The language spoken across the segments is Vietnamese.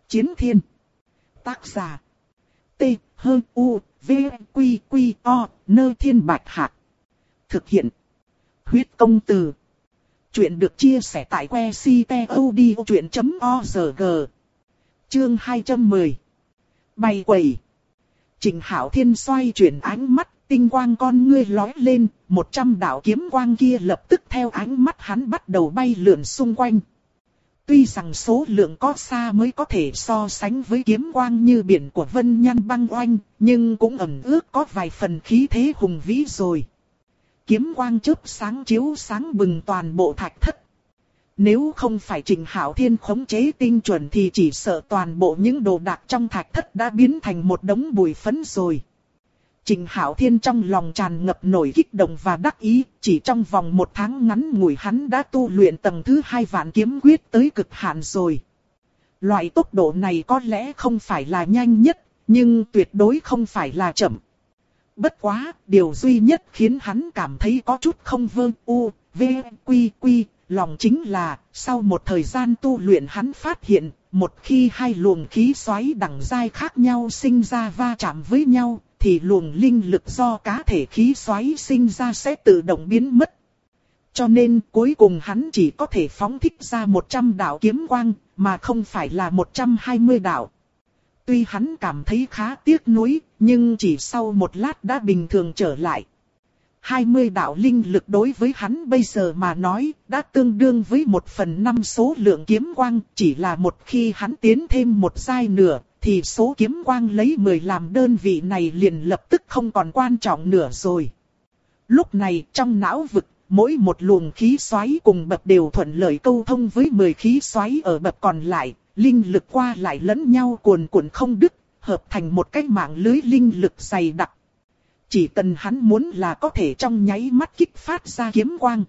Chiến thiên. Tác giả. T-H-U-V-Q-Q-O, Nơ Thiên Bạch Hạc. Thực hiện. Huyết công từ. Chuyện được chia sẻ tại que ctod.org. Chương 210. Bày quẩy. Trình Hạo Thiên xoay chuyển ánh mắt, tinh quang con ngươi lóe lên, 100 đạo kiếm quang kia lập tức theo ánh mắt hắn bắt đầu bay lượn xung quanh. Tuy rằng số lượng có xa mới có thể so sánh với kiếm quang như biển của Vân Nhan Băng Oanh, nhưng cũng ẩn ước có vài phần khí thế hùng vĩ rồi. Kiếm quang chớp sáng chiếu sáng bừng toàn bộ thạch thất. Nếu không phải Trình Hạo Thiên khống chế tinh chuẩn thì chỉ sợ toàn bộ những đồ đạc trong thạch thất đã biến thành một đống bụi phấn rồi. Trình Hạo Thiên trong lòng tràn ngập nổi kích động và đắc ý, chỉ trong vòng 1 tháng ngắn ngủi hắn đã tu luyện tầng thứ 2 vạn kiếm quyết tới cực hạn rồi. Loại tốc độ này có lẽ không phải là nhanh nhất, nhưng tuyệt đối không phải là chậm. Bất quá, điều duy nhất khiến hắn cảm thấy có chút không vơ lòng chính là, sau một thời gian tu luyện hắn phát hiện, một khi hai luồng khí xoáy đẳng giai khác nhau sinh ra va chạm với nhau, thì luồng linh lực do cá thể khí xoáy sinh ra sẽ tự động biến mất. Cho nên cuối cùng hắn chỉ có thể phóng thích ra 100 đạo kiếm quang, mà không phải là 120 đạo. Tuy hắn cảm thấy khá tiếc nuối, nhưng chỉ sau một lát đã bình thường trở lại. 20 đạo linh lực đối với hắn bây giờ mà nói, đã tương đương với 1/5 số lượng kiếm quang, chỉ là một khi hắn tiến thêm một giai nữa, thì số kiếm quang lấy 10 làm đơn vị này liền lập tức không còn quan trọng nữa rồi. Lúc này trong não vực, mỗi một luồng khí xoáy cùng bậc đều thuận lợi câu thông với 10 khí xoáy ở bậc còn lại, linh lực qua lại lẫn nhau cuồn cuộn không đứt, hợp thành một cái mạng lưới linh lực dày đặc. Chỉ cần hắn muốn là có thể trong nháy mắt kích phát ra kiếm quang.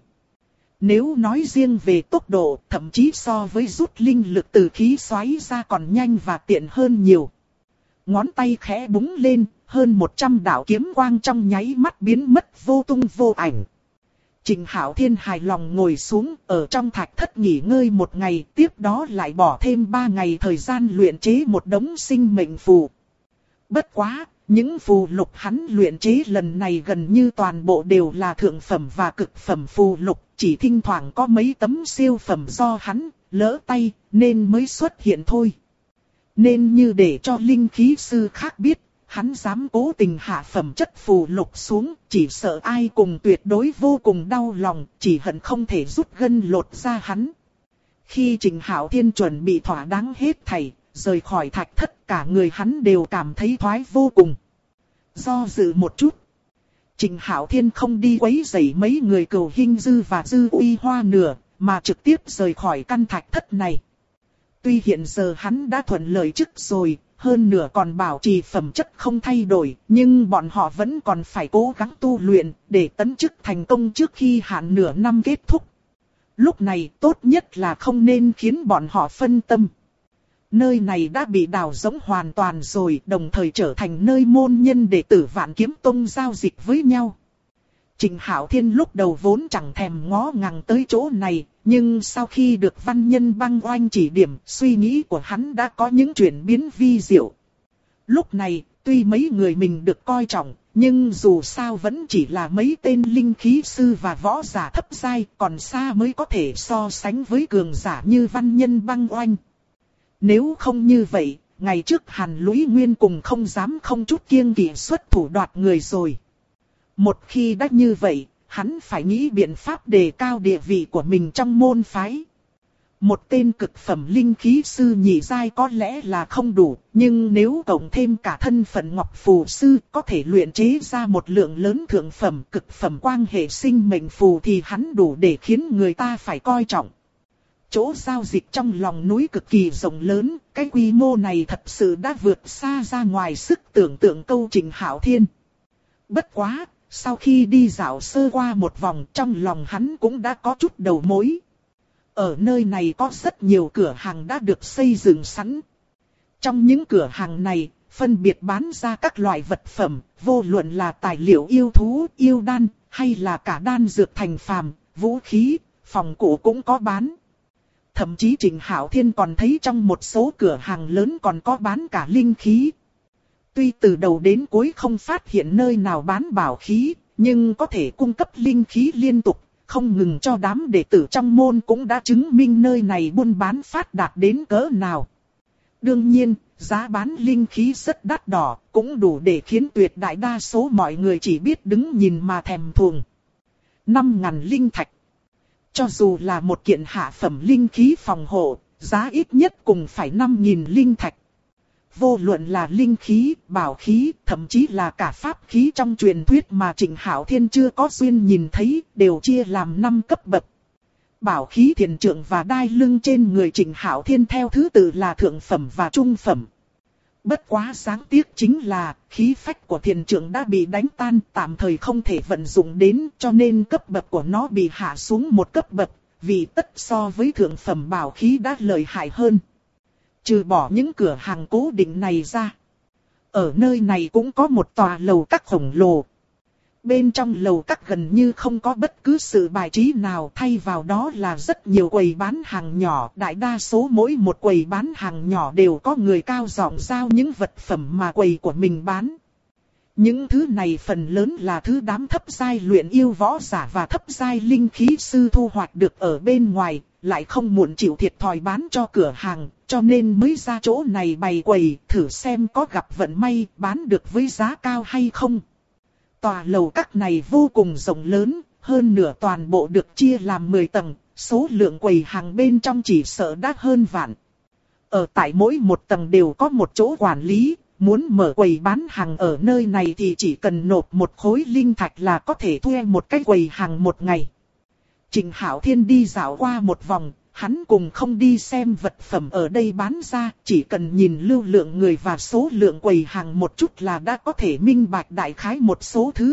Nếu nói riêng về tốc độ, thậm chí so với rút linh lực từ khí xoáy ra còn nhanh và tiện hơn nhiều. Ngón tay khẽ búng lên, hơn 100 đạo kiếm quang trong nháy mắt biến mất vô tung vô ảnh. Trình Hạo Thiên hài lòng ngồi xuống ở trong thạch thất nghỉ ngơi một ngày, tiếp đó lại bỏ thêm 3 ngày thời gian luyện chế một đống sinh mệnh phù. Bất quá, những phù lục hắn luyện chế lần này gần như toàn bộ đều là thượng phẩm và cực phẩm phù lục, chỉ thỉnh thoảng có mấy tấm siêu phẩm do hắn lỡ tay nên mới xuất hiện thôi. Nên như để cho linh khí sư khác biết, hắn dám cố tình hạ phẩm chất phù lục xuống, chỉ sợ ai cùng tuyệt đối vô cùng đau lòng, chỉ hận không thể rút gân lột ra hắn. Khi Trình Hạo Thiên chuẩn bị thỏa đáng hết thảy, rời khỏi thạch thất, cả người hắn đều cảm thấy thoái vô cùng. Do dự một chút, Trình Hạo Thiên không đi quấy rầy mấy người Cửu Hinh Dư và Dư Uy Hoa nữa, mà trực tiếp rời khỏi căn thạch thất này. Tuy hiện giờ hắn đã thuận lợi chức rồi, hơn nữa còn bảo trì phẩm chất không thay đổi, nhưng bọn họ vẫn còn phải cố gắng tu luyện để tấn chức thành công trước khi hạn nửa năm kết thúc. Lúc này tốt nhất là không nên khiến bọn họ phân tâm. Nơi này đã bị đào rỗng hoàn toàn rồi, đồng thời trở thành nơi môn nhân đệ tử Vạn Kiếm Tông giao dịch với nhau. Trình Hạo Thiên lúc đầu vốn chẳng thèm ngó ngàng tới chỗ này, nhưng sau khi được Văn Nhân Băng Oanh chỉ điểm, suy nghĩ của hắn đã có những chuyển biến vi diệu. Lúc này, tuy mấy người mình được coi trọng, nhưng dù sao vẫn chỉ là mấy tên linh khí sư và võ giả thấp giai, còn xa mới có thể so sánh với cường giả như Văn Nhân Băng Oanh. Nếu không như vậy, ngày trước Hàn Lũy Nguyên cùng không dám không chút kiêng kỵ xuất thủ đoạt người rồi. Một khi đã như vậy, hắn phải nghĩ biện pháp đề cao địa vị của mình trong môn phái. Một tên cực phẩm linh khí sư nhị giai có lẽ là không đủ, nhưng nếu cộng thêm cả thân phận ngọc phù sư có thể luyện chế ra một lượng lớn thượng phẩm cực phẩm quang hệ sinh mệnh phù thì hắn đủ để khiến người ta phải coi trọng. Chỗ giao dịch trong lòng núi cực kỳ rộng lớn, cái quy mô này thật sự đã vượt xa ra ngoài sức tưởng tượng câu Trình Hạo Thiên. Bất quá, sau khi đi dạo sơ qua một vòng trong lòng hắn cũng đã có chút đầu mối. Ở nơi này có rất nhiều cửa hàng đã được xây dựng sẵn. Trong những cửa hàng này, phân biệt bán ra các loại vật phẩm, vô luận là tài liệu yêu thú, yêu đan, hay là cả đan dược thành phàm, vũ khí, phòng cổ cũng có bán. thậm chí Trịnh Hạo Thiên còn thấy trong một số cửa hàng lớn còn có bán cả linh khí. Tuy từ đầu đến cuối không phát hiện nơi nào bán bảo khí, nhưng có thể cung cấp linh khí liên tục, không ngừng cho đám đệ tử trong môn cũng đã chứng minh nơi này buôn bán phát đạt đến cỡ nào. Đương nhiên, giá bán linh khí rất đắt đỏ, cũng đủ để khiến tuyệt đại đa số mọi người chỉ biết đứng nhìn mà thèm thuồng. 5.000 linh thạch. Cho dù là một kiện hạ phẩm linh khí phòng hộ, giá ít nhất cũng phải 5.000 linh thạch. Vô luận là linh khí, bảo khí, thậm chí là cả pháp khí trong truyền thuyết mà Trịnh Hạo Thiên chưa có duyên nhìn thấy, đều chia làm 5 cấp bậc. Bảo khí thiền trượng và đai lưng trên người Trịnh Hạo Thiên theo thứ tự là thượng phẩm và trung phẩm. Bất quá đáng tiếc chính là khí phách của thiền trượng đã bị đánh tan, tạm thời không thể vận dụng đến, cho nên cấp bậc của nó bị hạ xuống một cấp bậc, vì tất so với thượng phẩm bảo khí đã lợi hại hơn. Trừ bỏ những cửa hàng cố định này ra, ở nơi này cũng có một tòa lầu các khổng lồ. Bên trong lầu các gần như không có bất cứ sự bài trí nào, thay vào đó là rất nhiều quầy bán hàng nhỏ. Đại đa số mỗi một quầy bán hàng nhỏ đều có người cao giọng giao những vật phẩm mà quầy của mình bán. Những thứ này phần lớn là thứ đám thấp giai luyện yêu võ giả và thấp giai linh khí sư thu hoạch được ở bên ngoài, lại không muốn chịu thiệt thòi bán cho cửa hàng, cho nên mới ra chỗ này bày quầy, thử xem có gặp vận may bán được với giá cao hay không. Tòa lầu các này vô cùng rộng lớn, hơn nửa toàn bộ được chia làm 10 tầng, số lượng quầy hàng bên trong chỉ sợ đã hơn vạn. Ở tại mỗi một tầng đều có một chỗ quản lý, muốn mở quầy bán hàng ở nơi này thì chỉ cần nộp một khối linh thạch là có thể thuê một cái quầy hàng một ngày. Trịnh Hạo Thiên đi dạo qua một vòng, hắn cùng không đi xem vật phẩm ở đây bán ra, chỉ cần nhìn lưu lượng người và số lượng quầy hàng một chút là đã có thể minh bạch đại khái một số thứ.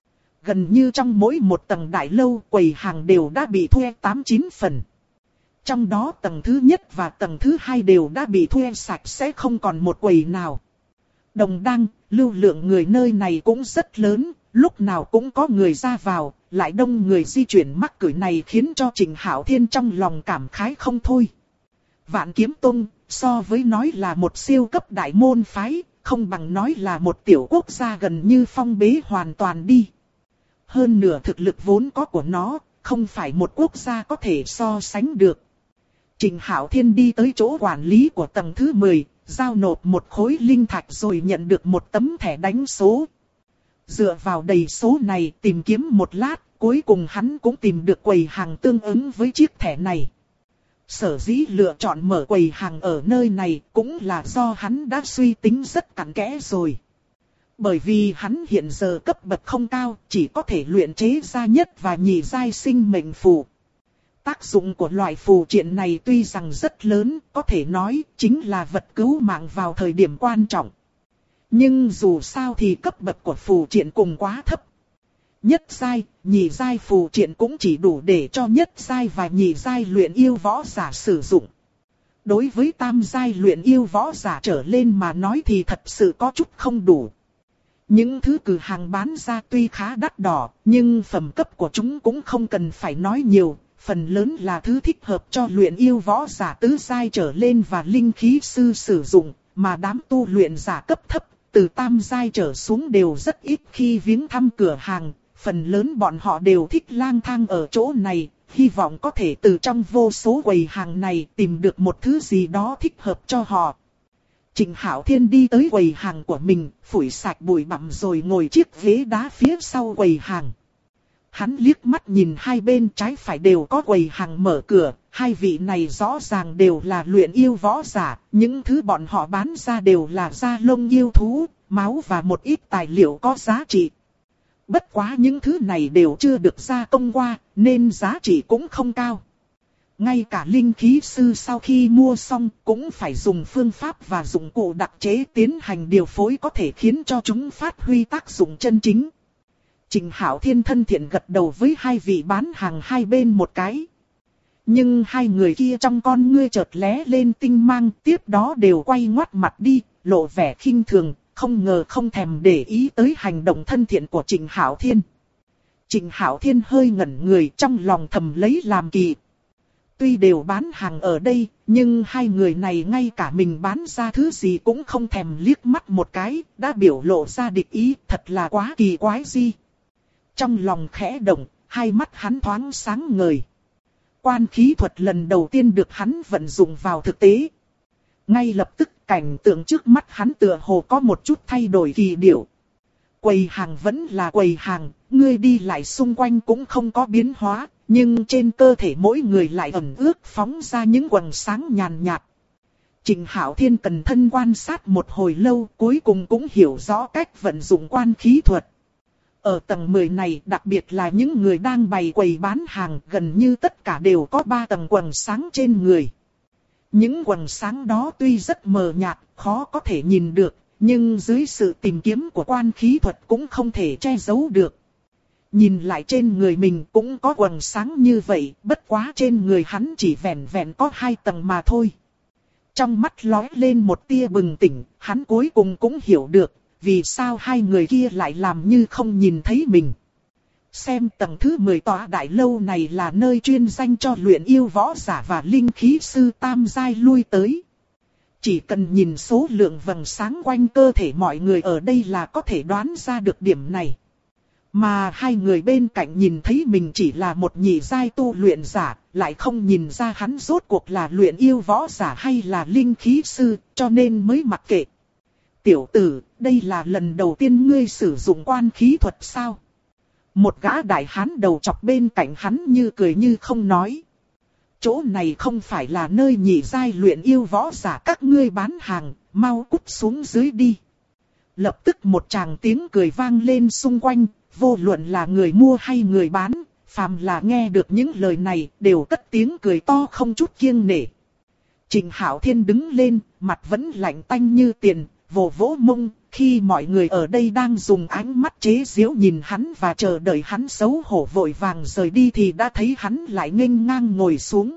Gần như trong mỗi một tầng đại lâu quầy hàng đều đã bị thuê 8-9 phần. Trong đó tầng thứ nhất và tầng thứ hai đều đã bị thuê sạch sẽ không còn một quầy nào. Đồng đăng, lưu lượng người nơi này cũng rất lớn, lúc nào cũng có người ra vào, lại đông người di chuyển mắc cửi này khiến cho Trịnh Hạo Thiên trong lòng cảm khái không thôi. Vạn Kiếm Tông, so với nói là một siêu cấp đại môn phái, không bằng nói là một tiểu quốc gia gần như phong bế hoàn toàn đi. Hơn nửa thực lực vốn có của nó, không phải một quốc gia có thể so sánh được. Trịnh Hạo Thiên đi tới chỗ quản lý của tầng thứ 10, giao nộp một khối linh thạch rồi nhận được một tấm thẻ đánh số. Dựa vào đầy số này tìm kiếm một lát, cuối cùng hắn cũng tìm được quầy hàng tương ứng với chiếc thẻ này. Sở dĩ lựa chọn mở quầy hàng ở nơi này cũng là do hắn đã suy tính rất cặn kẽ rồi. Bởi vì hắn hiện giờ cấp bậc không cao, chỉ có thể luyện chế ra nhất và nhị giai sinh mệnh phù. Tác dụng của loại phù triện này tuy rằng rất lớn, có thể nói chính là vật cứu mạng vào thời điểm quan trọng. Nhưng dù sao thì cấp bậc của phù triện cùng quá thấp. Nhất giai, nhị giai phù triện cũng chỉ đủ để cho nhất giai và nhị giai luyện yêu võ giả sử dụng. Đối với tam giai luyện yêu võ giả trở lên mà nói thì thật sự có chút không đủ. Những thứ cửa hàng bán ra tuy khá đắt đỏ, nhưng phẩm cấp của chúng cũng không cần phải nói nhiều. Phần lớn là thứ thích hợp cho luyện yêu võ giả tứ giai trở lên và linh khí sư sử dụng, mà đám tu luyện giả cấp thấp, từ tam giai trở xuống đều rất ít khi viếng thăm cửa hàng. Phần lớn bọn họ đều thích lang thang ở chỗ này, hy vọng có thể từ trong vô số quầy hàng này tìm được một thứ gì đó thích hợp cho họ. Trịnh Hạo Thiên đi tới quầy hàng của mình, phủi sạch bụi bặm rồi ngồi chiếc ghế đá phía sau quầy hàng. Hắn liếc mắt nhìn hai bên trái phải đều có quầy hàng mở cửa, hai vị này rõ ràng đều là luyện yêu võ giả, những thứ bọn họ bán ra đều là da lông yêu thú, máu và một ít tài liệu có giá trị. Bất quá những thứ này đều chưa được gia công qua, nên giá trị cũng không cao. Ngay cả linh khí sư sau khi mua xong cũng phải dùng phương pháp và dụng cụ đặc chế tiến hành điều phối có thể khiến cho chúng phát huy tác dụng chân chính. Trịnh Hạo Thiên thân thiện gật đầu với hai vị bán hàng hai bên một cái. Nhưng hai người kia trong con ngươi chợt lóe lên tinh mang, tiếp đó đều quay ngoắt mặt đi, lộ vẻ khinh thường, không ngờ không thèm để ý tới hành động thân thiện của Trịnh Hạo Thiên. Trịnh Hạo Thiên hơi ngẩn người trong lòng thầm lấy làm kỳ. tuy đều bán hàng ở đây, nhưng hai người này ngay cả mình bán ra thứ gì cũng không thèm liếc mắt một cái, đã biểu lộ ra địch ý, thật là quá kỳ quái gì. Trong lòng khẽ động, hai mắt hắn thoáng sáng ngời. Quan khí thuật lần đầu tiên được hắn vận dụng vào thực tế. Ngay lập tức cảnh tượng trước mắt hắn tựa hồ có một chút thay đổi kỳ điệu. Quầy hàng vẫn là quầy hàng, người đi lại xung quanh cũng không có biến hóa, nhưng trên cơ thể mỗi người lại ẩn ước phóng ra những quầng sáng nhàn nhạt. Trịnh Hạo Thiên cẩn thận quan sát một hồi lâu, cuối cùng cũng hiểu rõ cách vận dụng quan khí thuật. Ở tầng 10 này, đặc biệt là những người đang bày quầy bán hàng, gần như tất cả đều có 3 tầng quầng sáng trên người. Những quầng sáng đó tuy rất mờ nhạt, khó có thể nhìn được, nhưng dưới sự tìm kiếm của quan khí thuật cũng không thể che giấu được. Nhìn lại trên người mình cũng có quầng sáng như vậy, bất quá trên người hắn chỉ vẹn vẹn có 2 tầng mà thôi. Trong mắt lóe lên một tia bừng tỉnh, hắn cuối cùng cũng hiểu được, vì sao hai người kia lại làm như không nhìn thấy mình. Xem tầng thứ 10 tòa đại lâu này là nơi chuyên danh cho luyện yêu võ giả và linh khí sư tam giai lui tới. Chỉ cần nhìn số lượng vầng sáng quanh cơ thể mọi người ở đây là có thể đoán ra được điểm này. Mà hai người bên cạnh nhìn thấy mình chỉ là một nhị giai tu luyện giả, lại không nhìn ra hắn rốt cuộc là luyện yêu võ giả hay là linh khí sư, cho nên mới mặc kệ. Tiểu tử, đây là lần đầu tiên ngươi sử dụng quan khí thuật sao? Một gã đại hán đầu chọc bên cạnh hắn như cười như không nói. Chỗ này không phải là nơi nhị giai luyện yêu võ giả các ngươi bán hàng, mau cút xuống dưới đi. Lập tức một tràng tiếng cười vang lên xung quanh, vô luận là người mua hay người bán, phàm là nghe được những lời này đều cất tiếng cười to không chút kiêng nể. Trịnh Hạo Thiên đứng lên, mặt vẫn lạnh tanh như tiền, vỗ vỗ mông, khi mọi người ở đây đang dùng ánh mắt chế giễu nhìn hắn và chờ đợi hắn xấu hổ vội vàng rời đi thì đã thấy hắn lại nghênh ngang ngồi xuống.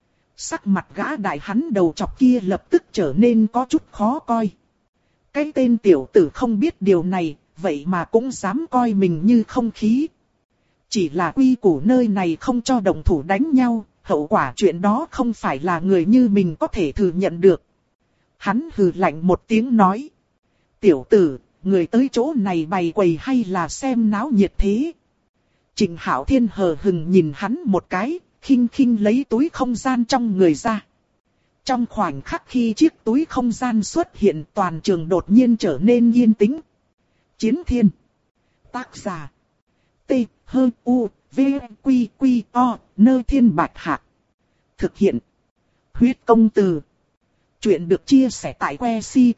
Sắc mặt gã đại hắn đầu chọc kia lập tức trở nên có chút khó coi. Cái tên tiểu tử không biết điều này, vậy mà cũng dám coi mình như không khí. Chỉ là quy củ nơi này không cho động thủ đánh nhau, hậu quả chuyện đó không phải là người như mình có thể thừa nhận được. Hắn hừ lạnh một tiếng nói. Tiểu tử, người tới chỗ này bày quầy hay là xem náo nhiệt thế? Trịnh Hạo Thiên hờ hừng nhìn hắn một cái, khinh khinh lấy túi không gian trong người ra. Trong khoảnh khắc khi chiếc túi không gian xuất hiện, toàn trường đột nhiên trở nên yên tĩnh. Chiến Thiên. Tác giả. T, H, U, V, Quy, Quy, O, Nơ Thiên Bạch Hạc. Thực hiện. Huyết công từ. Chuyện được chia sẻ tại que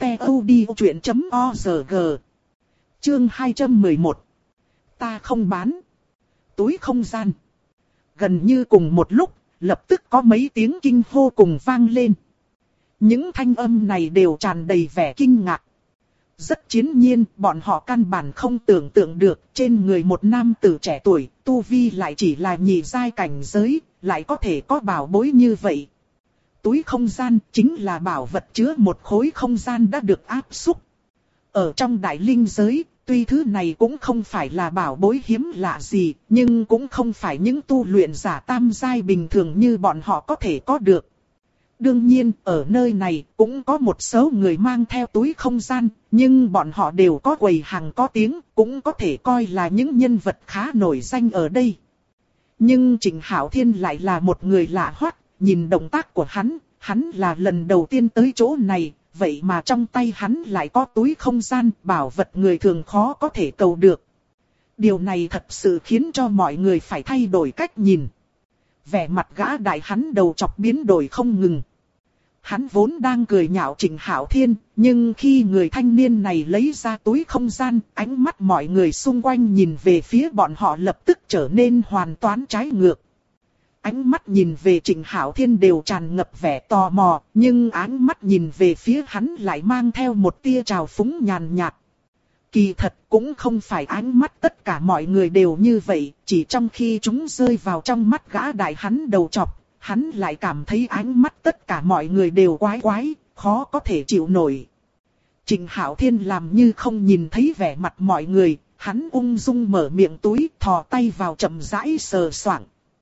ctod.org. Chương 211. Ta không bán. Túi không gian. Gần như cùng một lúc, lập tức có mấy tiếng kinh hô cùng vang lên. Những thanh âm này đều tràn đầy vẻ kinh ngạc. Rất chiến nhiên, bọn họ căn bản không tưởng tượng được, trên người một nam tử trẻ tuổi, tu vi lại chỉ là nhị giai cảnh giới, lại có thể có bảo bối như vậy. Túi không gian chính là bảo vật chứa một khối không gian đã được áp xúc. Ở trong đại linh giới, tuy thứ này cũng không phải là bảo bối hiếm lạ gì, nhưng cũng không phải những tu luyện giả tam giai bình thường như bọn họ có thể có được. Đương nhiên, ở nơi này cũng có một số người mang theo túi không gian, nhưng bọn họ đều có quầy hàng có tiếng, cũng có thể coi là những nhân vật khá nổi danh ở đây. Nhưng Trịnh Hạo Thiên lại là một người lạ hoắc, nhìn động tác của hắn là lần đầu tiên tới chỗ này, vậy mà trong tay hắn lại có túi không gian, bảo vật người thường khó có thể cầu được. Điều này thật sự khiến cho mọi người phải thay đổi cách nhìn. Vẻ mặt gã đại hắn đầu chọc biến đổi không ngừng. Hắn vốn đang cười nhạo Trịnh Hạo Thiên, nhưng khi người thanh niên này lấy ra túi không gian, ánh mắt mọi người xung quanh nhìn về phía bọn họ lập tức trở nên hoàn toàn trái ngược. Ánh mắt nhìn về Trịnh Hạo Thiên đều tràn ngập vẻ tò mò, nhưng ánh mắt nhìn về phía hắn lại mang theo một tia trào phúng nhàn nhạt. Kỳ thật cũng không phải ánh mắt tất cả mọi người đều như vậy, chỉ trong khi chúng rơi vào trong mắt gã đại hắn đầu chọc, hắn lại cảm thấy ánh mắt tất cả mọi người đều quái quái, khó có thể chịu nổi. Trịnh Hạo Thiên làm như không nhìn thấy vẻ mặt mọi người, hắn ung dung mở miệng túi, thò tay vào chậm rãi sờ soạng.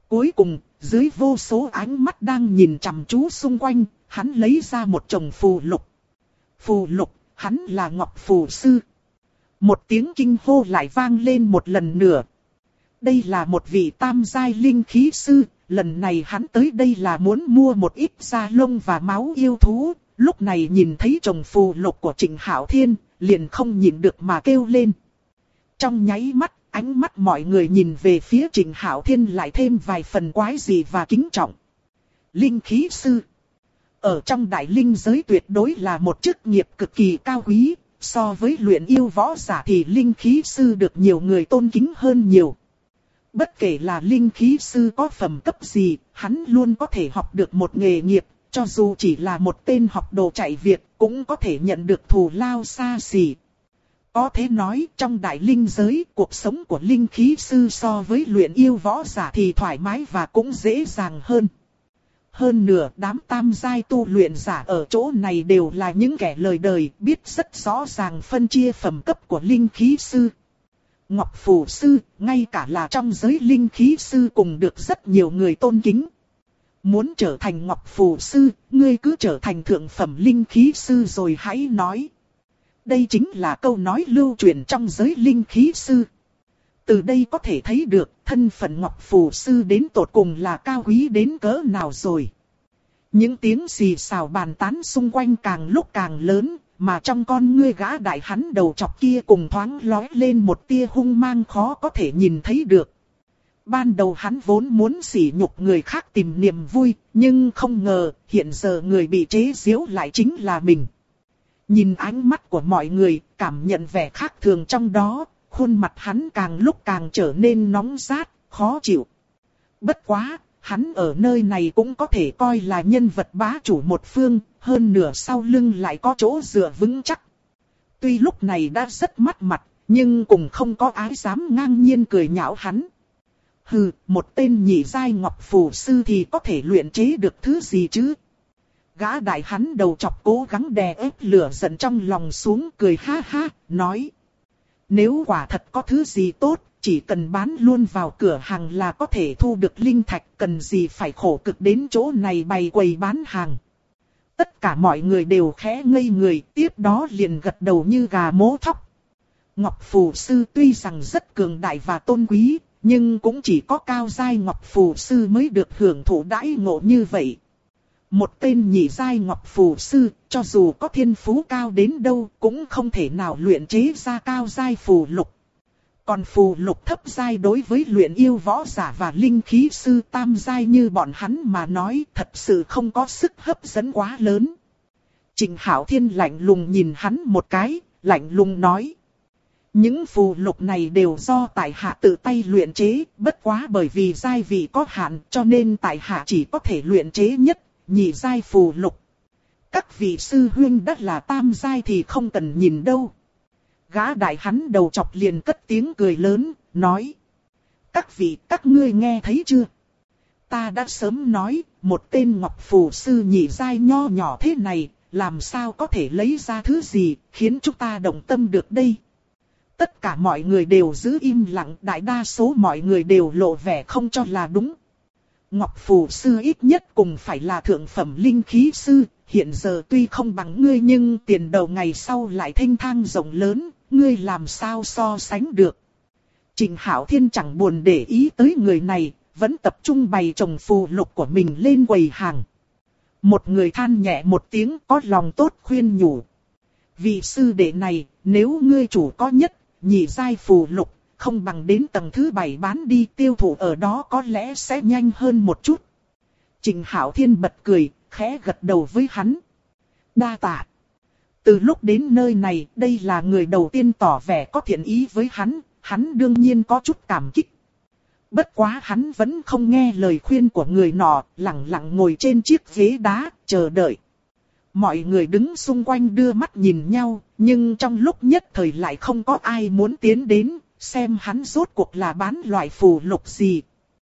Cuối cùng, dưới vô số ánh mắt đang nhìn chằm chú xung quanh, hắn lấy ra một chồng phù lục. Phù lục, hắn là Ngọc Phù Sư. Một tiếng kinh hô lại vang lên một lần nữa. Đây là một vị tam giai linh khí sư, lần này hắn tới đây là muốn mua một ít da lông và máu yêu thú. Lúc này nhìn thấy chồng phù lục của Trịnh Hạo Thiên, liền không nhịn được mà kêu lên. Trong nháy mắt, ánh mắt mọi người nhìn về phía Trịnh Hạo Thiên lại thêm vài phần quái dị và kính trọng. Linh khí sư. Ở trong đại linh giới tuyệt đối là một chức nghiệp cực kỳ cao quý, so với luyện yêu võ giả thì linh khí sư được nhiều người tôn kính hơn nhiều. Bất kể là linh khí sư có phẩm cấp gì, hắn luôn có thể học được một nghề nghiệp, cho dù chỉ là một tên học đồ chạy việc, cũng có thể nhận được thù lao xa xỉ. Có thể nói trong đại linh giới, cuộc sống của linh khí sư so với luyện yêu võ giả thì thoải mái và cũng dễ dàng hơn. Hơn nữa đám tam giai tu luyện giả ở chỗ này đều là những kẻ lời đời, biết rất rõ ràng phân chia phẩm cấp của linh khí sư. Ngọc Phù Sư, ngay cả là trong giới linh khí sư cũng được rất nhiều người tôn kính. Muốn trở thành Ngọc Phù Sư, ngươi cứ trở thành thượng phẩm linh khí sư rồi hãy nói. Đây chính là câu nói lưu truyền trong giới linh khí sư. Từ đây có thể thấy được thân phận Ngọc Phù Sư đến tột cùng là cao quý đến cỡ nào rồi. Những tiếng xì xào bàn tán xung quanh càng lúc càng lớn, mà trong con ngươi gã đại hắn đầu chọc kia cùng thoáng lóe lên một tia hung mang khó có thể nhìn thấy được. Ban đầu hắn vốn muốn sỉ nhục người khác tìm niềm vui, nhưng không ngờ hiện giờ người bị chế giễu lại chính là mình. Nhìn ánh mắt của mọi người, cảm nhận vẻ khác thường trong đó, khuôn mặt hắn càng lúc càng trở nên nóng rát, khó chịu. Bất quá, hắn ở nơi này cũng có thể coi là nhân vật bá chủ một phương, hơn nửa sau lưng lại có chỗ dựa vững chắc. Tuy lúc này đã rất mất mặt, nhưng cũng không có ai dám ngang nhiên cười nhạo hắn. Hừ, một tên nhị giai Ngọc Phù Sư thì có thể luyện chế được thứ gì chứ? Gã đại hắn đầu chọc cố gắng đè ép lửa giận trong lòng xuống, cười ha ha, nói. Nếu quả thật có thứ gì tốt, chỉ cần bán luôn vào cửa hàng là có thể thu được linh thạch, cần gì phải khổ cực đến chỗ này bày quầy bán hàng. Tất cả mọi người đều khẽ ngây người, tiếp đó liền gật đầu như gà mố thóc. Ngọc Phù Sư tuy rằng rất cường đại và tôn quý, nhưng cũng chỉ có cao giai Ngọc Phù Sư mới được hưởng thụ đãi ngộ như vậy. Một tên nhị giai Ngọc Phù Sư, cho dù có thiên phú cao đến đâu, cũng không thể nào luyện chế ra cao giai phù lục. Còn phù lục thấp giai đối với luyện yêu võ giả và linh khí sư tam giai như bọn hắn mà nói thật sự không có sức hấp dẫn quá lớn. Trịnh Hạo Thiên lạnh lùng nhìn hắn một cái, lạnh lùng nói. Những phù lục này đều do tại hạ tự tay luyện chế, bất quá bởi vì giai vị có hạn cho nên tại hạ chỉ có thể luyện chế nhất, nhị giai phù lục. Các vị sư huynh đã là tam giai thì không cần nhìn đâu. Gã đại hắn đầu chọc liền cất tiếng cười lớn, nói. Các vị, các ngươi nghe thấy chưa? Ta đã sớm nói, một tên Ngọc Phù Sư nhị giai nho nhỏ thế này, làm sao có thể lấy ra thứ gì, khiến chúng ta động tâm được đây? Tất cả mọi người đều giữ im lặng, đại đa số mọi người đều lộ vẻ không cho là đúng. Ngọc Phù Sư ít nhất cũng phải là thượng phẩm linh khí sư, hiện giờ tuy không bằng ngươi nhưng tiền đầu ngày sau lại thênh thang rộng lớn, ngươi làm sao so sánh được. Trịnh Hạo Thiên chẳng buồn để ý tới người này, vẫn tập trung bày chồng phù lục của mình lên quầy hàng. Một người than nhẹ một tiếng có lòng tốt khuyên nhủ. Vị sư đệ này, nếu ngươi chủ có nhất, nhị giai phù lục, không bằng đến tầng thứ 7 bán đi tiêu thụ ở đó có lẽ sẽ nhanh hơn một chút. Trịnh Hạo Thiên bật cười, khẽ gật đầu với hắn. Đa tạ. Từ lúc đến nơi này, đây là người đầu tiên tỏ vẻ có thiện ý với hắn đương nhiên có chút cảm kích. Bất quá hắn vẫn không nghe lời khuyên của người nọ, lặng lặng ngồi trên chiếc ghế đá, chờ đợi. Mọi người đứng xung quanh đưa mắt nhìn nhau, nhưng trong lúc nhất thời lại không có ai muốn tiến đến, xem hắn rốt cuộc là bán loại phù lục gì.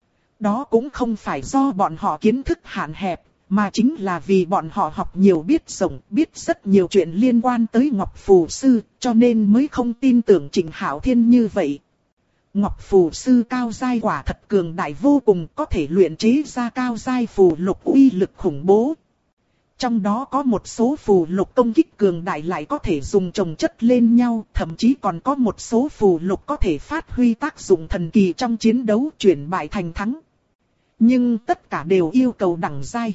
Đó cũng không phải do bọn họ kiến thức hạn hẹp, mà chính là vì bọn họ học nhiều biết rộng, biết rất nhiều chuyện liên quan tới Ngọc Phù Sư, cho nên mới không tin tưởng Trịnh Hạo Thiên như vậy. Ngọc phù sư cao giai quả thật cường đại vô cùng, có thể luyện chế ra cao giai phù lục uy lực khủng bố. Trong đó có một số phù lục công kích cường đại lại có thể dùng chồng chất lên nhau, thậm chí còn có một số phù lục có thể phát huy tác dụng thần kỳ trong chiến đấu, chuyển bại thành thắng. Nhưng tất cả đều yêu cầu đẳng giai.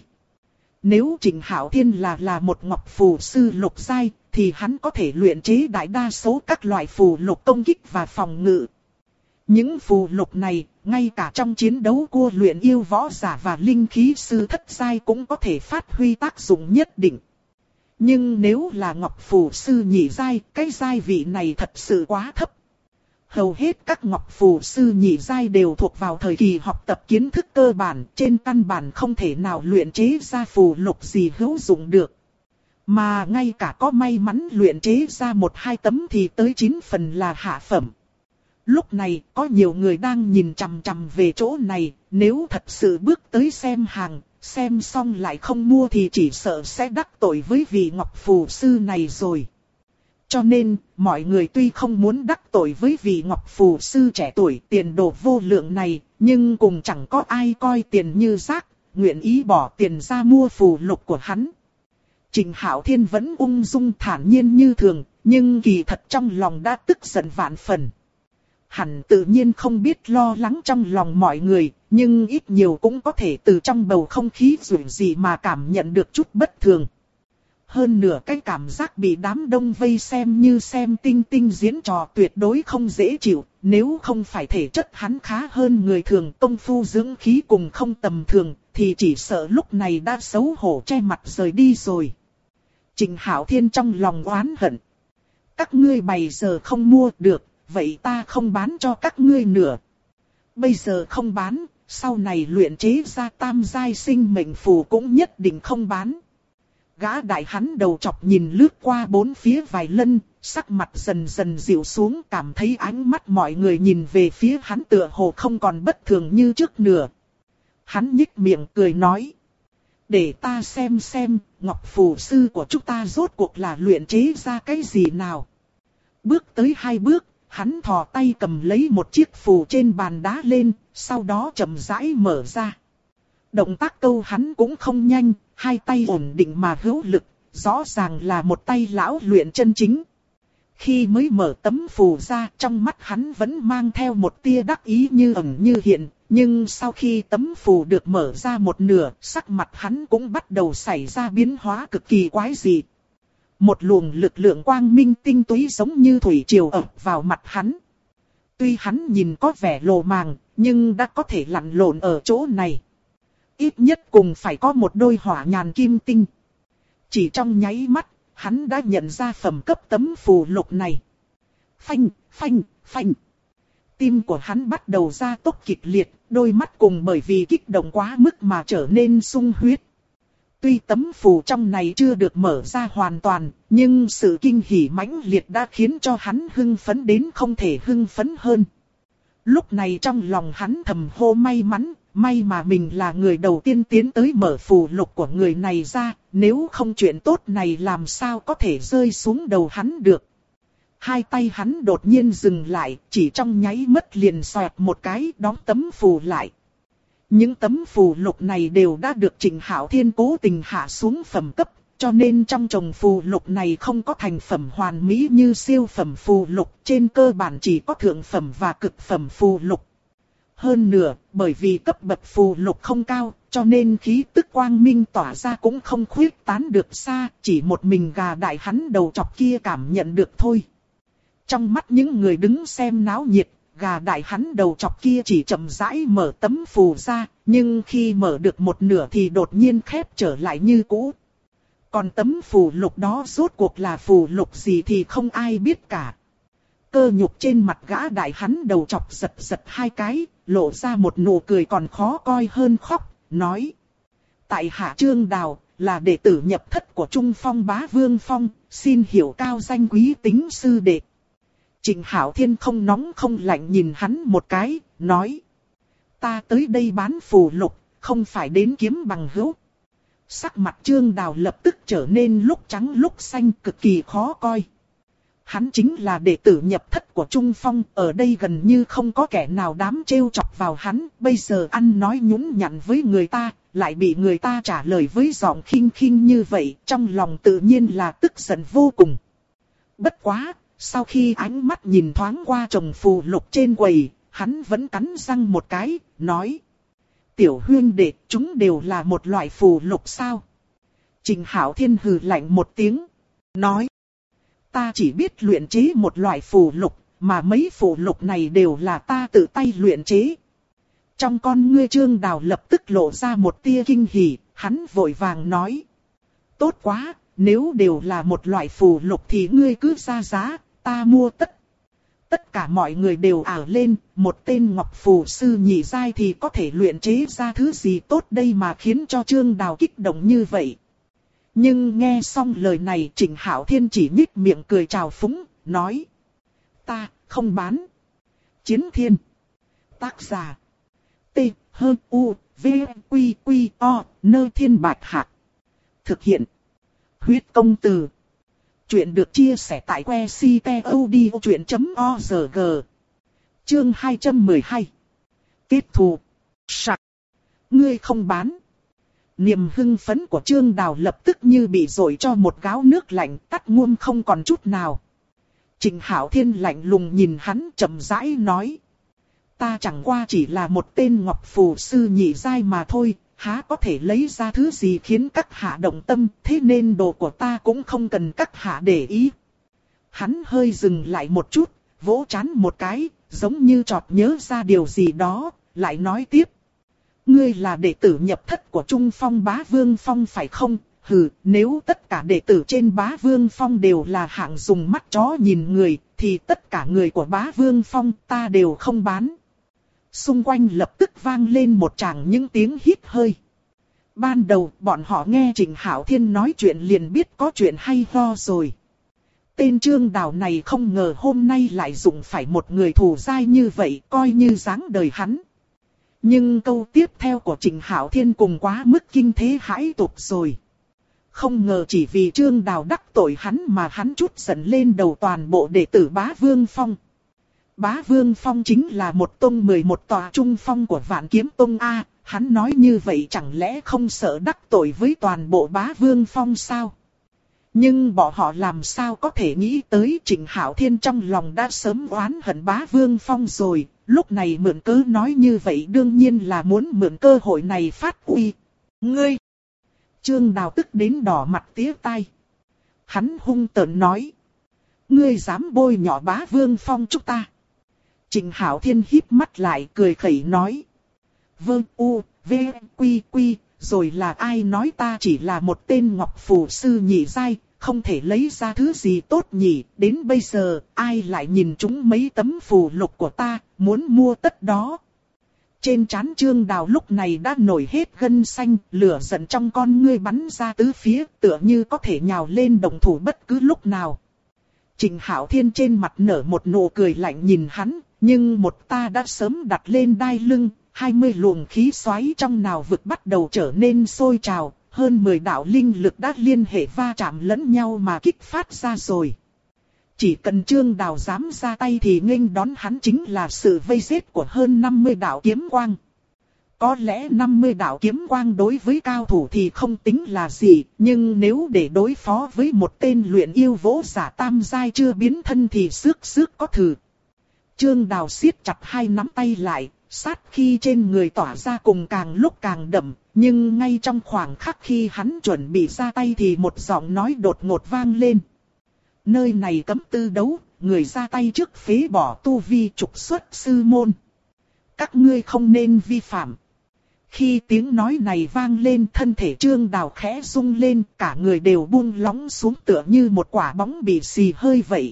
Nếu Trịnh Hạo Thiên là một ngọc phù sư lục giai, thì hắn có thể luyện chế đại đa số các loại phù lục công kích và phòng ngự. Những phù lục này, ngay cả trong chiến đấu cua luyện yêu võ giả và linh khí sư thất giai cũng có thể phát huy tác dụng nhất định. Nhưng nếu là ngọc phù sư nhị giai, cái giai vị này thật sự quá thấp. Hầu hết các ngọc phù sư nhị giai đều thuộc vào thời kỳ học tập kiến thức cơ bản, trên căn bản không thể nào luyện chế ra phù lục gì hữu dụng được. Mà ngay cả có may mắn luyện chế ra 1-2 tấm thì tới 9 phần là hạ phẩm. Lúc này có nhiều người đang nhìn chằm chằm về chỗ này, nếu thật sự bước tới xem hàng, xem xong lại không mua thì chỉ sợ sẽ đắc tội với vị ngọc phù sư này rồi. Cho nên, mọi người tuy không muốn đắc tội với vị ngọc phù sư trẻ tuổi tiền đồ vô lượng này, nhưng cũng chẳng có ai coi tiền như rác, nguyện ý bỏ tiền ra mua phù lục của hắn. Trịnh Hạo Thiên vẫn ung dung thản nhiên như thường, nhưng kỳ thật trong lòng đã tức giận vạn phần. Hẳn tự nhiên không biết lo lắng trong lòng mọi người, nhưng ít nhiều cũng có thể từ trong bầu không khí rủi gì mà cảm nhận được chút bất thường. Hơn nửa cái cảm giác bị đám đông vây xem như xem tinh tinh diễn trò tuyệt đối không dễ chịu, nếu không phải thể chất hắn khá hơn người thường, công phu dưỡng khí cùng không tầm thường, thì chỉ sợ lúc này đã xấu hổ che mặt rời đi rồi. Trịnh Hạo Thiên trong lòng oán hận. Các ngươi bày giờ không mua được, vậy ta không bán cho các ngươi nữa. Bây giờ không bán, sau này luyện chế ra tam giai sinh mệnh phù cũng nhất định không bán. Gã đại hắn đầu chọc nhìn lướt qua bốn phía vài lần, sắc mặt dần dần dịu xuống, cảm thấy ánh mắt mọi người nhìn về phía hắn tựa hồ không còn bất thường như trước nữa. Hắn nhích miệng cười nói. Để ta xem, ngọc phù sư của chúng ta rốt cuộc là luyện chế ra cái gì nào. Bước tới 2 bước, hắn thò tay cầm lấy một chiếc phù trên bàn đá lên, sau đó chậm rãi mở ra. Động tác câu hắn cũng không nhanh, 2 tay ổn định mà hữu lực, rõ ràng là một tay lão luyện chân chính. Khi mới mở tấm phù ra, trong mắt hắn vẫn mang theo một tia đắc ý như ẩn như hiện, nhưng sau khi tấm phù được mở ra một nửa, sắc mặt hắn cũng bắt đầu xảy ra biến hóa cực kỳ quái dị. Một luồng lực lượng quang minh tinh túy giống như thủy triều ập vào mặt hắn. Tuy hắn nhìn có vẻ lồ màng, nhưng đã có thể lặn lộn ở chỗ này. Ít nhất cùng phải có một đôi hỏa nhàn kim tinh. Chỉ trong nháy mắt, hắn đã nhận ra phẩm cấp tấm phù lục này. Phanh, phanh, phanh. Tim của hắn bắt đầu ra tốc kịch liệt, đôi mắt cùng bởi vì kích động quá mức mà trở nên sung huyết. Tuy tấm phù trong này chưa được mở ra hoàn toàn, nhưng sự kinh hỉ mãnh liệt đã khiến cho hắn hưng phấn đến không thể hưng phấn hơn. Lúc này trong lòng hắn thầm hô may mắn, may mà mình là người đầu tiên tiến tới mở phù lục của người này ra, nếu không chuyện tốt này làm sao có thể rơi xuống đầu hắn được. 2 tay hắn đột nhiên dừng lại, chỉ trong nháy mắt liền xoẹt một cái đóng tấm phù lại. Những tấm phù lục này đều đã được Trịnh Hạo Thiên cố tình hạ xuống phẩm cấp, cho nên trong chồng phù lục này không có thành phẩm hoàn mỹ như siêu phẩm phù lục, trên cơ bản chỉ có thượng phẩm và cực phẩm phù lục. Hơn nữa, bởi vì cấp bậc phù lục không cao, cho nên khí tức quang minh tỏa ra cũng không khuyết tán được xa, chỉ một mình gà đại hắn đầu chọc kia cảm nhận được thôi. Trong mắt những người đứng xem náo nhiệt, gà đại hắn đầu chọc kia chỉ chậm rãi mở tấm phù ra, nhưng khi mở được một nửa thì đột nhiên khép trở lại như cũ. Còn tấm phù lục đó rốt cuộc là phù lục gì thì không ai biết cả. Cơ nhục trên mặt gã đại hắn đầu chọc giật giật 2 cái, lộ ra một nụ cười còn khó coi hơn khóc, nói. Tại hạ Trương Đào, là đệ tử nhập thất của Trung Phong Bá Vương Phong, xin hiểu cao danh quý tính sư đệ. Trịnh Hạo Thiên không nóng không lạnh nhìn hắn một cái, nói. Ta tới đây bán phù lục, không phải đến kiếm bằng hữu. Sắc mặt Trương Đào lập tức trở nên lúc trắng lúc xanh cực kỳ khó coi. hắn chính là đệ tử nhập thất của Trung Phong, ở đây gần như không có kẻ nào dám trêu chọc vào hắn, bây giờ ăn nói nhún nhặn với người ta, lại bị người ta trả lời với giọng khinh khinh như vậy, trong lòng tự nhiên là tức giận vô cùng. Bất quá, sau khi ánh mắt nhìn thoáng qua chồng phù lục trên quầy, hắn vẫn cắn răng một cái, nói: Tiểu huynh đệ, chúng đều là một loại phù lục sao? Trình Hạo Thiên hừ lạnh một tiếng, nói: Ta chỉ biết luyện chế một loại phù lục, mà mấy phù lục này đều là ta tự tay luyện chế. Trong con ngươi Trương Đào lập tức lộ ra một tia kinh hỉ, hắn vội vàng nói: Tốt quá, nếu đều là một loại phù lục thì ngươi cứ ra giá, ta mua tất. Tất cả mọi người đều ảo lên, một tên ngọc phù sư nhị giai thì có thể luyện chế ra thứ gì tốt đây mà khiến cho Trương Đào kích động như vậy. Nhưng nghe xong lời này Trịnh Hạo Thiên chỉ nhích miệng cười trào phúng, nói: Ta không bán. Chiến Thiên. Tác giả: T, H, U, V, Quy, Quy, O, Nơ Thiên Bạch Hạc. Thực hiện: Huyết Công Từ. Chuyện được chia sẻ tại website.odchuyện.org. Chương 212. Kết thù. Sặc. Ngươi không bán. Niềm hưng phấn của Trương Đào lập tức như bị dội cho một gáo nước lạnh, tắt ngụm không còn chút nào. Trình Hạo Thiên lạnh lùng nhìn hắn chậm rãi nói: Ta chẳng qua chỉ là một tên ngọc phù sư nhị giai mà thôi, há có thể lấy ra thứ gì khiến các hạ động tâm, thế nên đồ của ta cũng không cần các hạ để ý. Hắn hơi dừng lại một chút, vỗ trán một cái, giống như chợt nhớ ra điều gì đó, lại nói tiếp: Ngươi là đệ tử nhập thất của Trung Phong Bá Vương Phong phải không? Hừ, nếu tất cả đệ tử trên Bá Vương Phong đều là hạng dùng mắt chó nhìn người, thì tất cả người của Bá Vương Phong ta đều không bán. Xung quanh lập tức vang lên một tràng những tiếng hít hơi. Ban đầu bọn họ nghe Trình Hạo Thiên nói chuyện liền biết có chuyện hay ho rồi. Tên Trương Đào này không ngờ hôm nay lại dụng phải một người thù dai như vậy, coi như dáng đời hắn. Nhưng câu tiếp theo của Trình Hạo Thiên cùng quá mức kinh thế hãi tục rồi. Không ngờ chỉ vì Trương Đào đắc tội hắn mà hắn trút giận lên đầu toàn bộ đệ tử Bá Vương Phong. Bá Vương Phong chính là một tông 11 tòa trung phong của Vạn Kiếm Tông A, hắn nói như vậy chẳng lẽ không sợ đắc tội với toàn bộ Bá Vương Phong sao? Nhưng bọn họ làm sao có thể nghĩ tới Trịnh Hạo Thiên trong lòng đã sớm oán hận Bá Vương Phong rồi, lúc này mượn cớ nói như vậy đương nhiên là muốn mượn cơ hội này phát uy. Ngươi! Trương Đào tức đến đỏ mặt tía tai. Hắn hung tợn nói: Ngươi dám bôi nhọ Bá Vương Phong chúng ta? Trịnh Hạo Thiên híp mắt lại cười khẩy nói: Vương U, V, Quy, Quy, rồi là ai nói ta chỉ là một tên ngọc phù sư nhị giai, không thể lấy ra thứ gì tốt nhỉ, đến bây giờ, ai lại nhìn chúng mấy tấm phù lục của ta, muốn mua tất đó. Trên trán Trương Đào lúc này đã nổi hết gân xanh, lửa giận trong con ngươi bắn ra tứ phía, tựa như có thể nhào lên động thủ bất cứ lúc nào. Trịnh Hạo Thiên trên mặt nở một nụ cười lạnh nhìn hắn, nhưng một ta đã sớm đặt lên đai lưng, 20 luồng khí xoáy trong nào vực bắt đầu trở nên sôi trào, hơn 10 đạo linh lực đã liên hệ va chạm lẫn nhau mà kích phát ra rồi. Chỉ cần Trương Đào dám ra tay thì nghênh đón hắn chính là sự vây giết của hơn 50 đạo kiếm quang. Có lẽ 50 đạo kiếm quang đối với cao thủ thì không tính là gì, nhưng nếu để đối phó với một tên luyện yêu vỗ giả tam giai chưa biến thân thì xước có thử. Trương Đào siết chặt hai nắm tay lại, sát khí trên người tỏa ra cùng càng lúc càng đậm, nhưng ngay trong khoảng khắc khi hắn chuẩn bị ra tay thì một giọng nói đột ngột vang lên. Nơi này cấm tư đấu, người ra tay trước phế bỏ tu vi trục xuất sư môn. Các ngươi không nên vi phạm. Khi tiếng nói này vang lên thân thể Trương Đào khẽ rung lên, cả người đều buông lỏng xuống tựa như một quả bóng bị xì hơi vậy.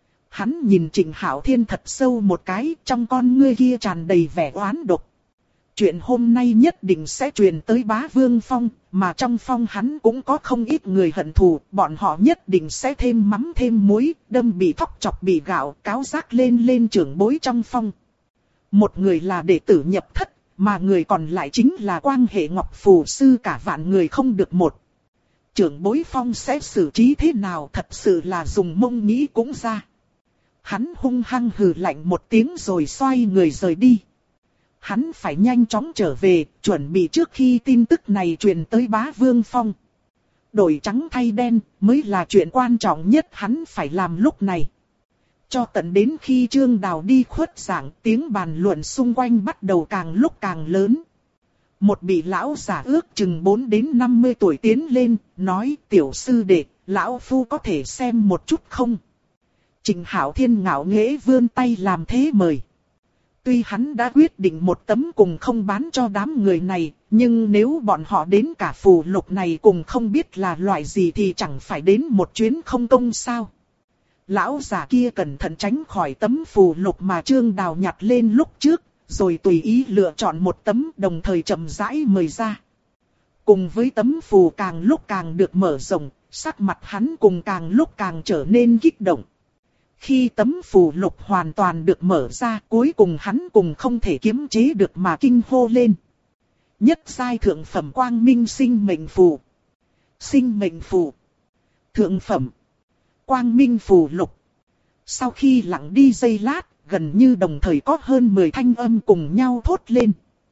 Hắn nhìn Trịnh Hạo Thiên thật sâu một cái, trong con ngươi kia tràn đầy vẻ oán độc. Chuyện hôm nay nhất định sẽ truyền tới Bá Vương Phong, mà trong phong hắn cũng có không ít người hận thù, bọn họ nhất định sẽ thêm mắm thêm muối, đâm bị thóc chọc bị gạo, cáo rác lên trưởng bối trong phong. Một người là đệ tử nhập thất, mà người còn lại chính là quan hệ ngọc phù sư cả vạn người không được một. trưởng bối Phong sẽ xử trí thế nào thật sự là dùng mông nghĩ cũng ra. Hắn hung hăng hừ lạnh một tiếng rồi xoay người rời đi. Hắn phải nhanh chóng trở về, chuẩn bị trước khi tin tức này truyền tới Bá Vương Phong. Đổi trắng thay đen mới là chuyện quan trọng nhất hắn phải làm lúc này. Cho tận đến khi Trương Đào đi khuất giảng, tiếng bàn luận xung quanh bắt đầu càng lúc càng lớn. Một vị lão giả ước chừng 4 đến 50 tuổi tiến lên, nói: tiểu sư đệ, lão phu có thể xem một chút không? Trình Hạo Thiên ngạo nghễ vươn tay làm thế mời. Tuy hắn đã quyết định một tấm cùng không bán cho đám người này, nhưng nếu bọn họ đến cả phù lục này cùng không biết là loại gì thì chẳng phải đến một chuyến không công sao. Lão già kia cẩn thận tránh khỏi tấm phù lục mà Trương Đào nhặt lên lúc trước, rồi tùy ý lựa chọn một tấm, đồng thời chậm rãi mời ra. Cùng với tấm phù càng lúc càng được mở rộng, sắc mặt hắn cùng càng lúc càng trở nên kích động. Khi tấm phù lục hoàn toàn được mở ra, cuối cùng hắn cùng không thể kiềm chế được mà kinh hô lên. Nhất giai thượng phẩm quang minh sinh mệnh phù. Sinh mệnh phù. Thượng phẩm. Quang minh phù lục. Sau khi lặng đi giây lát, gần như đồng thời có hơn 10 thanh âm cùng nhau thốt lên.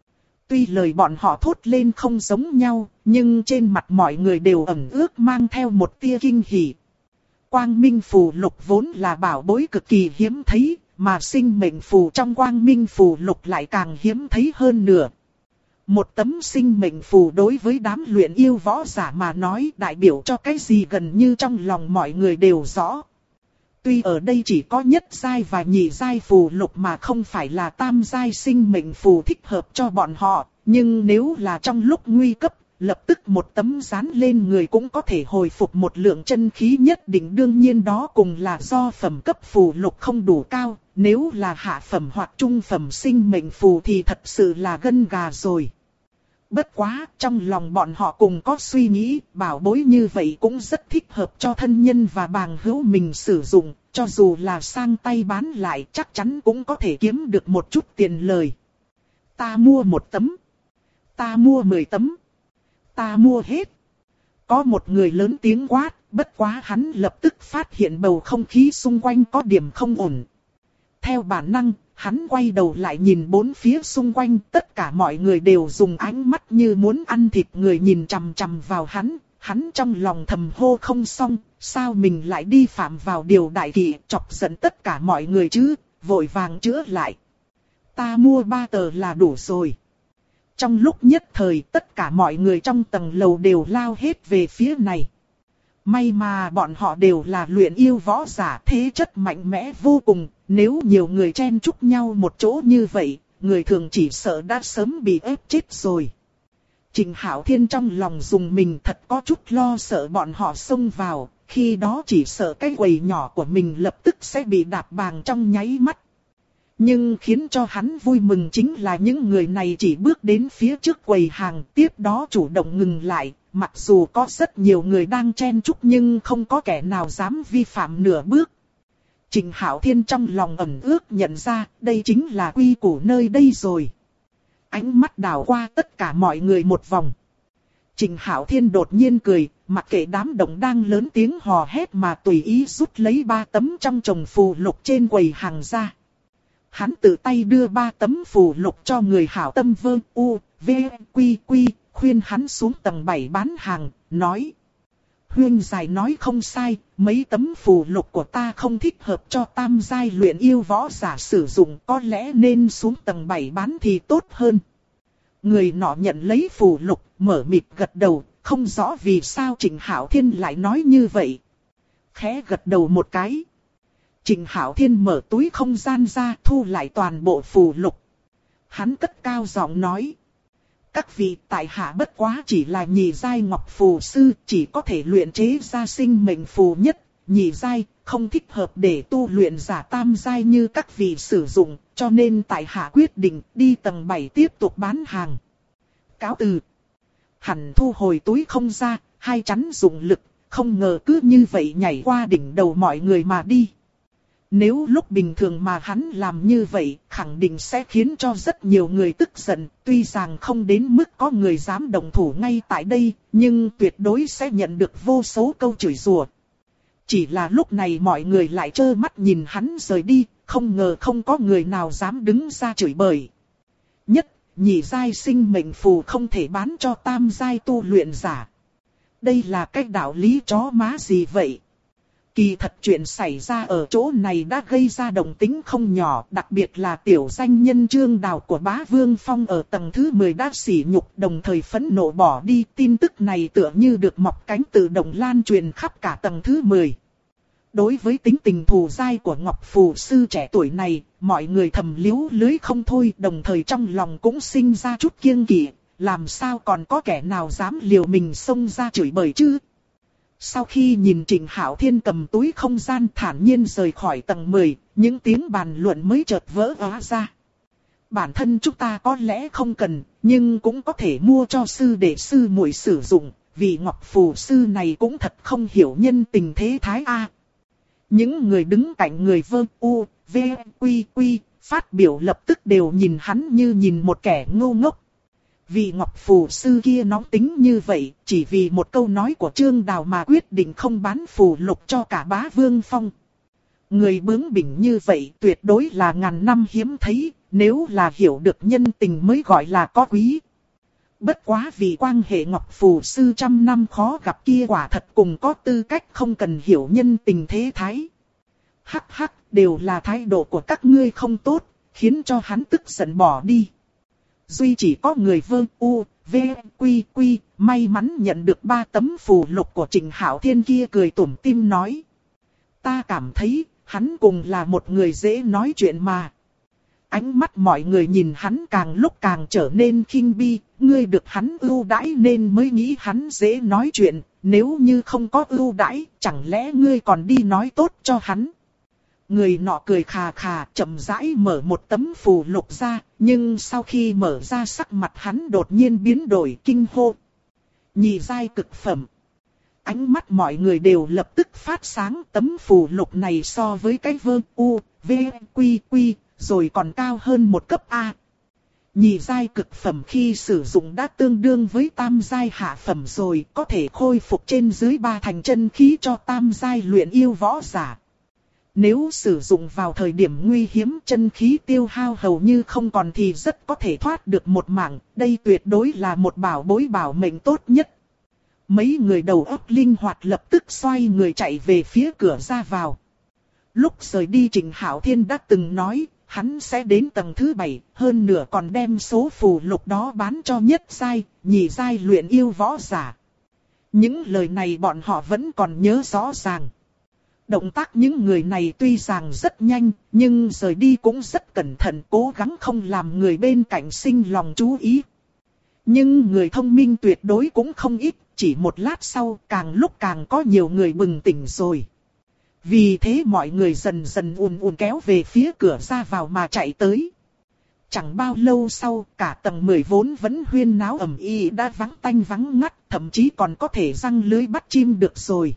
Tuy lời bọn họ thốt lên không giống nhau, nhưng trên mặt mọi người đều ẩn ước mang theo một tia kinh hỉ. Quang minh phù lục vốn là bảo bối cực kỳ hiếm thấy, mà sinh mệnh phù trong quang minh phù lục lại càng hiếm thấy hơn nữa. Một tấm sinh mệnh phù đối với đám luyện yêu võ giả mà nói đại biểu cho cái gì gần như trong lòng mọi người đều rõ. Tuy ở đây chỉ có nhất giai và nhị giai phù lục mà không phải là tam giai sinh mệnh phù thích hợp cho bọn họ, nhưng nếu là trong lúc nguy cấp, lập tức một tấm dán lên người cũng có thể hồi phục một lượng chân khí nhất định, đương nhiên đó cùng là do phẩm cấp phù lục không đủ cao, nếu là hạ phẩm hoặc trung phẩm sinh mệnh phù thì thật sự là gân gà rồi. Bất quá, trong lòng bọn họ cùng có suy nghĩ, bảo bối như vậy cũng rất thích hợp cho thân nhân và bằng hữu mình sử dụng, cho dù là sang tay bán lại chắc chắn cũng có thể kiếm được một chút tiền lời. Ta mua 1 tấm. Ta mua 10 tấm. Ta mua hết. Có một người lớn tiếng quát, bất quá hắn lập tức phát hiện bầu không khí xung quanh có điểm không ổn. Theo bản năng, hắn quay đầu lại nhìn bốn phía xung quanh, tất cả mọi người đều dùng ánh mắt như muốn ăn thịt người nhìn chằm chằm vào hắn. Hắn trong lòng thầm hô không xong, sao mình lại đi phạm vào điều đại kỵ, chọc giận tất cả mọi người chứ, vội vàng chữa lại. Ta mua 3 tờ là đủ rồi. Trong lúc nhất thời tất cả mọi người trong tầng lầu đều lao hết về phía này. May mà bọn họ đều là luyện yêu võ giả, thế chất mạnh mẽ vô cùng, nếu nhiều người chen chúc nhau một chỗ như vậy, người thường chỉ sợ đã sớm bị ép chết rồi. Trình Hạo Thiên trong lòng dùng mình, thật có chút lo sợ bọn họ xông vào, khi đó chỉ sợ cái quầy nhỏ của mình lập tức sẽ bị đạp bàng trong nháy mắt. Nhưng khiến cho hắn vui mừng chính là những người này chỉ bước đến phía trước quầy hàng, tiếp đó chủ động ngừng lại, mặc dù có rất nhiều người đang chen chúc nhưng không có kẻ nào dám vi phạm nửa bước. Trình Hạo Thiên trong lòng ẩn ước nhận ra, đây chính là quy củ nơi đây rồi. Ánh mắt đảo qua tất cả mọi người một vòng. Trình Hạo Thiên đột nhiên cười, mặc kệ đám đồng đang lớn tiếng hò hét mà tùy ý rút lấy 3 tấm trong chồng phù lục trên quầy hàng ra. Hắn tự tay đưa 3 tấm phù lục cho người hảo tâm Vương U, V, Quy, Quy, khuyên hắn xuống tầng 7 bán hàng, nói. Huyên giải nói không sai, mấy tấm phù lục của ta không thích hợp cho tam giai luyện yêu võ giả sử dụng, có lẽ nên xuống tầng 7 bán thì tốt hơn. Người nọ nhận lấy phù lục, mở mịt gật đầu, không rõ vì sao Trình Hạo Thiên lại nói như vậy. Khẽ gật đầu một cái. Trình Hạo Thiên mở túi không gian ra, thu lại toàn bộ phù lục. Hắn cất cao giọng nói. Các vị, tại hạ bất quá chỉ là nhị giai ngọc phù sư, chỉ có thể luyện chế ra sinh mệnh phù nhất, nhị giai, không thích hợp để tu luyện giả tam giai như các vị sử dụng, cho nên tại hạ quyết định đi tầng 7 tiếp tục bán hàng. Cáo từ. Hẳn thu hồi túi không ra, hai chắn dùng lực, không ngờ cứ như vậy nhảy qua đỉnh đầu mọi người mà đi. Nếu lúc bình thường mà hắn làm như vậy, khẳng định sẽ khiến cho rất nhiều người tức giận, tuy rằng không đến mức có người dám động thủ ngay tại đây, nhưng tuyệt đối sẽ nhận được vô số câu chửi rủa. Chỉ là lúc này mọi người lại trơ mắt nhìn hắn rời đi, không ngờ không có người nào dám đứng ra chửi bới. Nhất, nhị giai sinh mệnh phù không thể bán cho tam giai tu luyện giả. Đây là cái đạo lý chó má gì vậy? Kỳ thật chuyện xảy ra ở chỗ này đã gây ra động tĩnh không nhỏ, đặc biệt là tiểu danh nhân Trương Đào của Bá Vương Phong ở tầng thứ 10 đã sỉ nhục, đồng thời phẫn nộ bỏ đi. Tin tức này tựa như được mọc cánh tự động lan truyền khắp cả tầng thứ 10. Đối với tính tình thù dai của Ngọc Phù sư trẻ tuổi này, mọi người thầm liếu lưới không thôi, đồng thời trong lòng cũng sinh ra chút kiêng kỵ, làm sao còn có kẻ nào dám liều mình xông ra chửi bới chứ? Sau khi nhìn Trịnh Hạo Thiên cầm túi không gian thản nhiên rời khỏi tầng 10, những tiếng bàn luận mới chợt vỡ òa ra. Bản thân chúng ta có lẽ không cần, nhưng cũng có thể mua cho sư đệ sư muội sử dụng, vì Ngọc Phù sư này cũng thật không hiểu nhân tình thế thái a. Những người đứng cạnh người Vương U, V, Quy, Quy, phát biểu lập tức đều nhìn hắn như nhìn một kẻ ngu ngốc. Vì Ngọc Phù sư kia nóng tính như vậy, chỉ vì một câu nói của Trương Đào mà quyết định không bán phù lục cho cả Bá Vương Phong. Người bướng bỉnh như vậy tuyệt đối là ngàn năm hiếm thấy, nếu là hiểu được nhân tình mới gọi là có quý. Bất quá vì quan hệ Ngọc Phù sư trăm năm khó gặp kia quả thật cùng có tư cách không cần hiểu nhân tình thế thái. Hắc hắc, đều là thái độ của các ngươi không tốt, khiến cho hắn tức giận bỏ đi. Duy chỉ có người Vương U, V, Quy, Quy, may mắn nhận được 3 tấm phù lục của Trịnh Hạo Thiên kia cười tủm tỉm nói. Ta cảm thấy, hắn cùng là một người dễ nói chuyện mà. Ánh mắt mọi người nhìn hắn càng lúc càng trở nên khinh bi, ngươi được hắn ưu đãi nên mới nghĩ hắn dễ nói chuyện, nếu như không có ưu đãi, chẳng lẽ ngươi còn đi nói tốt cho hắn. Người nọ cười khà khà, chậm rãi mở một tấm phù lục ra, nhưng sau khi mở ra sắc mặt hắn đột nhiên biến đổi kinh hô. Nhị giai cực phẩm. Ánh mắt mọi người đều lập tức phát sáng, tấm phù lục này so với cái Vương U, V, Quy, Quy, rồi còn cao hơn một cấp A. Nhị giai cực phẩm khi sử dụng đã tương đương với tam giai hạ phẩm rồi, có thể khôi phục trên dưới 3 thành chân khí cho tam giai luyện yêu võ giả. Nếu sử dụng vào thời điểm nguy hiểm, chân khí tiêu hao hầu như không còn thì rất có thể thoát được một mạng, đây tuyệt đối là một bảo bối bảo mệnh tốt nhất. Mấy người đầu óc linh hoạt lập tức xoay người chạy về phía cửa ra vào. Lúc rời đi Trịnh Hạo Thiên đã từng nói, hắn sẽ đến tầng thứ 7, hơn nữa còn đem số phù lục đó bán cho nhất giai, nhị giai luyện yêu võ giả. Những lời này bọn họ vẫn còn nhớ rõ ràng. Động tác những người này tuy rằng rất nhanh, nhưng rời đi cũng rất cẩn thận, cố gắng không làm người bên cạnh sinh lòng chú ý. Nhưng người thông minh tuyệt đối cũng không ít, chỉ một lát sau càng lúc càng có nhiều người bừng tỉnh rồi. Vì thế mọi người dần dần ùn kéo về phía cửa ra vào mà chạy tới. Chẳng bao lâu sau, cả tầng 10 vốn vẫn huyên náo ầm ĩ đã vắng tanh vắng ngắt, thậm chí còn có thể răng lưới bắt chim được rồi.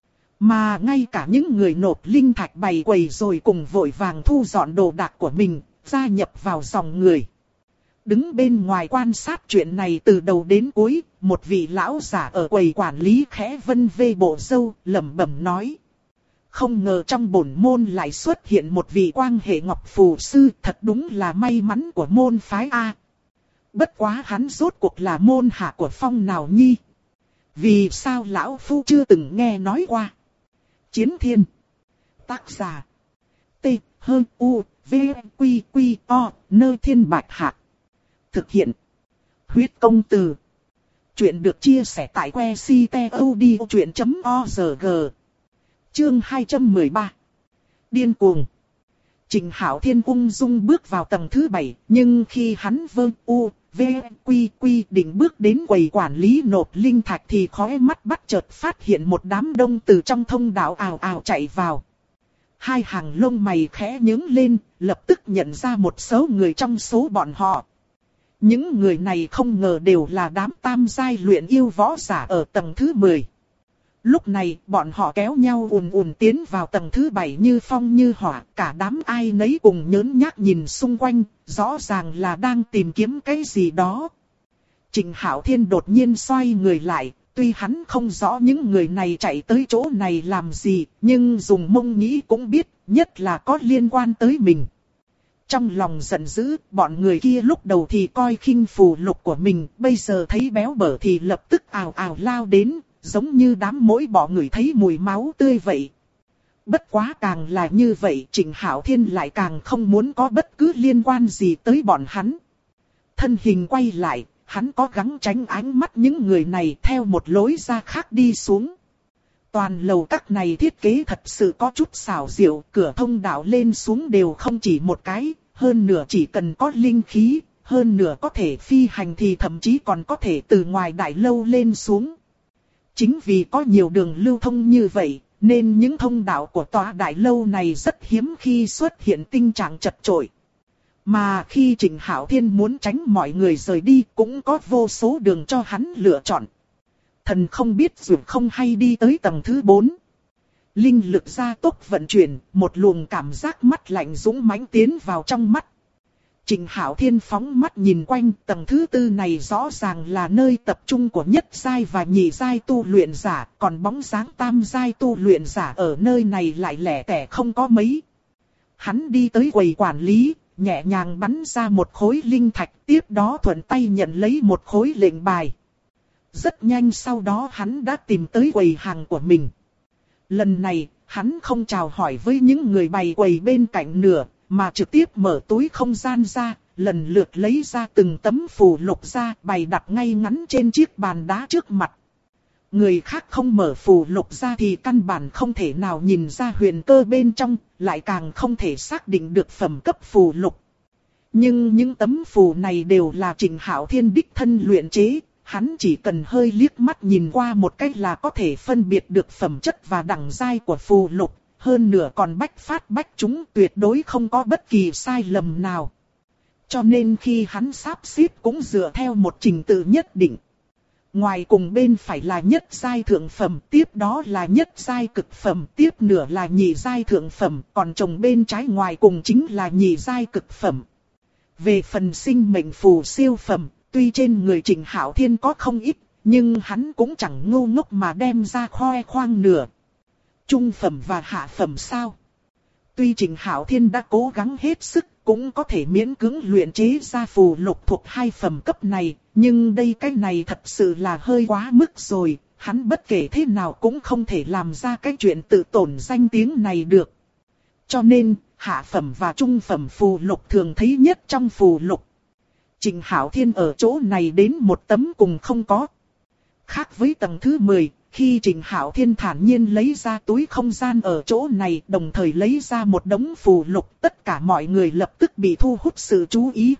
Mà ngay cả những người nộp linh thạch bày quầy rồi cùng vội vàng thu dọn đồ đạc của mình, gia nhập vào dòng người. Đứng bên ngoài quan sát chuyện này từ đầu đến cuối, một vị lão giả ở quầy quản lý khẽ vân vê bộ râu, lẩm bẩm nói. Không ngờ trong bổn môn lại xuất hiện một vị quan hệ Ngọc Phù sư, thật đúng là may mắn của môn phái A. Bất quá hắn rốt cuộc là môn hạ của Phong nào nhi? Vì sao lão phu chưa từng nghe nói qua? Chiến Thiên. Tác giả. T, H, U, V, Quy, Quy, O, Nơ Thiên Bạch Hạc. Thực hiện. Huyết công từ. Chuyện được chia sẻ tại que ctod.org. Chương 213. Điên cuồng. Trịnh Hạo Thiên ung dung bước vào tầng thứ 7, nhưng khi hắn Vương U, V, Quy, Quy định bước đến quầy quản lý nộp linh thạch thì khóe mắt bắt chợt phát hiện một đám đông từ trong thông đạo ào ào chạy vào. Hai hàng lông mày khẽ nhướng lên, lập tức nhận ra một số người trong số bọn họ. Những người này không ngờ đều là đám tam giai luyện yêu võ giả ở tầng thứ 10. Lúc này, bọn họ kéo nhau ùn ùn tiến vào tầng thứ 7 như phong như hỏa, cả đám ai nấy cùng nhớn nhác nhìn xung quanh, rõ ràng là đang tìm kiếm cái gì đó. Trịnh Hạo Thiên đột nhiên xoay người lại, tuy hắn không rõ những người này chạy tới chỗ này làm gì, nhưng dùng mông nghĩ cũng biết, nhất là có liên quan tới mình. Trong lòng giận dữ, bọn người kia lúc đầu thì coi khinh phù lục của mình, bây giờ thấy béo bở thì lập tức ào ào lao đến, giống như đám mối bọ người thấy mùi máu tươi vậy. Bất quá càng là như vậy, Trịnh Hạo Thiên lại càng không muốn có bất cứ liên quan gì tới bọn hắn. Thân hình quay lại, hắn có gắng tránh ánh mắt những người này theo một lối ra khác đi xuống. Toàn lầu các này thiết kế thật sự có chút xảo diệu, cửa thông đạo lên xuống đều không chỉ một cái, hơn nửa chỉ cần có linh khí, hơn nửa có thể phi hành thì thậm chí còn có thể từ ngoài đại lâu lên xuống. Chính vì có nhiều đường lưu thông như vậy, nên những thông đạo của tòa đại lâu này rất hiếm khi xuất hiện tình trạng chật chội. Mà khi Trịnh Hạo Thiên muốn tránh mọi người rời đi cũng có vô số đường cho hắn lựa chọn. Thần không biết dù không hay đi tới tầng thứ 4. Linh lực gia tốc vận chuyển, một luồng cảm giác mắt lạnh dũng mãnh tiến vào trong mắt. Trịnh Hạo Thiên phóng mắt nhìn quanh, tầng thứ 4 này rõ ràng là nơi tập trung của nhất giai và nhị giai tu luyện giả, còn bóng dáng tam giai tu luyện giả ở nơi này lại lẻ tẻ không có mấy. Hắn đi tới quầy quản lý, nhẹ nhàng bắn ra một khối linh thạch, tiếp đó thuận tay nhận lấy một khối lệnh bài. Rất nhanh sau đó hắn đã tìm tới quầy hàng của mình. Lần này, hắn không chào hỏi với những người bày quầy bên cạnh nữa, mà trực tiếp mở túi không gian ra, lần lượt lấy ra từng tấm phù lục ra, bày đặt ngay ngắn trên chiếc bàn đá trước mặt. Người khác không mở phù lục ra thì căn bản không thể nào nhìn ra huyền cơ bên trong, lại càng không thể xác định được phẩm cấp phù lục. Nhưng những tấm phù này đều là Trịnh Hạo Thiên đích thân luyện chế, hắn chỉ cần hơi liếc mắt nhìn qua một cách là có thể phân biệt được phẩm chất và đẳng giai của phù lục, hơn nữa còn bách phát bách trúng, tuyệt đối không có bất kỳ sai lầm nào. Cho nên khi hắn sắp xếp cũng dựa theo một trình tự nhất định. Ngoài cùng bên phải là nhất giai thượng phẩm, tiếp đó là nhất giai cực phẩm, tiếp nửa là nhị giai thượng phẩm, còn chồng bên trái ngoài cùng chính là nhị giai cực phẩm. Về phần sinh mệnh phù siêu phẩm, tuy trên người Trịnh Hạo Thiên có không ít, nhưng hắn cũng chẳng ngu ngốc mà đem ra khoe khoang nửa. Trung phẩm và hạ phẩm sao? Tuy Trịnh Hạo Thiên đã cố gắng hết sức, cũng có thể miễn cưỡng luyện chế ra phù lục thuộc 2 phẩm cấp này, nhưng đây cái này thật sự là hơi quá mức rồi, hắn bất kể thế nào cũng không thể làm ra cái chuyện tự tổn danh tiếng này được. Cho nên, hạ phẩm và trung phẩm phù lục thường thấy nhất trong phù lục. Trịnh Hạo Thiên ở chỗ này đến một tấm cùng không có. Khác với tầng thứ 10, khi Trịnh Hạo Thiên thản nhiên lấy ra túi không gian ở chỗ này, đồng thời lấy ra một đống phù lục, tất cả mọi người lập tức bị thu hút sự chú ý.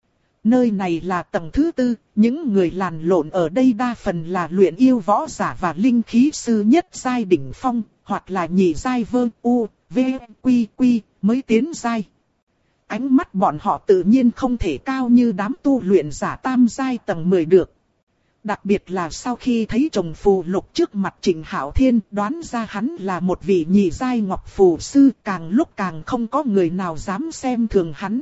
Nơi này là tầng thứ 4, những người làn lộn ở đây đa phần là luyện yêu võ giả và linh khí sư nhất giai đỉnh phong, hoặc là nhị giai vơ u, v, quy quy, mới tiến giai. Ánh mắt bọn họ tự nhiên không thể cao như đám tu luyện giả tam giai tầng 10 được. Đặc biệt là sau khi thấy chồng phù lục trước mặt Trịnh Hạo Thiên, đoán ra hắn là một vị nhị giai ngọc phù sư, càng lúc càng không có người nào dám xem thường hắn.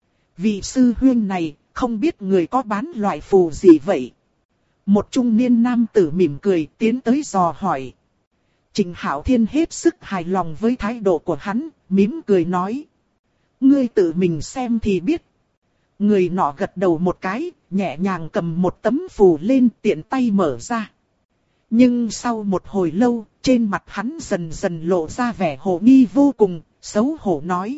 Vị sư huynh này, không biết người có bán loại phù gì vậy? Một trung niên nam tử mỉm cười tiến tới dò hỏi. Trịnh Hạo Thiên hết sức hài lòng với thái độ của hắn, mỉm cười nói. Ngươi tự mình xem thì biết. Người nọ gật đầu một cái, nhẹ nhàng cầm một tấm phù lên tiện tay mở ra. Nhưng sau một hồi lâu, trên mặt hắn dần dần lộ ra vẻ hồ nghi vô cùng, xấu hổ nói.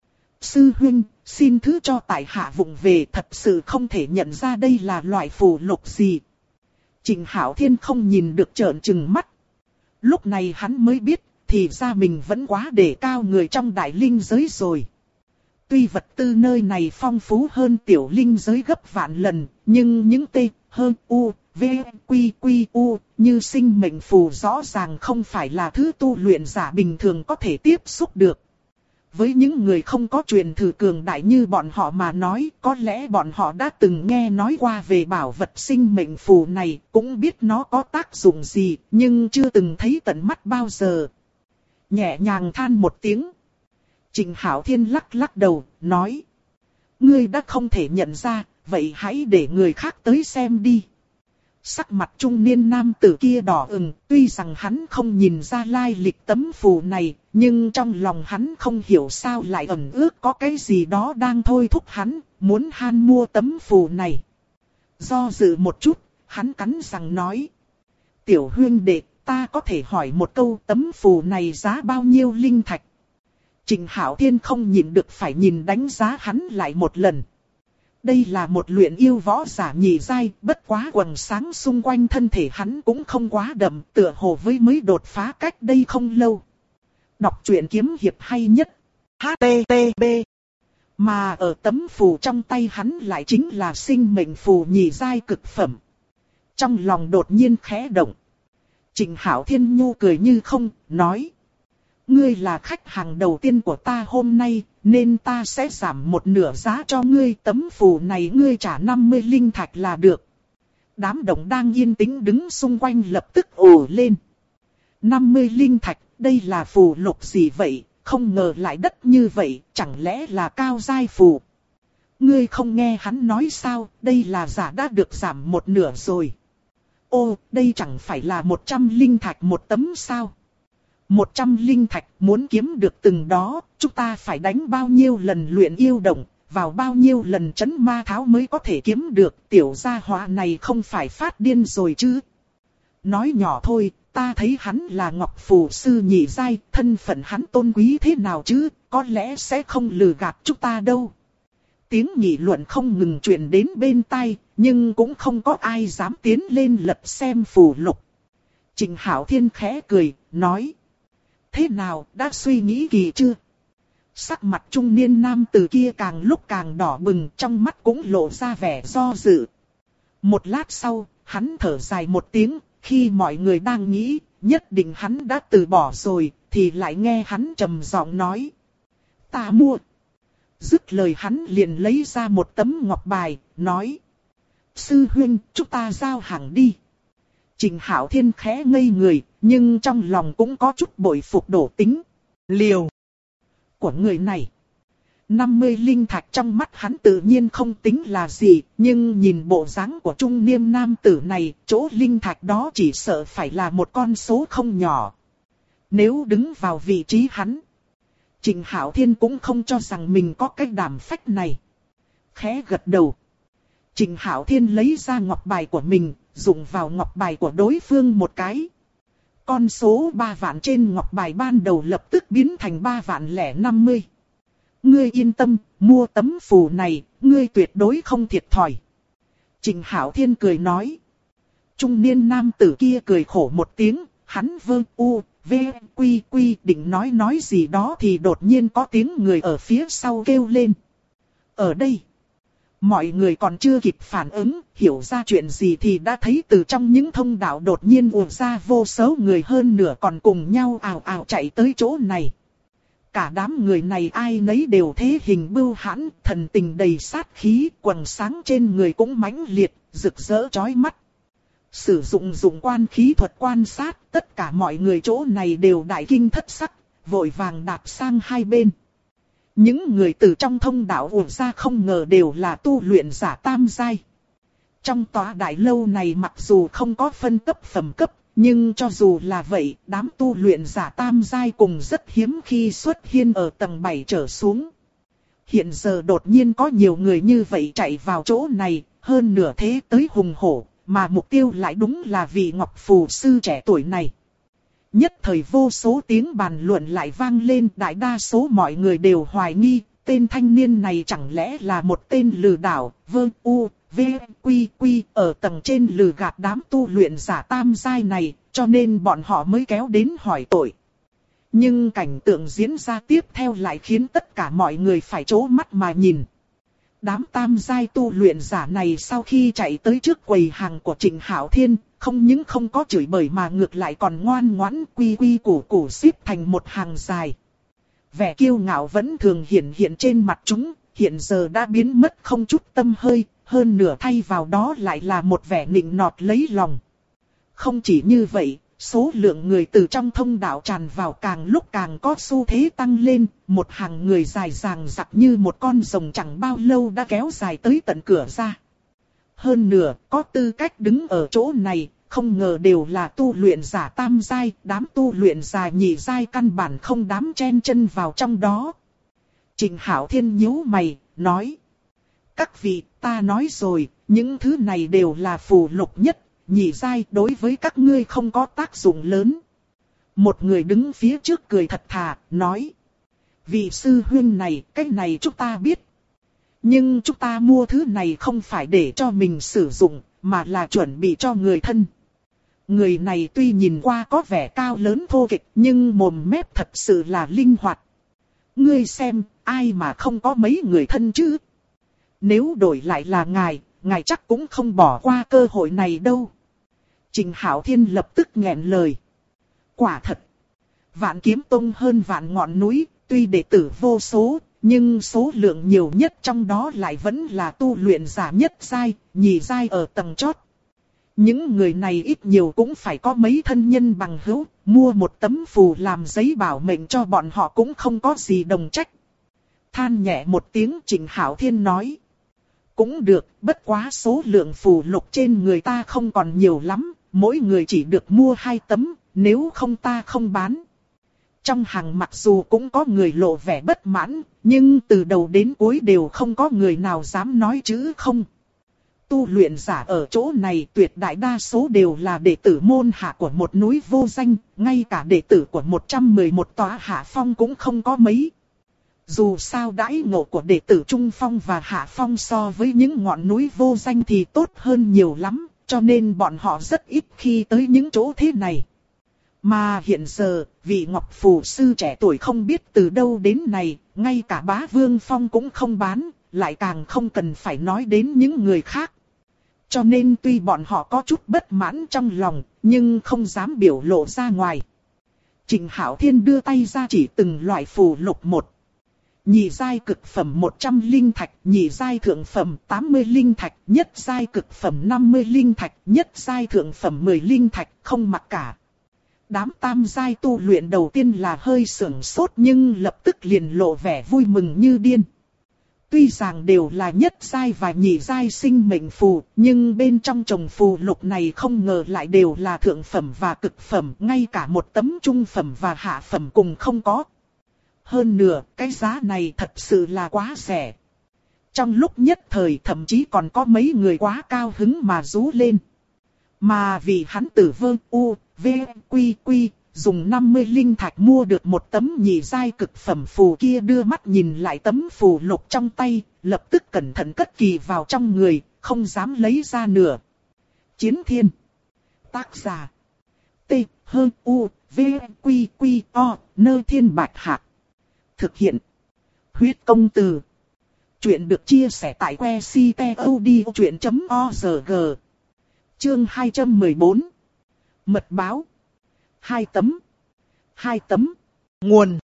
Sư huynh, xin thứ cho tại hạ vụng về, thật sự không thể nhận ra đây là loại phù lục gì. Trịnh Hạo Thiên không nhìn được trợn trừng mắt. Lúc này hắn mới biết, thì ra mình vẫn quá để cao người trong đại linh giới rồi. Tuy vật tư nơi này phong phú hơn tiểu linh giới gấp vạn lần, nhưng những T, hơn U, V, Quy, Quy, U, như sinh mệnh phù rõ ràng không phải là thứ tu luyện giả bình thường có thể tiếp xúc được. với những người không có truyền thừa cường đại như bọn họ mà nói, có lẽ bọn họ đã từng nghe nói qua về bảo vật sinh mệnh phù này, cũng biết nó có tác dụng gì, nhưng chưa từng thấy tận mắt bao giờ. Nhẹ nhàng than một tiếng. Trình Hạo Thiên lắc lắc đầu, nói. Ngươi đã không thể nhận ra, vậy hãy để người khác tới xem đi. Sắc mặt trung niên nam tử kia đỏ ửng, tuy rằng hắn không nhìn ra lai lịch tấm phù này, nhưng trong lòng hắn không hiểu sao lại ẩn ước có cái gì đó đang thôi thúc hắn, muốn han mua tấm phù này. Do dự một chút, hắn cắn răng nói. Tiểu huynh đệ, ta có thể hỏi một câu, tấm phù này giá bao nhiêu linh thạch? Trình Hạo Thiên không nhịn được phải nhìn đánh giá hắn lại một lần. Đây là một luyện yêu võ giả nhị giai, bất quá quầng sáng xung quanh thân thể hắn cũng không quá đậm, tựa hồ với mới đột phá cách đây không lâu. Đọc truyện kiếm hiệp hay nhất. HTTP. Mà ở tấm phù trong tay hắn lại chính là sinh mệnh phù nhị giai cực phẩm. Trong lòng đột nhiên khẽ động. Trình Hạo Thiên nhu cười như không, nói. Ngươi là khách hàng đầu tiên của ta hôm nay, nên ta sẽ giảm một nửa giá cho ngươi. Tấm phù này ngươi trả 50 linh thạch là được. Đám đồng đang yên tĩnh đứng xung quanh lập tức ồ lên. 50 linh thạch, đây là phù lục gì vậy? Không ngờ lại đắt như vậy, chẳng lẽ là cao giai phù? Ngươi không nghe hắn nói sao, đây là giả đã được giảm một nửa rồi. Ô, đây chẳng phải là 100 linh thạch một tấm sao? 100 linh thạch muốn kiếm được từng đó, chúng ta phải đánh bao nhiêu lần luyện yêu động, vào bao nhiêu lần trấn ma tháo mới có thể kiếm được. Tiểu gia hỏa này không phải phát điên rồi chứ? Nói nhỏ thôi, ta thấy hắn là Ngọc Phù sư nhị giai, thân phận hắn tôn quý thế nào chứ, có lẽ sẽ không lừa gạt chúng ta đâu. Tiếng nghị luận không ngừng truyền đến bên tai, nhưng cũng không có ai dám tiến lên lật xem phù lục. Trình Hạo Thiên khẽ cười, nói. Thế nào, đã suy nghĩ kỳ chưa? Sắc mặt trung niên nam tử kia càng lúc càng đỏ bừng, trong mắt cũng lộ ra vẻ do dự. Một lát sau, hắn thở dài một tiếng, khi mọi người đang nghĩ, nhất định hắn đã từ bỏ rồi, thì lại nghe hắn trầm giọng nói. Ta mua. Dứt lời hắn liền lấy ra một tấm ngọc bài, nói. Sư huynh, chúng ta giao hàng đi. Trình Hạo Thiên khẽ ngây người, nhưng trong lòng cũng có chút bội phục đổ tính. Liều của người này. 50 linh thạch trong mắt hắn tự nhiên không tính là gì, nhưng nhìn bộ dáng của trung niên nam tử này, chỗ linh thạch đó chỉ sợ phải là một con số không nhỏ. Nếu đứng vào vị trí hắn, Trình Hạo Thiên cũng không cho rằng mình có cái đảm phách này. Khẽ gật đầu. Trình Hạo Thiên lấy ra ngọc bài của mình, dùng vào ngọc bài của đối phương một cái. Con số 3 vạn trên ngọc bài ban đầu lập tức biến thành 3.050. Ngươi yên tâm, mua tấm phù này, ngươi tuyệt đối không thiệt thòi. Trình Hạo Thiên cười nói. Trung niên nam tử kia cười khổ một tiếng, hắn định nói gì đó thì đột nhiên có tiếng người ở phía sau kêu lên. Ở đây. Mọi người còn chưa kịp phản ứng, hiểu ra chuyện gì thì đã thấy từ trong những thông đạo đột nhiên ùa ra vô số người, hơn nửa còn cùng nhau ào ào chạy tới chỗ này. Cả đám người này ai nấy đều thế hình bưu hãn, thần tình đầy sát khí, quầng sáng trên người cũng mãnh liệt, rực rỡ chói mắt. Sử dụng quan khí thuật quan sát, tất cả mọi người chỗ này đều đại kinh thất sắc, vội vàng đạp sang hai bên. Những người từ trong thông đạo ùa ra không ngờ đều là tu luyện giả tam giai. Trong tòa đại lâu này mặc dù không có phân cấp phẩm cấp, nhưng cho dù là vậy, đám tu luyện giả tam giai cùng rất hiếm khi xuất hiện ở tầng 7 trở xuống. Hiện giờ đột nhiên có nhiều người như vậy chạy vào chỗ này, hơn nửa thế tới hùng hổ, mà mục tiêu lại đúng là vị Ngọc Phù sư trẻ tuổi này. Nhất thời vô số tiếng bàn luận lại vang lên, đại đa số mọi người đều hoài nghi, tên thanh niên này chẳng lẽ là một tên lừa đảo, ở tầng trên lừa gạt đám tu luyện giả tam giai này, cho nên bọn họ mới kéo đến hỏi tội. Nhưng cảnh tượng diễn ra tiếp theo lại khiến tất cả mọi người phải trố mắt mà nhìn. Đám tam giai tu luyện giả này sau khi chạy tới trước quầy hàng của Trình Hạo Thiên, không những không có chửi bới mà ngược lại còn ngoan ngoãn quy củ xếp thành một hàng dài. vẻ kiêu ngạo vẫn thường hiện hiện trên mặt chúng, hiện giờ đã biến mất không chút tâm hơi, hơn nửa thay vào đó lại là một vẻ nịnh nọt lấy lòng. Không chỉ như vậy, số lượng người từ trong thông đạo tràn vào càng lúc càng có xu thế tăng lên, một hàng người dài dằng dặc như một con rồng chẳng bao lâu đã kéo dài tới tận cửa ra. Hơn nữa, có tư cách đứng ở chỗ này, không ngờ đều là tu luyện giả tam giai, đám tu luyện giả nhị giai căn bản không dám chen chân vào trong đó. Trịnh Hạo Thiên nhíu mày, nói: các vị, ta nói rồi, những thứ này đều là phù lục nhất, nhị giai đối với các ngươi không có tác dụng lớn. Một người đứng phía trước cười thật thà, nói: vị sư huynh này, cái này chúng ta biết. Nhưng chúng ta mua thứ này không phải để cho mình sử dụng, mà là chuẩn bị cho người thân. Người này tuy nhìn qua có vẻ cao lớn thô kệch, nhưng mồm mép thật sự là linh hoạt. Ngươi xem, ai mà không có mấy người thân chứ? Nếu đổi lại là ngài chắc cũng không bỏ qua cơ hội này đâu. Trịnh Hạo Thiên lập tức nghẹn lời. Quả thật, Vạn Kiếm Tông hơn vạn ngọn núi, tuy đệ tử vô số, nhưng số lượng nhiều nhất trong đó lại vẫn là tu luyện giả nhất giai, nhị giai ở tầng chót. Những người này ít nhiều cũng phải có mấy thân nhân bằng hữu, mua một tấm phù làm giấy bảo mệnh cho bọn họ cũng không có gì đồng trách. Than nhẹ một tiếng, Trịnh Hạo Thiên nói: cũng được, bất quá số lượng phù lục trên người ta không còn nhiều lắm, mỗi người chỉ được mua 2 tấm, nếu không ta không bán. Trong hàng mặc dù cũng có người lộ vẻ bất mãn, nhưng từ đầu đến cuối đều không có người nào dám nói chữ không. Tu luyện giả ở chỗ này tuyệt đại đa số đều là đệ tử môn hạ của một núi vô danh, ngay cả đệ tử của 111 tòa hạ phong cũng không có mấy. Dù sao đãi ngộ của đệ tử trung phong và hạ phong so với những ngọn núi vô danh thì tốt hơn nhiều lắm, cho nên bọn họ rất ít khi tới những chỗ thế này. Mà hiện giờ, vị Ngọc Phù sư trẻ tuổi không biết từ đâu đến này, ngay cả Bá Vương Phong cũng không bán, lại càng không cần phải nói đến những người khác. Cho nên tuy bọn họ có chút bất mãn trong lòng, nhưng không dám biểu lộ ra ngoài. Trịnh Hạo Thiên đưa tay ra chỉ từng loại phù lục một. Nhị giai cực phẩm 100 linh thạch, nhị giai thượng phẩm 80 linh thạch, nhất giai cực phẩm 50 linh thạch, nhất giai thượng phẩm 10 linh thạch, không mặc cả. Đám tam giai tu luyện đầu tiên là hơi sửng sốt nhưng lập tức liền lộ vẻ vui mừng như điên. Tuy rằng đều là nhất giai và nhị giai sinh mệnh phù, nhưng bên trong chồng phù lục này không ngờ lại đều là thượng phẩm và cực phẩm, ngay cả một tấm trung phẩm và hạ phẩm cùng không có. Hơn nữa, cái giá này thật sự là quá rẻ. Trong lúc nhất thời thậm chí còn có mấy người quá cao hứng mà rú lên. Mà vì hắn tử vơ u, v, quy quy, dùng 50 linh thạch mua được một tấm nhị giai cực phẩm phù kia, đưa mắt nhìn lại tấm phù lục trong tay, lập tức cẩn thận cất kỳ vào trong người, không dám lấy ra nữa. Chiến Thiên. Tác giả: T, H, U, V, Quy, Quy, O, Nơ Thiên Bạch Hạc. Thực hiện: Huyết Công Từ. Chuyện được chia sẻ tại website.odchuyện.org. Chương 214. Mật báo. 2 tấm. 2 tấm. Nguồn: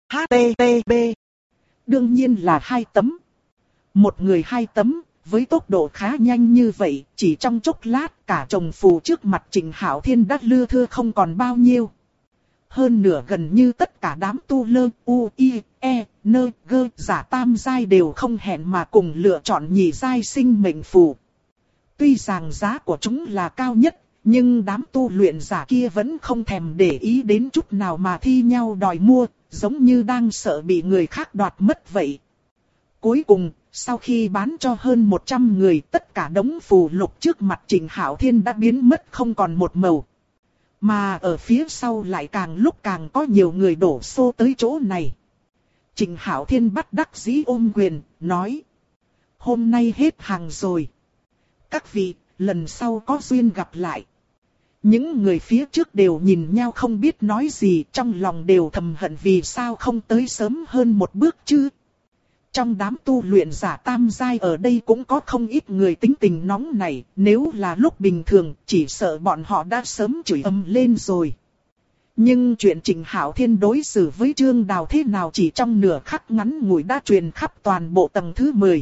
HTTP. Đương nhiên là 2 tấm. Một người 2 tấm, với tốc độ khá nhanh như vậy, chỉ trong chốc lát cả chồng phù trước mặt Trịnh Hạo Thiên đã lưa thưa không còn bao nhiêu. Hơn nửa gần như tất cả đám tu lơ, u, i, e, nơ, gơ, giả tam giai đều không hẹn mà cùng lựa chọn nhị giai sinh mệnh phù. Tuy rằng giá của chúng là cao nhất, nhưng đám tu luyện giả kia vẫn không thèm để ý đến chút nào mà thi nhau đòi mua, giống như đang sợ bị người khác đoạt mất vậy. Cuối cùng, sau khi bán cho hơn 100 người, tất cả đống phù lục trước mặt Trịnh Hạo Thiên đã biến mất không còn một màu. Mà ở phía sau lại càng lúc càng có nhiều người đổ xô tới chỗ này. Trịnh Hạo Thiên bắt đắc dĩ ôm quyền, nói: hôm nay hết hàng rồi. Các vị, lần sau có duyên gặp lại. Những người phía trước đều nhìn nhau không biết nói gì, trong lòng đều thầm hận vì sao không tới sớm hơn một bước chứ. Trong đám tu luyện giả tam giai ở đây cũng có không ít người tính tình nóng này, nếu là lúc bình thường chỉ sợ bọn họ đã sớm chửi ầm lên rồi. Nhưng chuyện Trịnh Hạo Thiên đối xử với Trương Đào thế nào chỉ trong nửa khắc ngắn ngủi đã truyền khắp toàn bộ tầng thứ 10.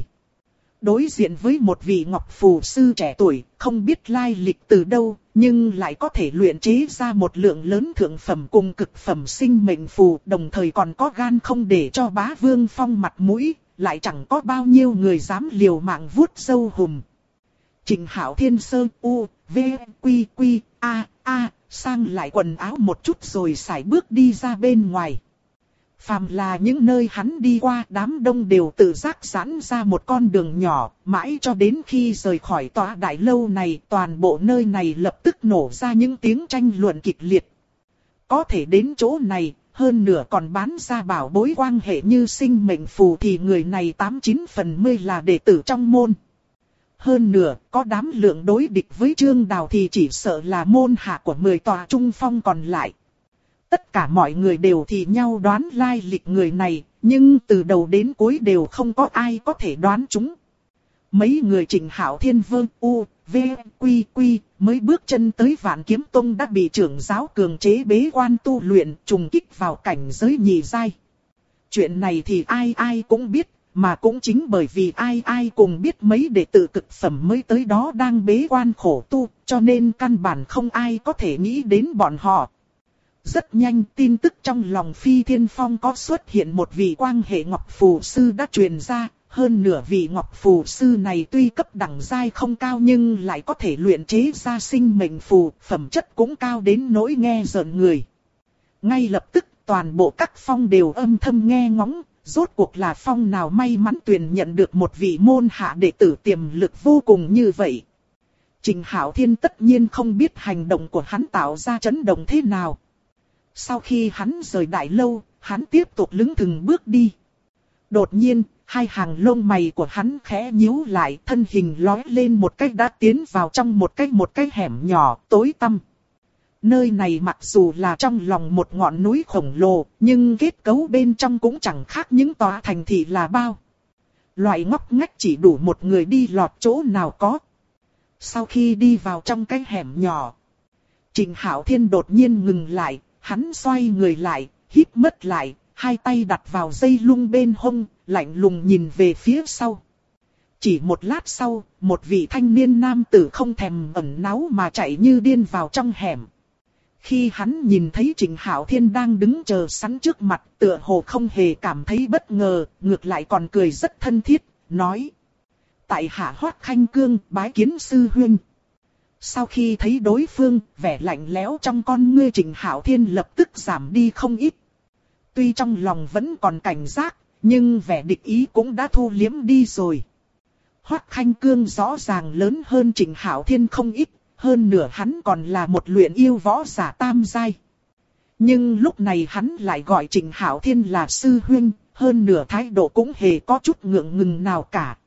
Đối diện với một vị ngọc phù sư trẻ tuổi, không biết lai lịch từ đâu, nhưng lại có thể luyện chế ra một lượng lớn thượng phẩm cùng cực phẩm sinh mệnh phù, đồng thời còn có gan không để cho Bá Vương Phong mặt mũi, lại chẳng có bao nhiêu người dám liều mạng vuốt râu hùm. Trịnh Hạo Thiên sơ u, v, quy quy, a, sang lại quần áo một chút rồi sải bước đi ra bên ngoài. Phàm là những nơi hắn đi qua, đám đông đều tự giác giãn ra một con đường nhỏ, mãi cho đến khi rời khỏi tòa đại lâu này, toàn bộ nơi này lập tức nổ ra những tiếng tranh luận kịch liệt. Có thể đến chỗ này, hơn nửa còn bán ra bảo bối quan hệ như sinh mệnh phù thì người này 89 phần 10 là đệ tử trong môn. Hơn nửa, có đám lượng đối địch với Trương Đào thì chỉ sợ là môn hạ của 10 tòa trung phong còn lại. Tất cả mọi người đều thì nhau đoán lai lịch người này, nhưng từ đầu đến cuối đều không có ai có thể đoán chúng. Mấy người Trịnh Hạo Thiên vương u, v, quy quy, mới bước chân tới Vạn Kiếm Tông đã bị trưởng giáo cường chế bế quan tu luyện, trùng kích vào cảnh giới nhị giai. Chuyện này thì ai ai cũng biết, mà cũng chính bởi vì ai ai cùng biết mấy đệ tử cực phẩm mới tới đó đang bế quan khổ tu, cho nên căn bản không ai có thể nghĩ đến bọn họ. Rất nhanh tin tức trong lòng Phi Thiên Phong có xuất hiện một vị quan hệ Ngọc Phù Sư đã truyền ra, hơn nửa vị Ngọc Phù Sư này tuy cấp đẳng giai không cao nhưng lại có thể luyện chế ra sinh mệnh phù, phẩm chất cũng cao đến nỗi nghe rợn người. Ngay lập tức toàn bộ các phong đều âm thầm nghe ngóng, rốt cuộc là phong nào may mắn tuyển nhận được một vị môn hạ đệ tử tiềm lực vô cùng như vậy. Trịnh Hạo Thiên tất nhiên không biết hành động của hắn tạo ra chấn động thế nào. Sau khi hắn rời đại lâu, hắn tiếp tục lững thừng bước đi. Đột nhiên, hai hàng lông mày của hắn khẽ nhíu lại, thân hình lói lên một cách đã tiến vào trong một cái hẻm nhỏ, tối tăm. Nơi này mặc dù là trong lòng một ngọn núi khổng lồ, nhưng kết cấu bên trong cũng chẳng khác những tòa thành thị là bao. Loại ngóc ngách chỉ đủ một người đi lọt chỗ nào có. Sau khi đi vào trong cái hẻm nhỏ, Trịnh Hạo Thiên đột nhiên ngừng lại. Hắn xoay người lại, híp mắt lại, hai tay đặt vào dây lung bên hông, lạnh lùng nhìn về phía sau. Chỉ một lát sau, một vị thanh niên nam tử không thèm ẩn náu mà chạy như điên vào trong hẻm. Khi hắn nhìn thấy Trịnh Hạo Thiên đang đứng chờ sẵn trước mặt, tựa hồ không hề cảm thấy bất ngờ, ngược lại còn cười rất thân thiết, nói: tại hạ Hoắc Khanh Cương, bái kiến sư huynh. Sau khi thấy đối phương, vẻ lạnh lẽo trong con ngươi Trịnh Hạo Thiên lập tức giảm đi không ít. Tuy trong lòng vẫn còn cảnh giác, nhưng vẻ địch ý cũng đã thu liếm đi rồi. Hoắc Khanh Cương rõ ràng lớn hơn Trịnh Hạo Thiên không ít, hơn nữa hắn còn là một luyện yêu võ giả tam giai. Nhưng lúc này hắn lại gọi Trịnh Hạo Thiên là sư huynh, hơn nửa thái độ cũng hề có chút ngượng ngùng nào cả.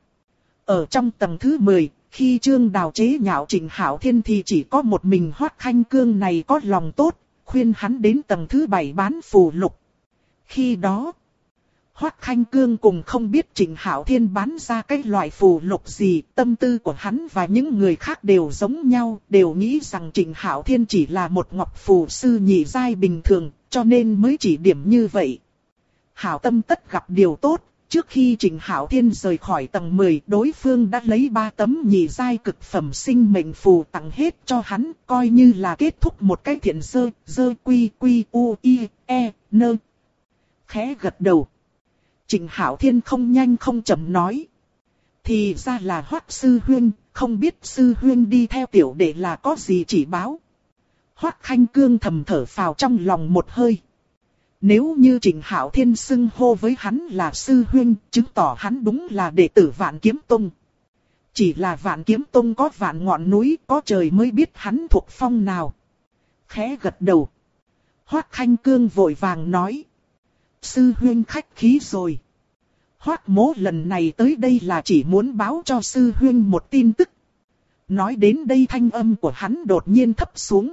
Ở trong tầng thứ 10, khi Trương Đào chế nhạo Trịnh Hạo Thiên thì chỉ có một mình Hoắc Khanh Cương này có lòng tốt, khuyên hắn đến tầng thứ 7 bán phù lục. Khi đó, Hoắc Khanh Cương cùng không biết Trịnh Hạo Thiên bán ra cái loại phù lục gì, tâm tư của hắn và những người khác đều giống nhau, đều nghĩ rằng Trịnh Hạo Thiên chỉ là một ngọc phù sư nhị giai bình thường, cho nên mới chỉ điểm như vậy. Hảo tâm tất gặp điều tốt. Trước khi Trịnh Hạo Thiên rời khỏi tầng 10, đối phương đã lấy 3 tấm nhị giai cực phẩm sinh mệnh phù tặng hết cho hắn, coi như là kết thúc một cái thiện dơ quy quy u i e nơ. Khẽ gật đầu. Trịnh Hạo Thiên không nhanh không chậm nói: thì ra là Hoắc sư huynh, không biết sư huynh đi theo tiểu đệ là có gì chỉ báo. Hoắc Khanh Cương thầm thở phào trong lòng một hơi. Nếu như Trịnh Hạo Thiên xưng hô với hắn là sư huynh, chứng tỏ hắn đúng là đệ tử Vạn Kiếm Tông. Chỉ là Vạn Kiếm Tông có vạn ngọn núi, có trời mới biết hắn thuộc phong nào. Khẽ gật đầu, Hoắc Khanh Cương vội vàng nói: sư huynh khách khí rồi. Hoắc mỗ lần này tới đây là chỉ muốn báo cho sư huynh một tin tức. Nói đến đây thanh âm của hắn đột nhiên thấp xuống.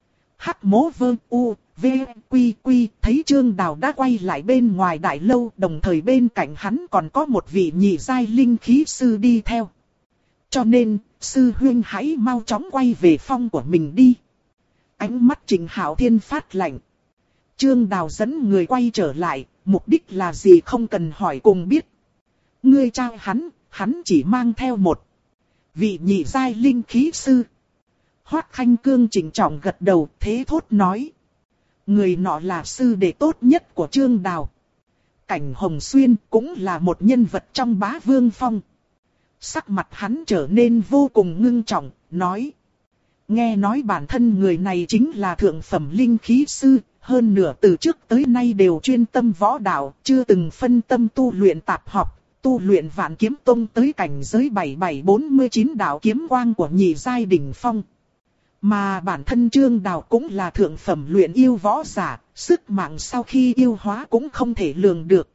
Hắc mỗ vơ u, v, quy quy, thấy Trương Đào đã quay lại bên ngoài đại lâu, đồng thời bên cạnh hắn còn có một vị nhị giai linh khí sư đi theo. Cho nên, sư huynh hãy mau chóng quay về phong của mình đi. Ánh mắt Trịnh Hạo Thiên phát lạnh. Trương Đào dẫn người quay trở lại, mục đích là gì không cần hỏi cùng biết. Ngươi trao hắn chỉ mang theo một vị nhị giai linh khí sư. Hoắc Khanh Cương chỉnh trọng gật đầu, thế thốt nói. Người nọ là sư đệ tốt nhất của Trương Đào. Cảnh Hồng Xuyên cũng là một nhân vật trong Bá Vương Phong. Sắc mặt hắn trở nên vô cùng ngưng trọng, nói. Nghe nói bản thân người này chính là thượng phẩm linh khí sư, hơn nửa từ trước tới nay đều chuyên tâm võ đạo, chưa từng phân tâm tu luyện tạp học, tu luyện Vạn Kiếm Tông tới cảnh giới 7749 đạo kiếm quang của nhị giai đỉnh phong. Mà bản thân Trương Đào cũng là thượng phẩm luyện yêu võ giả, sức mạnh sau khi yêu hóa cũng không thể lường được.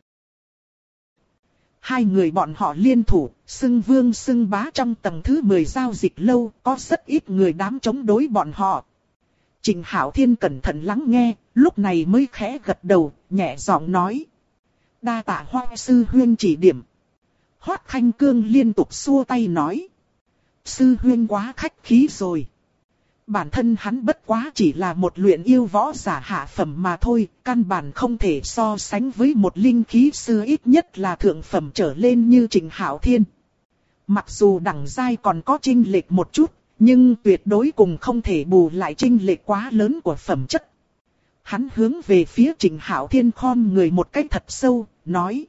Hai người bọn họ liên thủ, xưng vương xưng bá trong tầng thứ 10 giao dịch lâu, có rất ít người dám chống đối bọn họ. Trình Hạo Thiên cẩn thận lắng nghe, lúc này mới khẽ gật đầu, nhẹ giọng nói. Đa tạ Hoắc sư huynh chỉ điểm. Hoắc Khanh Cương liên tục xua tay nói. Sư huynh quá khách khí rồi. Bản thân hắn bất quá chỉ là một luyện yêu võ giả hạ phẩm mà thôi, căn bản không thể so sánh với một linh khí sư ít nhất là thượng phẩm trở lên như Trình Hạo Thiên. Mặc dù đẳng giai còn có chênh lệch một chút, nhưng tuyệt đối cùng không thể bù lại chênh lệch quá lớn của phẩm chất. Hắn hướng về phía Trình Hạo Thiên khom người một cách thật sâu, nói.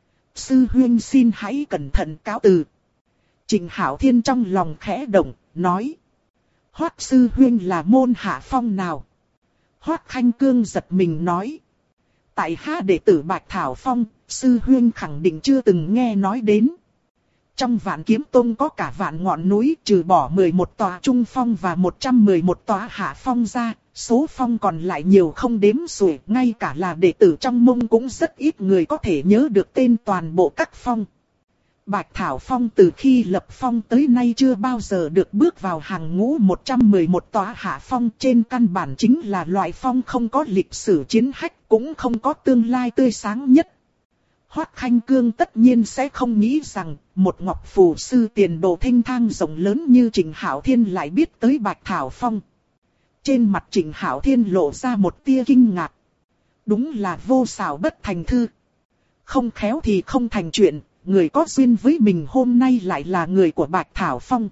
Sư huynh xin hãy cẩn thận cáo từ. Trình Hạo Thiên trong lòng khẽ động, nói. Hoắc sư huynh là môn hạ phong nào? Hoắc Khanh Cương giật mình nói. Tại hạ đệ tử Bạch Thảo Phong, sư huynh khẳng định chưa từng nghe nói đến. Trong Vạn Kiếm Tông có cả vạn ngọn núi, trừ bỏ 11 tòa trung phong và 111 tòa hạ phong ra, số phong còn lại nhiều không đếm xuể, ngay cả là đệ tử trong mông cũng rất ít người có thể nhớ được tên toàn bộ các phong. Bạch Thảo Phong từ khi lập phong tới nay chưa bao giờ được bước vào hàng ngũ 111 tòa hạ phong, trên căn bản chính là loại phong không có lịch sử chiến hách, cũng không có tương lai tươi sáng nhất. Hoắc Khanh Cương tất nhiên sẽ không nghĩ rằng một ngọc phù sư tiền đồ thênh thang rộng lớn như Trình Hạo Thiên lại biết tới Bạch Thảo Phong. Trên mặt Trình Hạo Thiên lộ ra một tia kinh ngạc. Đúng là vô xảo bất thành thư. Không khéo thì không thành chuyện, người có duyên với mình hôm nay lại là người của Bạch Thảo Phong.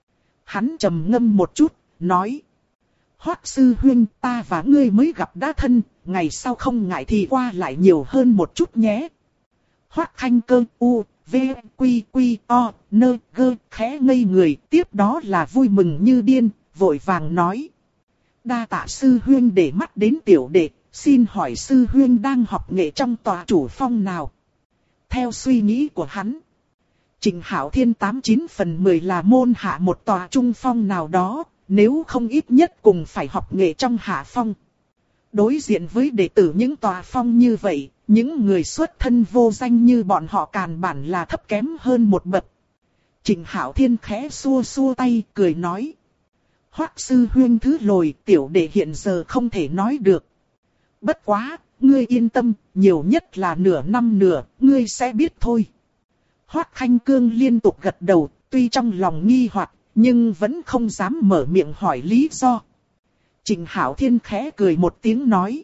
Hắn trầm ngâm một chút, nói. Hoắc sư huynh, ta và ngươi mới gặp đã thân, ngày sau không ngại thì qua lại nhiều hơn một chút nhé. Hoắc Khanh Cơ u, v, quy quy, o, nơ, gơ, khẽ ngây người, tiếp đó là vui mừng như điên, vội vàng nói. Đa tạ sư huynh để mắt đến tiểu đệ, xin hỏi sư huynh đang học nghệ trong tòa chủ phong nào? Theo suy nghĩ của hắn, Trình Hạo Thiên 89 phần 10 là môn hạ một tòa trung phong nào đó, nếu không ít nhất cùng phải học nghệ trong hạ phong. Đối diện với đệ tử những tòa phong như vậy, những người xuất thân vô danh như bọn họ càn bản là thấp kém hơn một bậc. Trình Hạo Thiên khẽ xua xua tay, cười nói. Hoắc sư huynh thứ lồi, tiểu đệ hiện giờ không thể nói được. Bất quá, ngươi yên tâm, nhiều nhất là nửa năm nữa, ngươi sẽ biết thôi. Hoắc Khanh Cương liên tục gật đầu, tuy trong lòng nghi hoặc, nhưng vẫn không dám mở miệng hỏi lý do. Trình Hạo Thiên khẽ cười một tiếng nói.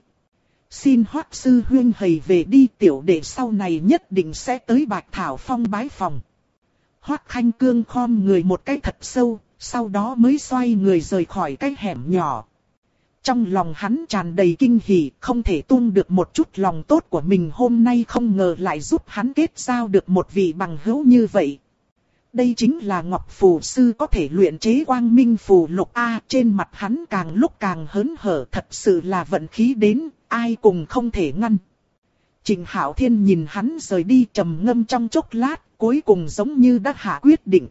Xin Hoắc sư huynh hầy về đi, tiểu đệ sau này nhất định sẽ tới Bạch Thảo Phong bái phòng. Hoắc Khanh Cương khom người một cái thật sâu, sau đó mới xoay người rời khỏi cái hẻm nhỏ. Trong lòng hắn tràn đầy kinh hỉ, không thể tuôn được một chút lòng tốt của mình hôm nay không ngờ lại giúp hắn kết giao được một vị bằng hữu như vậy. Đây chính là Ngọc Phù Sư có thể luyện chế Quang Minh Phù Lục A, trên mặt hắn càng lúc càng hớn hở, thật sự là vận khí đến, ai cùng không thể ngăn. Trình Hạo Thiên nhìn hắn rời đi trầm ngâm trong chốc lát, cuối cùng giống như đã hạ quyết định.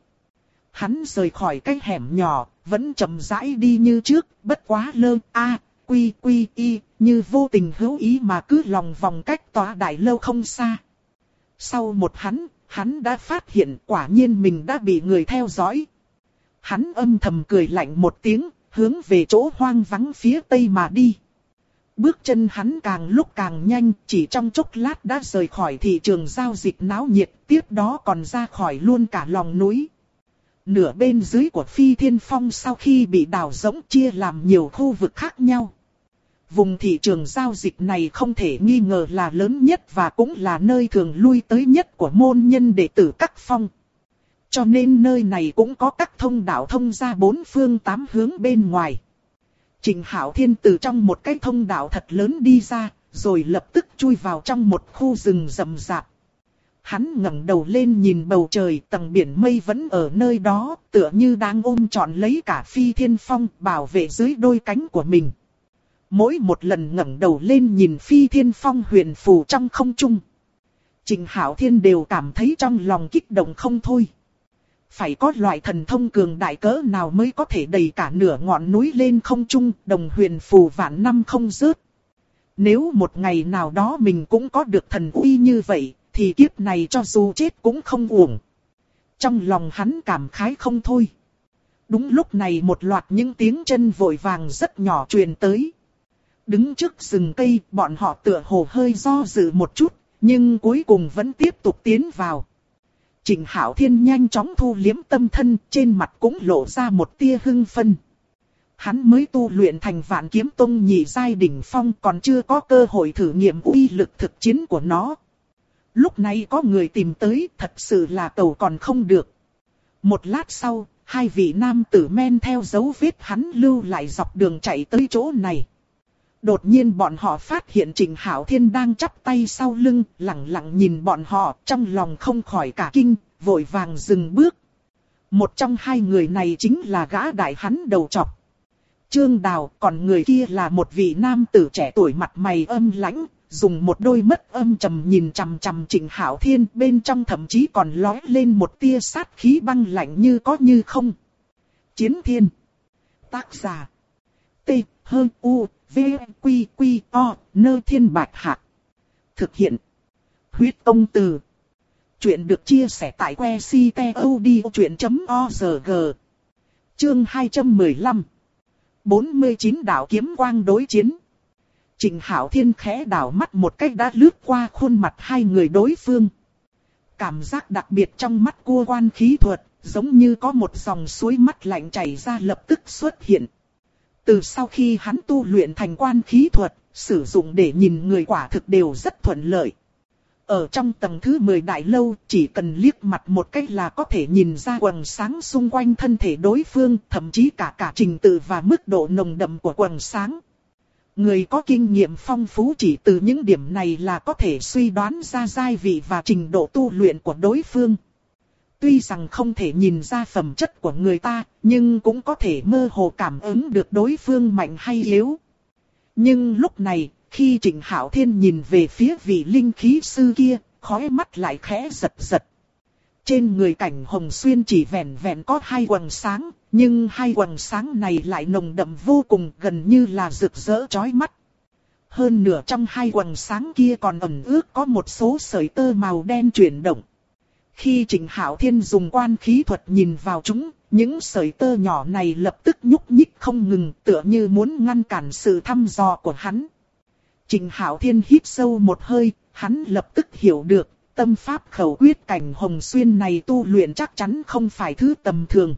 Hắn rời khỏi cái hẻm nhỏ, vẫn chậm rãi đi như trước, bất quá lơ a, quy quy y, như vô tình hữu ý mà cứ lòng vòng cách tòa đại lâu không xa. Sau một hắn đã phát hiện quả nhiên mình đã bị người theo dõi. Hắn âm thầm cười lạnh một tiếng, hướng về chỗ hoang vắng phía tây mà đi. Bước chân hắn càng lúc càng nhanh, chỉ trong chốc lát đã rời khỏi thị trường giao dịch náo nhiệt, tiếp đó còn ra khỏi luôn cả lòng núi. Nửa bên dưới của Phi Thiên Phong sau khi bị đào rỗng chia làm nhiều khu vực khác nhau. Vùng thị trường giao dịch này không thể nghi ngờ là lớn nhất và cũng là nơi thường lui tới nhất của môn nhân đệ tử Các Phong. Cho nên nơi này cũng có các thông đạo thông ra bốn phương tám hướng bên ngoài. Trịnh Hạo Thiên từ trong một cái thông đạo thật lớn đi ra, rồi lập tức chui vào trong một khu rừng rậm rạp. Hắn ngẩng đầu lên nhìn bầu trời, tầng biển mây vẫn ở nơi đó, tựa như đang ôm trọn lấy cả Phi Thiên Phong, bảo vệ dưới đôi cánh của mình. Mỗi một lần ngẩng đầu lên nhìn Phi Thiên Phong huyền phù trong không trung, Trịnh Hạo Thiên đều cảm thấy trong lòng kích động không thôi. Phải có loại thần thông cường đại cỡ nào mới có thể đẩy cả nửa ngọn núi lên không trung, đồng huyền phù vạn năm không dứt. Nếu một ngày nào đó mình cũng có được thần uy như vậy, thì kiếp này cho dù chết cũng không uổng. Trong lòng hắn cảm khái không thôi. Đúng lúc này một loạt những tiếng chân vội vàng rất nhỏ truyền tới. Đứng trước rừng cây, bọn họ tựa hồ hơi do dự một chút, nhưng cuối cùng vẫn tiếp tục tiến vào. Trịnh Hạo Thiên nhanh chóng thu liếm tâm thân, trên mặt cũng lộ ra một tia hưng phấn. Hắn mới tu luyện thành Vạn Kiếm Tông nhị giai đỉnh phong, còn chưa có cơ hội thử nghiệm uy lực thực chiến của nó. Lúc này có người tìm tới, thật sự là cầu còn không được. Một lát sau, hai vị nam tử men theo dấu vết hắn lưu lại dọc đường chạy tới chỗ này. Đột nhiên bọn họ phát hiện Trịnh Hạo Thiên đang chắp tay sau lưng, lặng lặng nhìn bọn họ, trong lòng không khỏi cả kinh, vội vàng dừng bước. Một trong hai người này chính là gã đại hắn đầu trọc Trương Đào, còn người kia là một vị nam tử trẻ tuổi mặt mày âm lãnh, dùng một đôi mắt âm trầm nhìn chằm chằm Trịnh Hạo Thiên, bên trong thậm chí còn lóe lên một tia sát khí băng lạnh như có như không. Chiến Thiên. Tác giả. T. Hơn U. V. Quy. Quy. O. Nơ Thiên Bạch Hạc. Thực hiện. Huyết Công Từ. Chuyện được chia sẻ tại que ctod.org. Chương 215. 49 đạo kiếm quang đối chiến. Trịnh Hạo Thiên khẽ đảo mắt một cách đã lướt qua khuôn mặt hai người đối phương. Cảm giác đặc biệt trong mắt cua quan khí thuật, giống như có một dòng suối mắt lạnh chảy ra lập tức xuất hiện. Từ sau khi hắn tu luyện thành quan khí thuật, sử dụng để nhìn người quả thực đều rất thuận lợi. Ở trong tầng thứ 10 đại lâu, chỉ cần liếc mặt một cách là có thể nhìn ra quầng sáng xung quanh thân thể đối phương, thậm chí cả trình tự và mức độ nồng đậm của quầng sáng. Người có kinh nghiệm phong phú chỉ từ những điểm này là có thể suy đoán ra giai vị và trình độ tu luyện của đối phương. Tuy rằng không thể nhìn ra phẩm chất của người ta, nhưng cũng có thể mơ hồ cảm ứng được đối phương mạnh hay yếu. Nhưng lúc này, khi Trịnh Hạo Thiên nhìn về phía vị linh khí sư kia, khóe mắt lại khẽ giật giật. Trên người Cảnh Hồng Xuyên chỉ vẹn vẹn có hai quầng sáng, nhưng hai quầng sáng này lại nồng đậm vô cùng, gần như là rực rỡ chói mắt. Hơn nửa trong hai quầng sáng kia còn ẩn ước có một số sợi tơ màu đen chuyển động. Khi Trịnh Hạo Thiên dùng quan khí thuật nhìn vào chúng, những sợi tơ nhỏ này lập tức nhúc nhích không ngừng, tựa như muốn ngăn cản sự thăm dò của hắn. Trịnh Hạo Thiên hít sâu một hơi, hắn lập tức hiểu được, tâm pháp khẩu quyết Cảnh Hồng Xuyên này tu luyện chắc chắn không phải thứ tầm thường.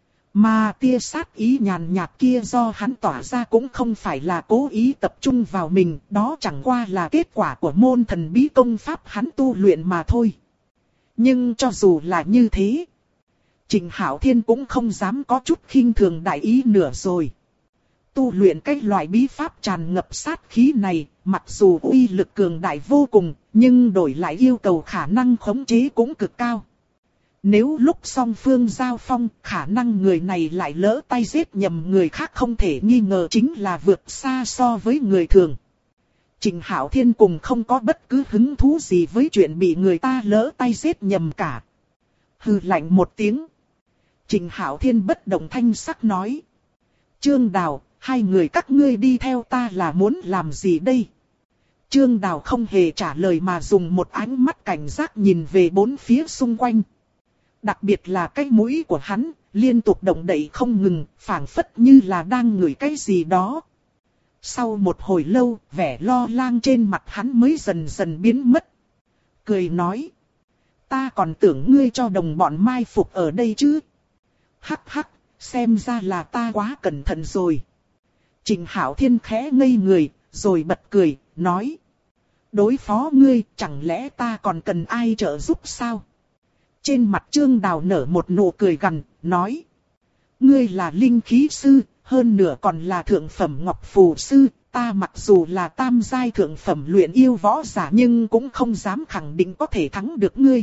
Mà tia sát ý nhàn nhạt kia do hắn tỏa ra cũng không phải là cố ý tập trung vào mình, đó chẳng qua là kết quả của môn thần bí công pháp hắn tu luyện mà thôi. Nhưng cho dù là như thế, Trịnh Hạo Thiên cũng không dám có chút khinh thường đại ý nữa rồi. Tu luyện cái loại bí pháp tràn ngập sát khí này, mặc dù uy lực cường đại vô cùng, nhưng đổi lại yêu cầu khả năng khống chế cũng cực cao. Nếu lúc song phương giao phong, khả năng người này lại lỡ tay giết nhầm người khác không thể nghi ngờ chính là vượt xa so với người thường. Trịnh Hạo Thiên cùng không có bất cứ hứng thú gì với chuyện bị người ta lỡ tay giết nhầm cả. Hừ lạnh một tiếng. Trịnh Hạo Thiên bất động thanh sắc nói. Trương Đào, hai người các ngươi đi theo ta là muốn làm gì đây? Trương Đào không hề trả lời mà dùng một ánh mắt cảnh giác nhìn về bốn phía xung quanh. Đặc biệt là cái mũi của hắn, liên tục động đậy không ngừng, phảng phất như là đang ngửi cái gì đó. Sau một hồi lâu, vẻ lo lắng trên mặt hắn mới dần dần biến mất. Cười nói. Ta còn tưởng ngươi cho đồng bọn mai phục ở đây chứ. Hắc hắc, xem ra là ta quá cẩn thận rồi. Trịnh Hạo Thiên khẽ ngây người, rồi bật cười, nói. Đối phó ngươi, chẳng lẽ ta còn cần ai trợ giúp sao? Trên mặt Trương Đào nở một nụ cười gằn, nói. Ngươi là linh khí sư, hơn nữa còn là thượng phẩm ngọc phù sư, ta mặc dù là tam giai thượng phẩm luyện yêu võ giả nhưng cũng không dám khẳng định có thể thắng được ngươi.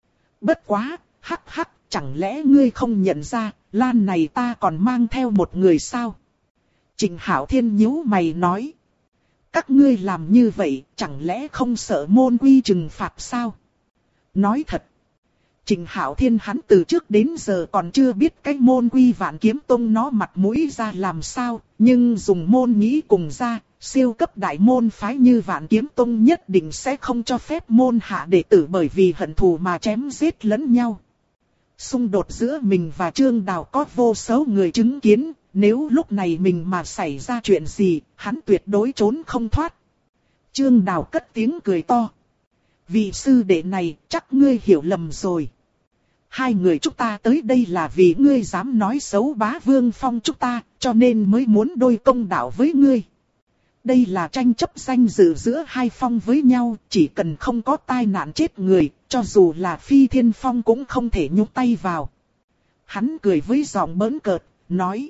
Bất quá, hắc hắc, chẳng lẽ ngươi không nhận ra, lan này ta còn mang theo một người sao? Trịnh Hạo Thiên nhíu mày nói. Các ngươi làm như vậy, chẳng lẽ không sợ môn quy trừng phạt sao? Nói thật. Trịnh Hạo Thiên hắn từ trước đến giờ còn chưa biết cái môn quy Vạn Kiếm Tông nó mặt mũi ra làm sao, nhưng dùng môn nghĩ cùng ra, siêu cấp đại môn phái như Vạn Kiếm Tông nhất định sẽ không cho phép môn hạ đệ tử bởi vì hận thù mà chém giết lẫn nhau. Xung đột giữa mình và Trương Đào có vô số người chứng kiến, nếu lúc này mình mà xảy ra chuyện gì, hắn tuyệt đối trốn không thoát. Trương Đào cất tiếng cười to. Vị sư đệ này, chắc ngươi hiểu lầm rồi. Hai người chúng ta tới đây là vì ngươi dám nói xấu Bá Vương Phong chúng ta, cho nên mới muốn đôi công đạo với ngươi. Đây là tranh chấp danh dự giữa hai phong với nhau, chỉ cần không có tai nạn chết người, cho dù là Phi Thiên Phong cũng không thể nhúng tay vào. Hắn cười với giọng bỡn cợt, nói.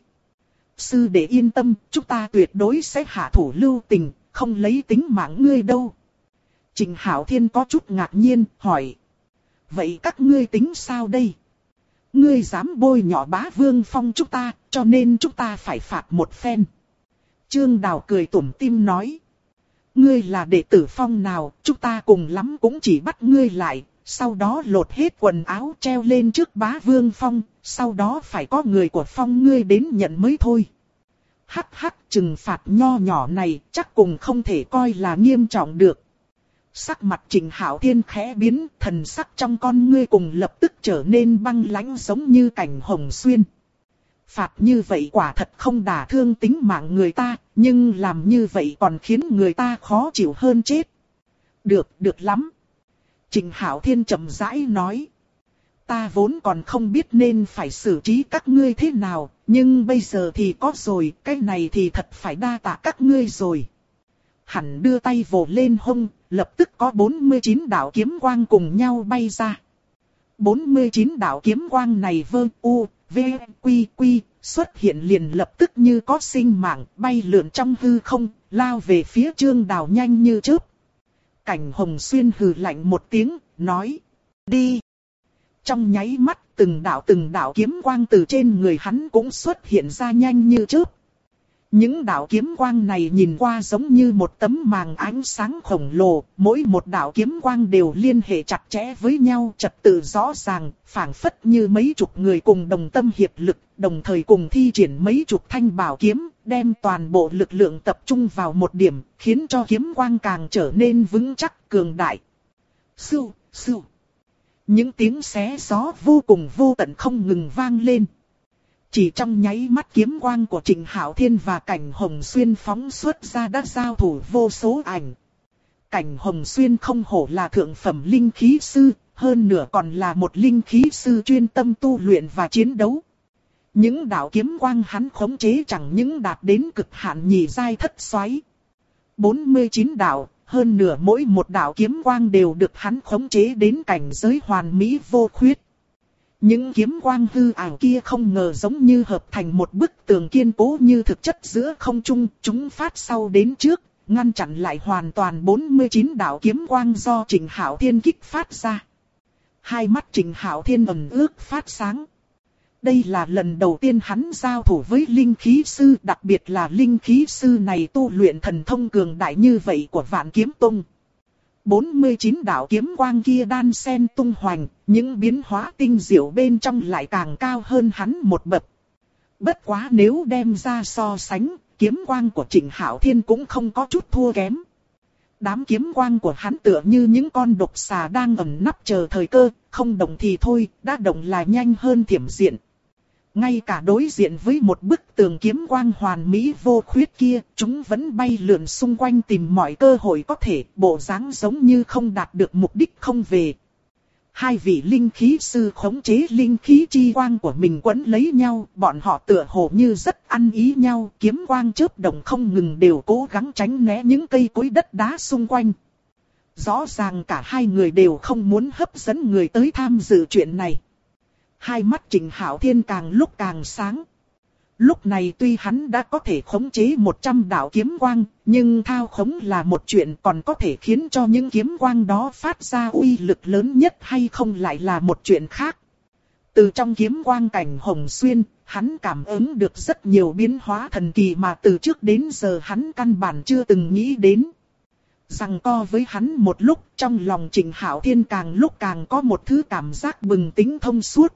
Sư đệ yên tâm, chúng ta tuyệt đối sẽ hạ thủ lưu tình, không lấy tính mạng ngươi đâu. Trịnh Hạo Thiên có chút ngạc nhiên, hỏi. Vậy các ngươi tính sao đây? Ngươi dám bôi nhọ Bá Vương Phong chúng ta, cho nên chúng ta phải phạt một phen. Trương Đào cười tủm tỉm nói. Ngươi là đệ tử Phong nào, chúng ta cùng lắm cũng chỉ bắt ngươi lại, sau đó lột hết quần áo treo lên trước Bá Vương Phong, sau đó phải có người của Phong ngươi đến nhận mới thôi. Hắc hắc, trừng phạt nho nhỏ này chắc cùng không thể coi là nghiêm trọng được. Sắc mặt Trịnh Hạo Thiên khẽ biến, thần sắc trong con ngươi cùng lập tức trở nên băng lãnh giống như cảnh hồng xuyên. Phạt như vậy quả thật không đả thương tính mạng người ta, nhưng làm như vậy còn khiến người ta khó chịu hơn chết. Được lắm. Trịnh Hạo Thiên chậm rãi nói. Ta vốn còn không biết nên phải xử trí các ngươi thế nào, nhưng bây giờ thì có rồi, cái này thì thật phải đa tạ các ngươi rồi. Hắn đưa tay vồ lên hông, lập tức có 49 đạo kiếm quang cùng nhau bay ra. 49 đạo kiếm quang này vơ u, v, quy quy, xuất hiện liền lập tức như có sinh mạng, bay lượn trong hư không, lao về phía Trương Đào nhanh như chớp. Cảnh Hồng Xuyên hừ lạnh một tiếng, nói, đi. Trong nháy mắt, từng đạo kiếm quang từ trên người hắn cũng xuất hiện ra nhanh như chớp. Những đạo kiếm quang này nhìn qua giống như một tấm màng ánh sáng khổng lồ, mỗi một đạo kiếm quang đều liên hệ chặt chẽ với nhau, trật tự rõ ràng, phảng phất như mấy chục người cùng đồng tâm hiệp lực, đồng thời cùng thi triển mấy chục thanh bảo kiếm, đem toàn bộ lực lượng tập trung vào một điểm, khiến cho kiếm quang càng trở nên vững chắc, cường đại. Sưu, sưu. Những tiếng xé gió vô cùng vô tận không ngừng vang lên. Chỉ trong nháy mắt kiếm quang của Trịnh Hạo Thiên và Cảnh Hồng Xuyên phóng xuất ra đã giao thủ vô số ảnh. Cảnh Hồng Xuyên không hổ là thượng phẩm linh khí sư, hơn nữa còn là một linh khí sư chuyên tâm tu luyện và chiến đấu. Những đạo kiếm quang hắn khống chế chẳng những đạt đến cực hạn nhị giai thất xoáy. 49 đạo, hơn nửa mỗi một đạo kiếm quang đều được hắn khống chế đến cảnh giới hoàn mỹ vô khuyết. Những kiếm quang hư ảo kia không ngờ giống như hợp thành một bức tường kiên cố như thực chất giữa không trung, chúng phát sau đến trước, ngăn chặn lại hoàn toàn 49 đạo kiếm quang do Trịnh Hạo Thiên kích phát ra. Hai mắt Trịnh Hạo Thiên ẩn ước phát sáng. Đây là lần đầu tiên hắn giao thủ với linh khí sư, đặc biệt là linh khí sư này tu luyện thần thông cường đại như vậy của Vạn Kiếm Tông. 49 đạo kiếm quang kia đan xen tung hoành, những biến hóa tinh diệu bên trong lại càng cao hơn hắn một bậc. Bất quá nếu đem ra so sánh, kiếm quang của Trịnh Hạo Thiên cũng không có chút thua kém. Đám kiếm quang của hắn tựa như những con độc xà đang ẩn nấp chờ thời cơ, không động thì thôi, đã động là nhanh hơn thiểm diện. Ngay cả đối diện với một bức tường kiếm quang hoàn mỹ vô khuyết kia, chúng vẫn bay lượn xung quanh tìm mọi cơ hội có thể, bộ dáng giống như không đạt được mục đích không về. Hai vị linh khí sư khống chế linh khí chi quang của mình quấn lấy nhau, bọn họ tựa hồ như rất ăn ý nhau, kiếm quang chớp động không ngừng đều cố gắng tránh né những cây cối đất đá xung quanh. Rõ ràng cả hai người đều không muốn hấp dẫn người tới tham dự chuyện này. Hai mắt Trịnh Hạo Thiên càng lúc càng sáng. Lúc này tuy hắn đã có thể khống chế 100 đạo kiếm quang, nhưng thao khống là một chuyện, còn có thể khiến cho những kiếm quang đó phát ra uy lực lớn nhất hay không lại là một chuyện khác. Từ trong kiếm quang cảnh Hồng Xuyên, hắn cảm ứng được rất nhiều biến hóa thần kỳ mà từ trước đến giờ hắn căn bản chưa từng nghĩ đến. Giằng co với hắn một lúc, trong lòng Trịnh Hạo Thiên càng lúc càng có một thứ cảm giác bừng tỉnh thông suốt.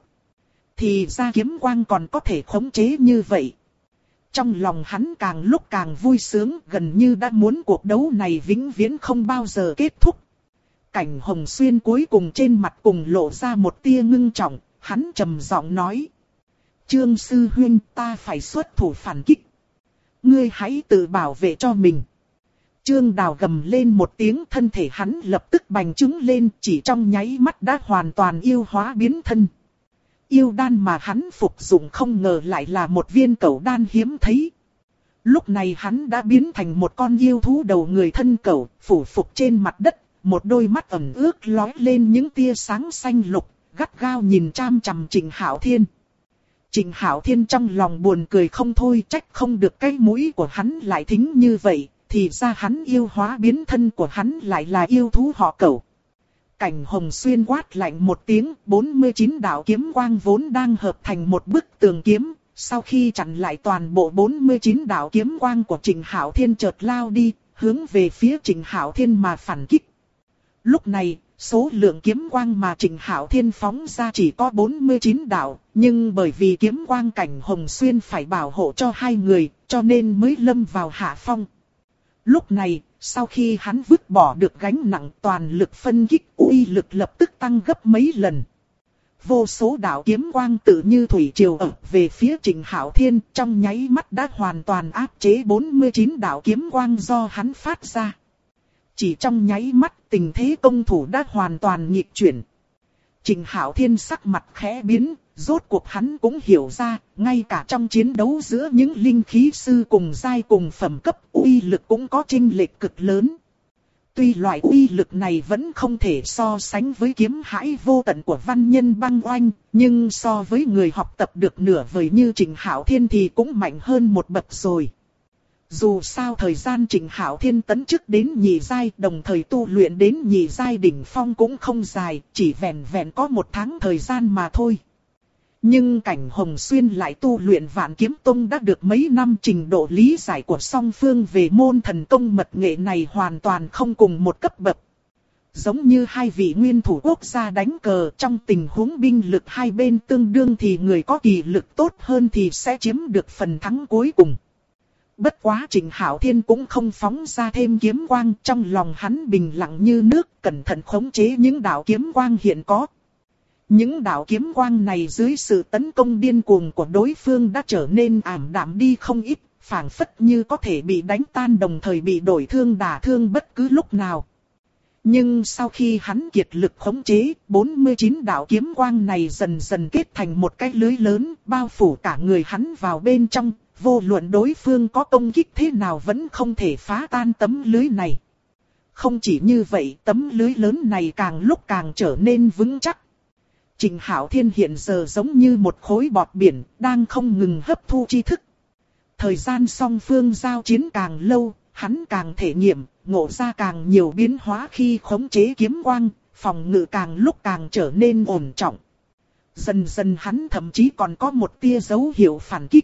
Thì ra kiếm quang còn có thể khống chế như vậy. Trong lòng hắn càng lúc càng vui sướng, gần như đã muốn cuộc đấu này vĩnh viễn không bao giờ kết thúc. Cảnh Hồng Xuyên cuối cùng trên mặt cùng lộ ra một tia ngưng trọng, hắn trầm giọng nói. Trương sư huynh, ta phải xuất thủ phản kích. Ngươi hãy tự bảo vệ cho mình. Trương Đào gầm lên một tiếng, thân thể hắn lập tức bành trướng lên, chỉ trong nháy mắt đã hoàn toàn yêu hóa biến thân. Yêu đan mà hắn phục dụng không ngờ lại là một viên cẩu đan hiếm thấy. Lúc này hắn đã biến thành một con yêu thú đầu người thân cẩu, phủ phục trên mặt đất, một đôi mắt ẩn ước lóe lên những tia sáng xanh lục, gắt gao nhìn chăm chằm Trịnh Hạo Thiên. Trịnh Hạo Thiên trong lòng buồn cười không thôi, trách không được cái mũi của hắn lại thính như vậy, thì ra hắn yêu hóa biến thân của hắn lại là yêu thú họ cẩu. Cảnh Hồng Xuyên quát lạnh một tiếng, 49 đạo kiếm quang vốn đang hợp thành một bức tường kiếm, sau khi chặn lại toàn bộ 49 đạo kiếm quang của Trịnh Hạo Thiên chợt lao đi, hướng về phía Trịnh Hạo Thiên mà phản kích. Lúc này, số lượng kiếm quang mà Trịnh Hạo Thiên phóng ra chỉ có 49 đạo, nhưng bởi vì kiếm quang Cảnh Hồng Xuyên phải bảo hộ cho hai người, cho nên mới lâm vào hạ phong. Lúc này, sau khi hắn vứt bỏ được gánh nặng, toàn lực phân kích, uy lực lập tức tăng gấp mấy lần. Vô số đạo kiếm quang tự như thủy triều ập về phía Trịnh Hạo Thiên, trong nháy mắt đã hoàn toàn áp chế 49 đạo kiếm quang do hắn phát ra. Chỉ trong nháy mắt, tình thế công thủ đã hoàn toàn nghịch chuyển. Trịnh Hạo Thiên sắc mặt khẽ biến, rốt cuộc hắn cũng hiểu ra, ngay cả trong chiến đấu giữa những linh khí sư cùng giai cùng phẩm cấp, uy lực cũng có chênh lệch cực lớn. Tuy loại uy lực này vẫn không thể so sánh với kiếm hãi vô tận của văn nhân băng oanh, nhưng so với người học tập được nửa vời như Trịnh Hạo Thiên thì cũng mạnh hơn một bậc rồi. Dù sao thời gian Trịnh Hạo Thiên tấn chức đến nhị giai, đồng thời tu luyện đến nhị giai đỉnh phong cũng không dài, chỉ vẹn vẹn có 1 tháng thời gian mà thôi. Nhưng Cảnh Hồng Xuyên lại tu luyện Vạn Kiếm Tông đã được mấy năm, trình độ lý giải của song phương về môn thần công mật nghệ này hoàn toàn không cùng một cấp bậc. Giống như hai vị nguyên thủ quốc gia đánh cờ, trong tình huống binh lực hai bên tương đương thì người có kỳ lực tốt hơn thì sẽ chiếm được phần thắng cuối cùng. Bất quá Trịnh Hạo Thiên cũng không phóng ra thêm kiếm quang, trong lòng hắn bình lặng như nước, cẩn thận khống chế những đạo kiếm quang hiện có. Những đạo kiếm quang này dưới sự tấn công điên cuồng của đối phương đã trở nên ảm đạm đi không ít, phảng phất như có thể bị đánh tan đồng thời bị đổi thương đả thương bất cứ lúc nào. Nhưng sau khi hắn kiệt lực khống chế, 49 đạo kiếm quang này dần dần kết thành một cái lưới lớn, bao phủ cả người hắn vào bên trong, vô luận đối phương có công kích thế nào vẫn không thể phá tan tấm lưới này. Không chỉ như vậy, tấm lưới lớn này càng lúc càng trở nên vững chắc. Trịnh Hạo Thiên hiện giờ giống như một khối bọt biển, đang không ngừng hấp thu tri thức. Thời gian song phương giao chiến càng lâu, hắn càng thể nghiệm, ngộ ra càng nhiều biến hóa khi khống chế kiếm quang, phòng ngự càng lúc càng trở nên ổn trọng. Dần dần hắn thậm chí còn có một tia dấu hiệu phản kích.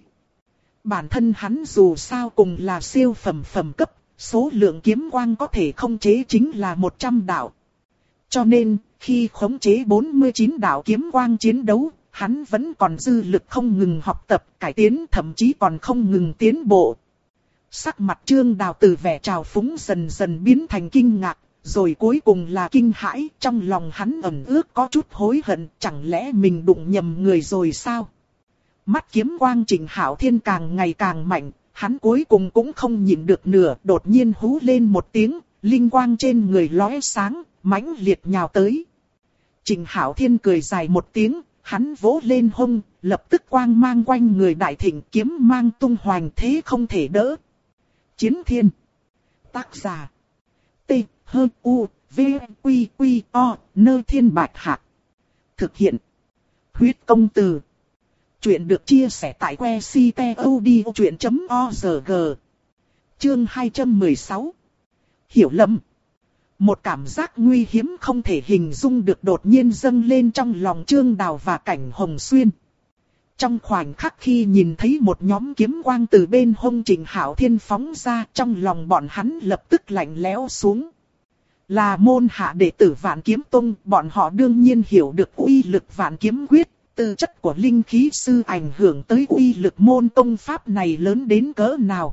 Bản thân hắn dù sao cùng là siêu phẩm cấp, số lượng kiếm quang có thể khống chế chính là 100 đạo. Cho nên, khi khống chế 49 đạo kiếm quang chiến đấu, hắn vẫn còn dư lực không ngừng học tập, cải tiến, thậm chí còn không ngừng tiến bộ. Sắc mặt Trương Đào từ vẻ trào phúng dần dần biến thành kinh ngạc, rồi cuối cùng là kinh hãi, trong lòng hắn ẩn ước có chút hối hận, chẳng lẽ mình đụng nhầm người rồi sao? Mắt kiếm quang Trịnh Hạo Thiên càng ngày càng mạnh, hắn cuối cùng cũng không nhịn được nữa, đột nhiên hú lên một tiếng, linh quang trên người lóe sáng, mãnh liệt nhào tới. Trịnh Hạo Thiên cười dài một tiếng, hắn vỗ lên hông, lập tức quang mang quanh người đại thịnh, kiếm mang tung hoành thế không thể đỡ. Chiến thiên. Tác giả. T, H, U, V, Quy, Quy, O, Nơ Thiên Bạch Hạc. Thực hiện. Huyết công từ. Chuyện được chia sẻ tại que ctod.org. Chương 216. Hiểu lầm. Một cảm giác nguy hiểm không thể hình dung được đột nhiên dâng lên trong lòng Trương Đào và Cảnh Hồng Xuyên. Trong khoảnh khắc khi nhìn thấy một nhóm kiếm quang từ bên hông Trịnh Hạo Thiên phóng ra, trong lòng bọn hắn lập tức lạnh lẽo xuống. Là môn hạ đệ tử Vạn Kiếm Tông, bọn họ đương nhiên hiểu được uy lực Vạn Kiếm Quyết, tư chất của linh khí sư ảnh hưởng tới uy lực môn công pháp này lớn đến cỡ nào.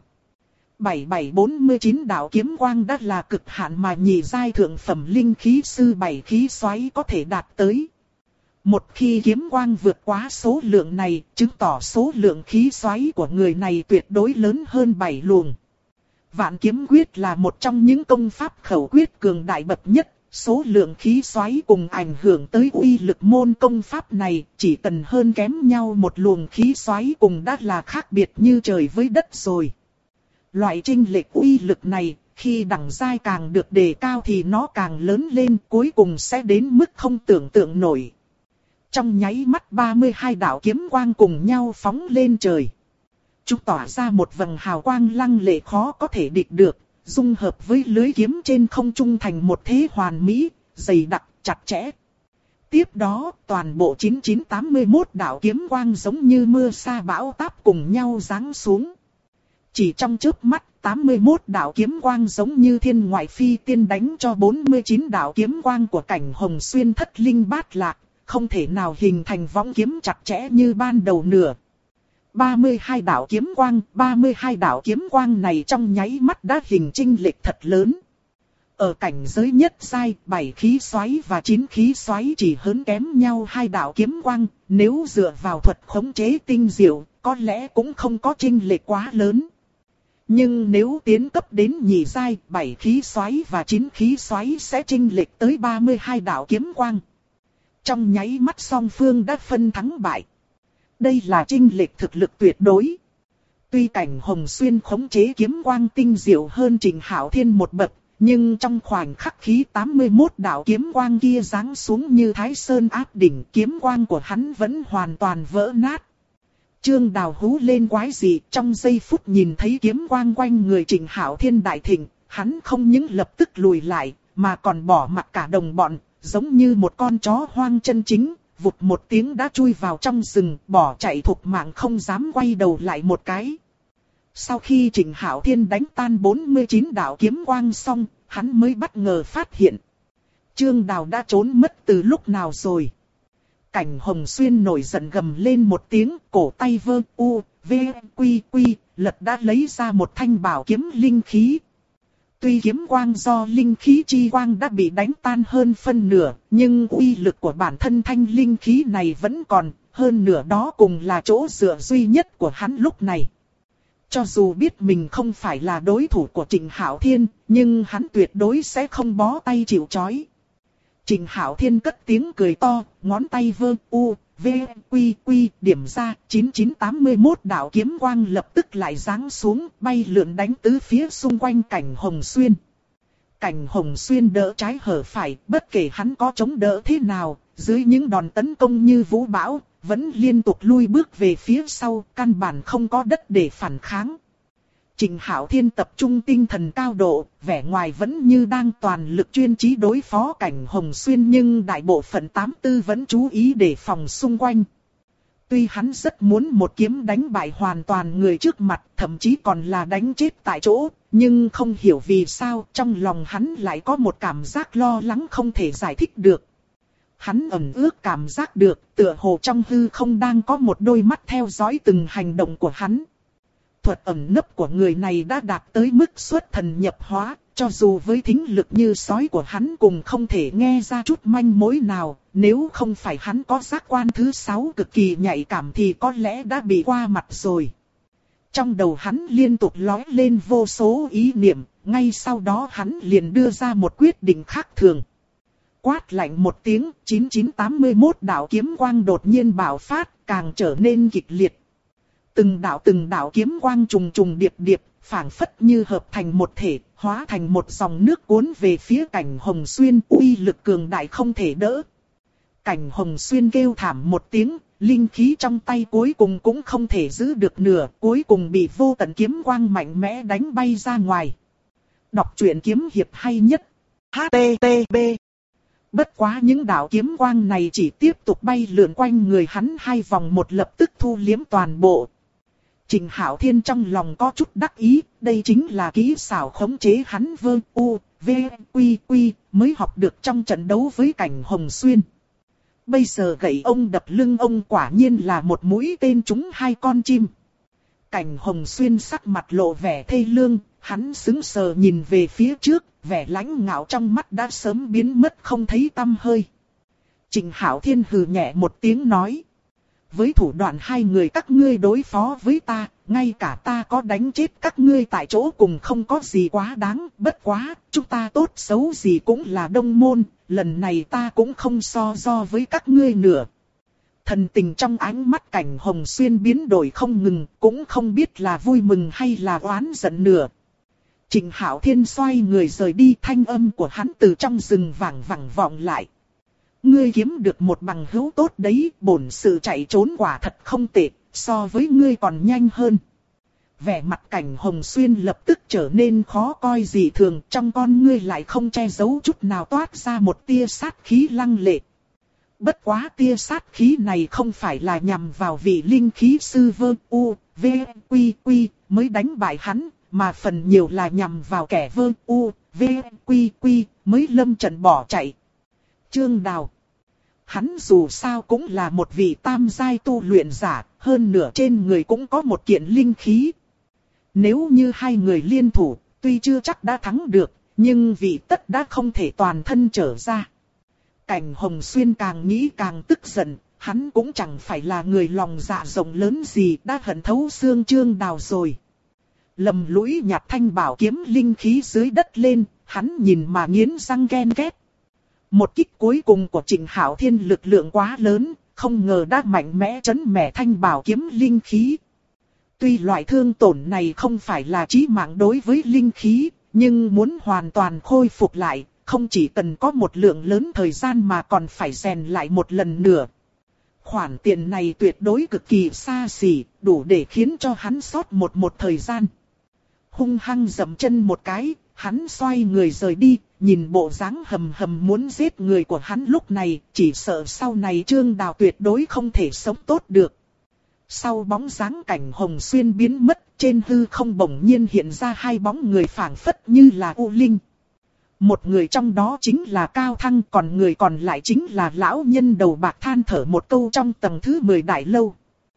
7749 đạo kiếm quang đã là cực hạn mà nhị giai thượng phẩm linh khí sư 7 khí xoáy có thể đạt tới. Một khi kiếm quang vượt quá số lượng này, chứng tỏ số lượng khí xoáy của người này tuyệt đối lớn hơn 7 luồng. Vạn Kiếm Quyết là một trong những công pháp khẩu quyết cường đại bậc nhất, số lượng khí xoáy cùng ảnh hưởng tới uy lực môn công pháp này, chỉ cần hơn kém nhau một luồng khí xoáy cùng đã là khác biệt như trời với đất rồi. Loại chênh lệch uy lực này, khi đẳng giai càng được đề cao thì nó càng lớn lên, cuối cùng sẽ đến mức không tưởng tượng nổi. Trong nháy mắt 32 đạo kiếm quang cùng nhau phóng lên trời. Chúng tỏa ra một vầng hào quang lăng lệ khó có thể địch được, dung hợp với lưới kiếm trên không trung thành một thế hoàn mỹ, dày đặc, chặt chẽ. Tiếp đó, toàn bộ 9981 đạo kiếm quang giống như mưa sa bão táp cùng nhau giáng xuống. Chỉ trong chớp mắt, 81 đạo kiếm quang giống như thiên ngoại phi tiên đánh cho 49 đạo kiếm quang của Cảnh Hồng Xuyên thất linh bát lạc, không thể nào hình thành võng kiếm chặt chẽ như ban đầu nữa. 32 đạo kiếm quang này trong nháy mắt đã hình chênh lệch thật lớn. Ở cảnh giới nhất giai, 7 khí xoáy và 9 khí xoáy chỉ hơn kém nhau 2 đạo kiếm quang, nếu dựa vào thuật khống chế tinh diệu, có lẽ cũng không có chênh lệch quá lớn. Nhưng nếu tiến cấp đến nhị giai, 7 khí xoáy và 9 khí xoáy sẽ chênh lệch tới 32 đạo kiếm quang. Trong nháy mắt song phương đã phân thắng bại. Đây là chênh lệch thực lực tuyệt đối. Tuy Cảnh Hồng Xuyên khống chế kiếm quang tinh diệu hơn Trịnh Hạo Thiên một bậc, nhưng trong khoảnh khắc khí 81 đạo kiếm quang kia giáng xuống như Thái Sơn áp đỉnh, kiếm quang của hắn vẫn hoàn toàn vỡ nát. Trương Đào hú lên quái dị, trong giây phút nhìn thấy kiếm quang quanh người Trịnh Hạo Thiên đại thịnh, hắn không những lập tức lùi lại, mà còn bỏ mặc cả đồng bọn, giống như một con chó hoang chân chính, vụt một tiếng đã chui vào trong rừng, bỏ chạy thục mạng không dám quay đầu lại một cái. Sau khi Trịnh Hạo Thiên đánh tan 49 đạo kiếm quang xong, hắn mới bất ngờ phát hiện Trương Đào đã trốn mất từ lúc nào rồi. Cảnh Hồng Xuyên nổi giận gầm lên một tiếng, cổ tay vơ u, v, quy quy, lật đã lấy ra một thanh bảo kiếm linh khí. Tuy kiếm quang do linh khí chi quang đã bị đánh tan hơn phân nửa, nhưng uy lực của bản thân thanh linh khí này vẫn còn, hơn nửa đó cùng là chỗ dựa duy nhất của hắn lúc này. Cho dù biết mình không phải là đối thủ của Trịnh Hạo Thiên, nhưng hắn tuyệt đối sẽ không bó tay chịu trói. Trịnh Hạo Thiên cất tiếng cười to, ngón tay vơ u, v, quy quy, điểm ra, 9981 đạo kiếm quang lập tức lại giáng xuống, bay lượn đánh tứ phía xung quanh Cảnh Hồng Xuyên. Cảnh Hồng Xuyên đỡ trái hở phải, bất kể hắn có chống đỡ thế nào, dưới những đòn tấn công như vũ bão, vẫn liên tục lui bước về phía sau, căn bản không có đất để phản kháng. Trịnh Hạo Thiên tập trung tinh thần cao độ, vẻ ngoài vẫn như đang toàn lực chuyên chí đối phó Cảnh Hồng Xuyên, nhưng đại bộ phận 84 vẫn chú ý đề phòng xung quanh. Tuy hắn rất muốn một kiếm đánh bại hoàn toàn người trước mặt, thậm chí còn là đánh chết tại chỗ, nhưng không hiểu vì sao trong lòng hắn lại có một cảm giác lo lắng không thể giải thích được. Hắn ẩn ước cảm giác được, tựa hồ trong hư không đang có một đôi mắt theo dõi từng hành động của hắn. Thuật ẩn nấp của người này đã đạt tới mức xuất thần nhập hóa, cho dù với thính lực như sói của hắn cũng không thể nghe ra chút manh mối nào, nếu không phải hắn có giác quan thứ 6 cực kỳ nhạy cảm thì có lẽ đã bị qua mặt rồi. Trong đầu hắn liên tục lóe lên vô số ý niệm, ngay sau đó hắn liền đưa ra một quyết định khác thường. Quát lạnh một tiếng, 9981 đạo kiếm quang đột nhiên bạo phát, càng trở nên kịch liệt. Từng đạo kiếm quang trùng trùng điệp điệp, phảng phất như hợp thành một thể, hóa thành một dòng nước cuốn về phía Cảnh Hồng Xuyên, uy lực cường đại không thể đỡ. Cảnh Hồng Xuyên kêu thảm một tiếng, linh khí trong tay cuối cùng cũng không thể giữ được nửa, cuối cùng bị vô tận kiếm quang mạnh mẽ đánh bay ra ngoài. Đọc truyện kiếm hiệp hay nhất. HTTP. Bất quá những đạo kiếm quang này chỉ tiếp tục bay lượn quanh người hắn 2 vòng một lập tức thu liếm toàn bộ. Trình Hạo Thiên trong lòng có chút đắc ý, đây chính là kỹ xảo khống chế hắn vơ u, v, quy quy, mới học được trong trận đấu với Cảnh Hồng Xuyên. Bây giờ gậy ông đập lưng ông quả nhiên là một mũi tên trúng 2 con chim. Cảnh Hồng Xuyên sắc mặt lộ vẻ thê lương, hắn sững sờ nhìn về phía trước, vẻ lãnh ngạo trong mắt đã sớm biến mất không thấy tăm hơi. Trình Hạo Thiên hừ nhẹ một tiếng nói. Với thủ đoạn 2 người các ngươi đối phó với ta, ngay cả ta có đánh chết các ngươi tại chỗ cùng không có gì quá đáng, bất quá, chúng ta tốt xấu gì cũng là đông môn, lần này ta cũng không so đo với các ngươi nữa. Thần tình trong ánh mắt Cảnh Hồng Xuyên biến đổi không ngừng, cũng không biết là vui mừng hay là oán giận nữa. Trình Hạo Thiên xoay người rời đi, thanh âm của hắn từ trong rừng vẳng vọng lại. Ngươi kiếm được một bằng hữu tốt đấy, bổn sự chạy trốn quả thật không tệ, so với ngươi còn nhanh hơn. Vẻ mặt Cảnh Hồng Xuyên lập tức trở nên khó coi dị thường, trong con ngươi lại không che giấu chút nào toát ra một tia sát khí lăng lệ. Bất quá tia sát khí này không phải là nhằm vào vị linh khí sư vơ u, v, quy quy mới đánh bại hắn, mà phần nhiều là nhằm vào kẻ vơ u, v, quy quy mới lâm trận bỏ chạy. Trương Đào. Hắn dù sao cũng là một vị tam giai tu luyện giả, hơn nửa trên người cũng có một kiện linh khí. Nếu như 2 người liên thủ, tuy chưa chắc đã thắng được, nhưng vị tất đã không thể toàn thân trở ra. Cảnh Hồng Xuyên càng nghĩ càng tức giận, hắn cũng chẳng phải là người lòng dạ rộng lớn gì, đã hận thấu xương Trương Đào rồi. Lầm lũi nhặt thanh bảo kiếm linh khí dưới đất lên, hắn nhìn mà nghiến răng ghen ghét. Một kích cuối cùng của Trình Hạo Thiên lực lượng quá lớn, không ngờ đã mạnh mẽ chấn mẻ thanh bảo kiếm linh khí. Tuy loại thương tổn này không phải là chí mạng đối với linh khí, nhưng muốn hoàn toàn khôi phục lại, không chỉ cần có một lượng lớn thời gian mà còn phải rèn lại một lần nữa. Khoản tiền này tuyệt đối cực kỳ xa xỉ, đủ để khiến cho hắn sót một thời gian. Hung hăng dậm chân một cái, hắn xoay người rời đi, nhìn bộ dáng hầm muốn giết người của hắn lúc này, chỉ sợ sau này Trương Đào tuyệt đối không thể sống tốt được. Sau bóng dáng Cảnh Hồng Xuyên biến mất, trên hư không bỗng nhiên hiện ra 2 bóng người phảng phất như là u linh. Một người trong đó chính là Cao Thăng, còn người còn lại chính là lão nhân đầu bạc than thở một câu trong tầng thứ 10 đại lâu.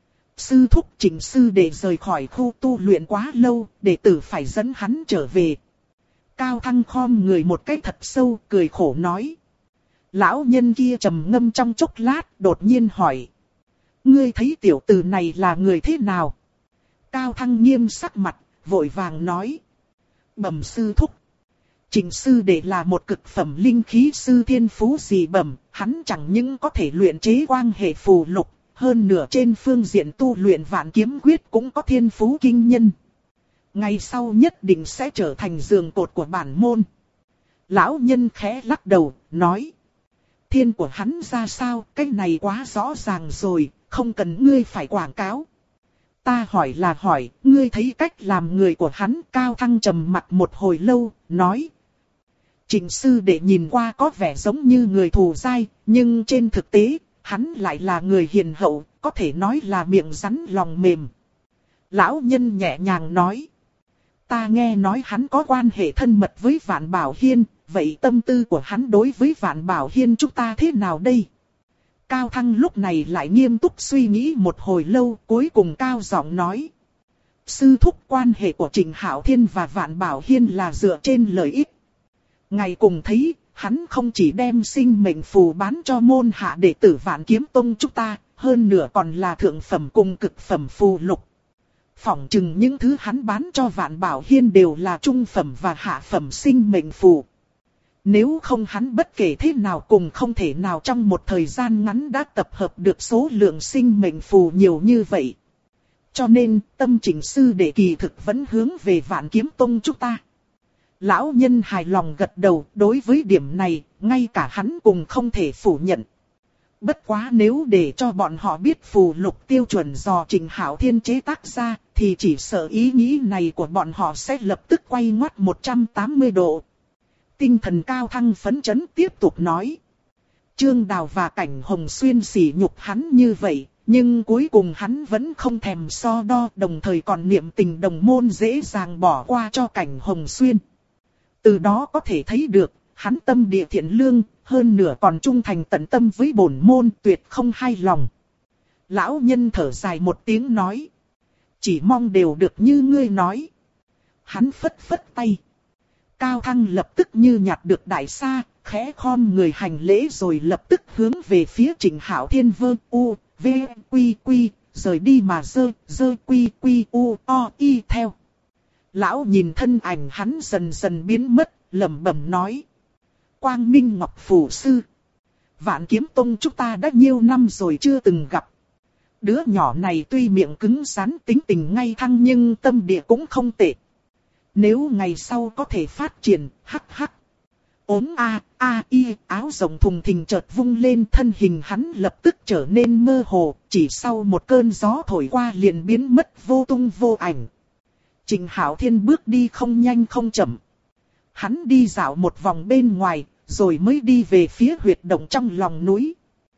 Sư thúc Trình sư để rời khỏi khu tu luyện quá lâu, đệ tử phải dẫn hắn trở về. Cao Thăng khom người một cái thật sâu, cười khổ nói. Lão nhân kia trầm ngâm trong chốc lát, đột nhiên hỏi. Ngươi thấy tiểu tử này là người thế nào? Cao Thăng nghiêm sắc mặt, vội vàng nói. Bẩm sư thúc. Trình sư đệ là một cực phẩm linh khí sư thiên phú dị bẩm, hắn chẳng những có thể luyện chế quang hệ phù lục, hơn nửa trên phương diện tu luyện vạn kiếm quyết cũng có thiên phú kinh nhân. Ngày sau nhất định sẽ trở thành giường cột của bản môn. Lão nhân khẽ lắc đầu, nói. Thiên của hắn ra sao, cái này quá rõ ràng rồi, không cần ngươi phải quảng cáo. Ta hỏi là hỏi, ngươi thấy cách làm người của hắn? Cao Thăng trầm mặc một hồi lâu, nói. Trình sư đệ nhìn qua có vẻ giống như người thù dai, nhưng trên thực tế, hắn lại là người hiền hậu, có thể nói là miệng rắn lòng mềm. Lão nhân nhẹ nhàng nói. Ta nghe nói hắn có quan hệ thân mật với Vạn Bảo Hiên, vậy tâm tư của hắn đối với Vạn Bảo Hiên chúng ta thế nào đây? Cao Thăng lúc này lại nghiêm túc suy nghĩ một hồi lâu, cuối cùng cao giọng nói. Sư thúc, quan hệ của Trình Hạo Thiên và Vạn Bảo Hiên là dựa trên lợi ích. Ngày cùng thấy, hắn không chỉ đem sinh mệnh phù bán cho môn hạ đệ tử Vạn Kiếm Tông chúng ta, hơn nữa còn là thượng phẩm cùng cực phẩm phù lục. Phỏng chừng những thứ hắn bán cho Vạn Bảo Hiên đều là trung phẩm và hạ phẩm sinh mệnh phù. Nếu không hắn bất kể thế nào cũng không thể nào trong một thời gian ngắn đã tập hợp được số lượng sinh mệnh phù nhiều như vậy. Cho nên tâm Trịnh sư đệ kỳ thực vẫn hướng về Vạn Kiếm Tông chúng ta. Lão nhân hài lòng gật đầu, đối với điểm này, ngay cả hắn cũng không thể phủ nhận. Bất quá nếu để cho bọn họ biết phù lục tiêu chuẩn do Trịnh Hạo Thiên chế tác ra, thì chỉ sợ ý nghĩ này của bọn họ sẽ lập tức quay ngoắt 180 độ. Tinh thần Cao Thăng phấn chấn tiếp tục nói. Trương Đào và Cảnh Hồng Xuyên sỉ nhục hắn như vậy, nhưng cuối cùng hắn vẫn không thèm so đo, đồng thời còn niệm tình đồng môn dễ dàng bỏ qua cho Cảnh Hồng Xuyên. Từ đó có thể thấy được, hắn tâm địa thiện lương, hơn nửa còn trung thành tận tâm với bổn môn, tuyệt không hai lòng. Lão nhân thở dài một tiếng nói. Chỉ mong đều được như ngươi nói. Hắn phất phất tay. Cao Thăng lập tức như nhặt được đại sa, khẽ khom người hành lễ rồi lập tức hướng về phía Trịnh Hạo Thiên v, quy quy, rời đi mà dơ quy quy u o y theo. Lão nhìn thân ảnh hắn dần dần biến mất, lẩm bẩm nói. Quang Minh Ngọc Phù Sư. Vạn Kiếm Tông chúng ta đã nhiều năm rồi chưa từng gặp. Đứa nhỏ này tuy miệng cứng rắn tính tình ngay thẳng nhưng tâm địa cũng không tệ. Nếu ngày sau có thể phát triển, hắc hắc. Ốm áo rộng thùng thình chợt vung lên, thân hình hắn lập tức trở nên mơ hồ, chỉ sau một cơn gió thổi qua liền biến mất vô tung vô ảnh. Trịnh Hạo Thiên bước đi không nhanh không chậm. Hắn đi dạo một vòng bên ngoài, rồi mới đi về phía huyệt động trong lòng núi.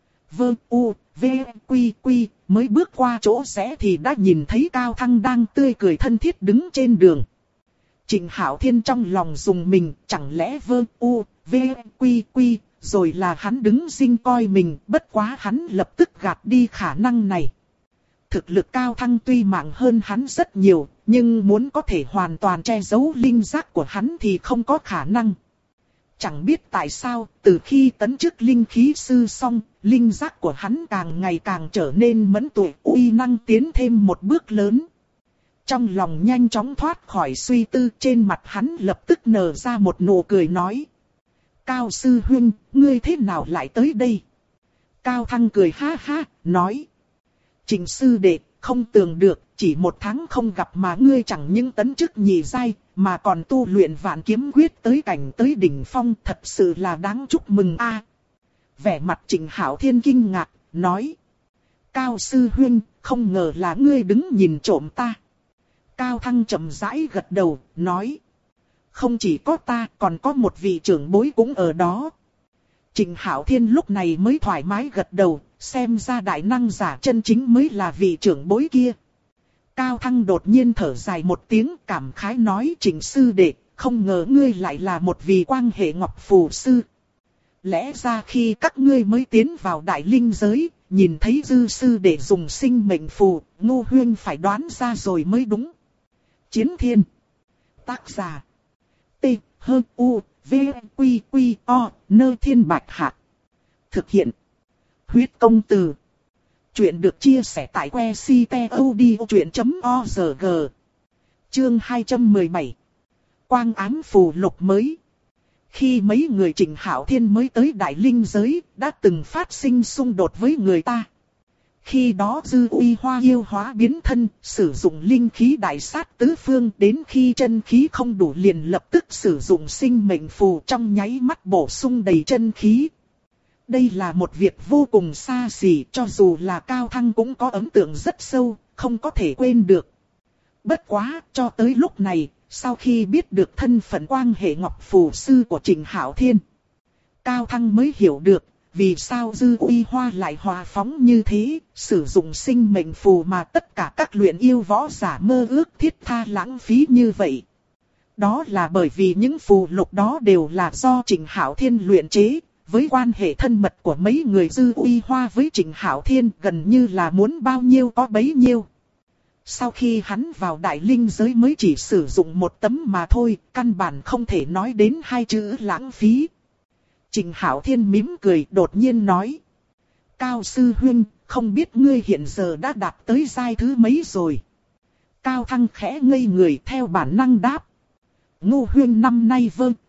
Quy, mới bước qua chỗ rẽ thì đã nhìn thấy Cao Thăng đang tươi cười thân thiết đứng trên đường. Trịnh Hạo Thiên trong lòng dùng mình, chẳng lẽ Quy, rồi là hắn đứng dinh coi mình, bất quá hắn lập tức gạt đi khả năng này. Thực lực Cao Thăng tuy mạnh hơn hắn rất nhiều, nhưng muốn có thể hoàn toàn che giấu linh giác của hắn thì không có khả năng. Chẳng biết tại sao, từ khi tấn chức linh khí sư xong, linh giác của hắn càng ngày càng trở nên mẫn tuệ, uy năng tiến thêm một bước lớn. Trong lòng nhanh chóng thoát khỏi suy tư, trên mặt hắn lập tức nở ra một nụ cười nói. Cao sư huynh, ngươi thế nào lại tới đây? Cao Thăng cười ha ha, nói. Trịnh sư đệ, không tưởng được, chỉ một tháng không gặp mà ngươi chẳng những tấn chức nhị giai, mà còn tu luyện Vạn Kiếm Quyết tới cảnh tới đỉnh phong, thật sự là đáng chúc mừng a. Vẻ mặt Trịnh Hạo Thiên kinh ngạc, nói. Cao sư huynh, không ngờ là ngươi đứng nhìn trộm ta. Cao Thăng chậm rãi gật đầu, nói. Không chỉ có ta, còn có một vị trưởng bối cũng ở đó. Trịnh Hạo Thiên lúc này mới thoải mái gật đầu, xem ra đại năng giả chân chính mới là vị trưởng bối kia. Cao Thăng đột nhiên thở dài một tiếng, cảm khái nói. Trịnh sư đệ, không ngờ ngươi lại là một vị quan hệ Ngọc Phù Sư. Lẽ ra khi các ngươi mới tiến vào đại linh giới, nhìn thấy dư sư đệ dùng sinh mệnh phù, Ngô huynh phải đoán ra rồi mới đúng. Chiến Thiên. Tác giả. T-H-U-V-Q-Q-O, Nơ Thiên Bạch Hạc. Thực hiện. Huyết Công Từ. Chuyện được chia sẻ tại que ctod.org. Chương 217. Quang Ám Phù Lục mới. Khi mấy người Trịnh Hạo Thiên mới tới đại linh giới, đã từng phát sinh xung đột với người ta. Khi đó Dư Uy Hoa yêu hóa biến thân, sử dụng linh khí đại sát tứ phương, đến khi chân khí không đủ liền lập tức sử dụng sinh mệnh phù, trong nháy mắt bổ sung đầy chân khí. Đây là một việc vô cùng xa xỉ, cho dù là Cao Thăng cũng có ấn tượng rất sâu, không có thể quên được. Bất quá, cho tới lúc này, sau khi biết được thân phận quan hệ Ngọc Phù Sư của Trịnh Hạo Thiên, Cao Thăng mới hiểu được, vì sao Dư Uy Hoa lại hòa phóng như thế, sử dụng sinh mệnh phù mà tất cả các luyện yêu võ giả mơ ước thiết tha lãng phí như vậy. Đó là bởi vì những phù lục đó đều là do Trịnh Hạo Thiên luyện chế, với quan hệ thân mật của mấy người Dư Uy Hoa với Trịnh Hạo Thiên gần như là muốn bao nhiêu có bấy nhiêu. Sau khi hắn vào đại linh giới mới chỉ sử dụng một tấm mà thôi, căn bản không thể nói đến hai chữ lãng phí. Trịnh Hạo Thiên mỉm cười đột nhiên nói. Cao sư huynh, không biết ngươi hiện giờ đã đạt tới giai thứ mấy rồi? Cao Thăng khẽ ngây người theo bản năng đáp. Ngô huynh năm nay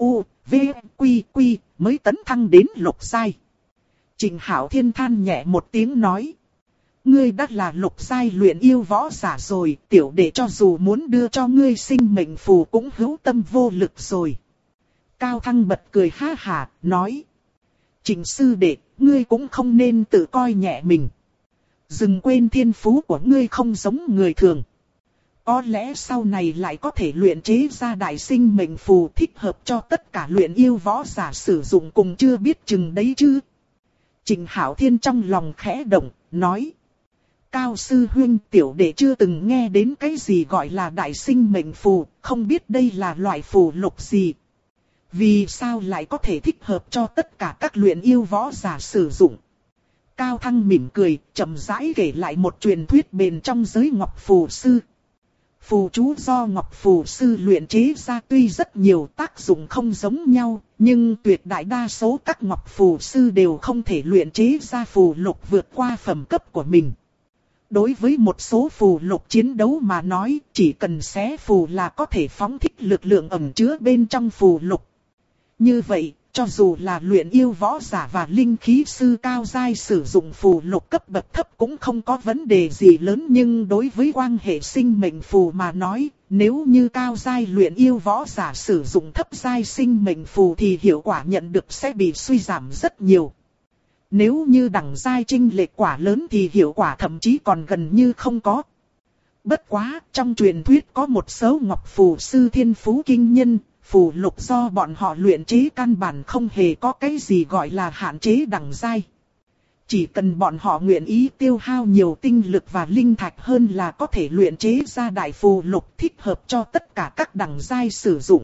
V, Quy, Quy, mới tấn thăng đến lục giai. Trình Hạo Thiên than nhẹ một tiếng nói. Ngươi đã là lục giai luyện yêu võ giả rồi, tiểu đệ cho dù muốn đưa cho ngươi sinh mệnh phù cũng hữu tâm vô lực rồi. Cao Thăng bật cười ha hả, nói. Trình sư đệ, ngươi cũng không nên tự coi nhẹ mình. Đừng quên thiên phú của ngươi không giống người thường. Có lẽ sau này lại có thể luyện chế ra đại sinh mệnh phù thích hợp cho tất cả luyện yêu võ giả sử dụng cùng chưa biết chừng đấy chứ. Trình Hạo Thiên trong lòng khẽ động, nói. Cao sư huynh, tiểu đệ chưa từng nghe đến cái gì gọi là đại sinh mệnh phù, không biết đây là loại phù lục gì. Vì sao lại có thể thích hợp cho tất cả các luyện yêu võ giả sử dụng. Cao Thăng mỉm cười, chậm rãi kể lại một truyền thuyết bền trong giới Ngọc Phù Sư. Phù chú do Ngọc Phù Sư luyện chế ra tuy rất nhiều tác dụng không giống nhau, nhưng tuyệt đại đa số các Ngọc Phù Sư đều không thể luyện chế ra phù lục vượt qua phẩm cấp của mình. Đối với một số phù lục chiến đấu mà nói, chỉ cần xé phù là có thể phóng thích lực lượng ẩn chứa bên trong phù lục. Như vậy, cho dù là luyện yêu võ giả và linh khí sư cao giai sử dụng phù lục cấp bậc thấp cũng không có vấn đề gì lớn, nhưng đối với quan hệ sinh mệnh phù mà nói, nếu như cao giai luyện yêu võ giả sử dụng thấp giai sinh mệnh phù thì hiệu quả nhận được sẽ bị suy giảm rất nhiều. Nếu như đẳng giai chênh lệch quả lớn thì hiệu quả thậm chí còn gần như không có. Bất quá, trong truyền thuyết có một số Ngọc Phù Sư thiên phú kinh nhân, phù lục do bọn họ luyện chế căn bản không hề có cái gì gọi là hạn chế đẳng giai. Chỉ cần bọn họ nguyện ý tiêu hao nhiều tinh lực và linh thạch hơn là có thể luyện chế ra đại phù lục thích hợp cho tất cả các đẳng giai sử dụng.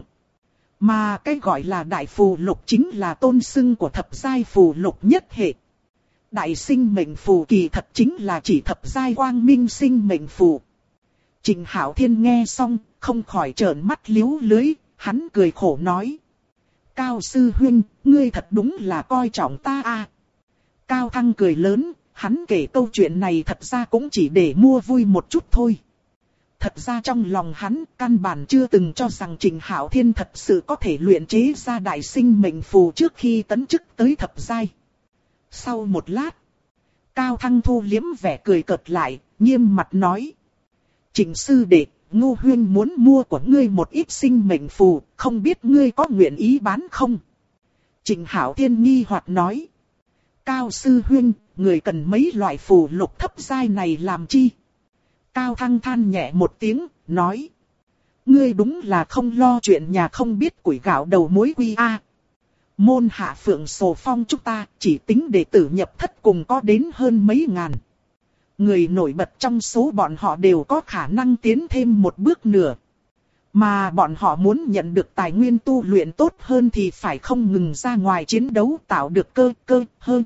Mà cái gọi là đại phù lục chính là tôn xưng của thập giai phù lục nhất hệ. Đại sinh mệnh phù kỳ thật chính là chỉ thập giai quang minh sinh mệnh phù. Trình Hạo Thiên nghe xong, không khỏi trợn mắt liếu lưới, hắn cười khổ nói. Cao sư huynh, ngươi thật đúng là coi trọng ta à. Cao Thăng cười lớn, hắn kể câu chuyện này thật ra cũng chỉ để mua vui một chút thôi. Thật ra trong lòng hắn, căn bản chưa từng cho rằng Trình Hạo Thiên thật sự có thể luyện chế ra đại sinh mệnh phù trước khi tấn chức tới thập giai. Sau một lát, Cao Thăng thu liếm vẻ cười cợt lại, nghiêm mặt nói. Trình sư đệ, Ngô huynh muốn mua của ngươi một ít sinh mệnh phù, không biết ngươi có nguyện ý bán không? Trình Hạo Thiên nghi hoặc nói. Cao sư huynh, người cần mấy loại phù lục thấp giai này làm chi? Cao Thăng than nhẹ một tiếng, nói. Ngươi đúng là không lo chuyện nhà không biết củi gạo đầu mối quy a. Môn hạ Phượng Sổ Phong chúng ta chỉ tính đệ tử nhập thất cùng có đến hơn mấy ngàn. Người nổi bật trong số bọn họ đều có khả năng tiến thêm một bước nữa. Mà bọn họ muốn nhận được tài nguyên tu luyện tốt hơn thì phải không ngừng ra ngoài chiến đấu tạo được cơ hơn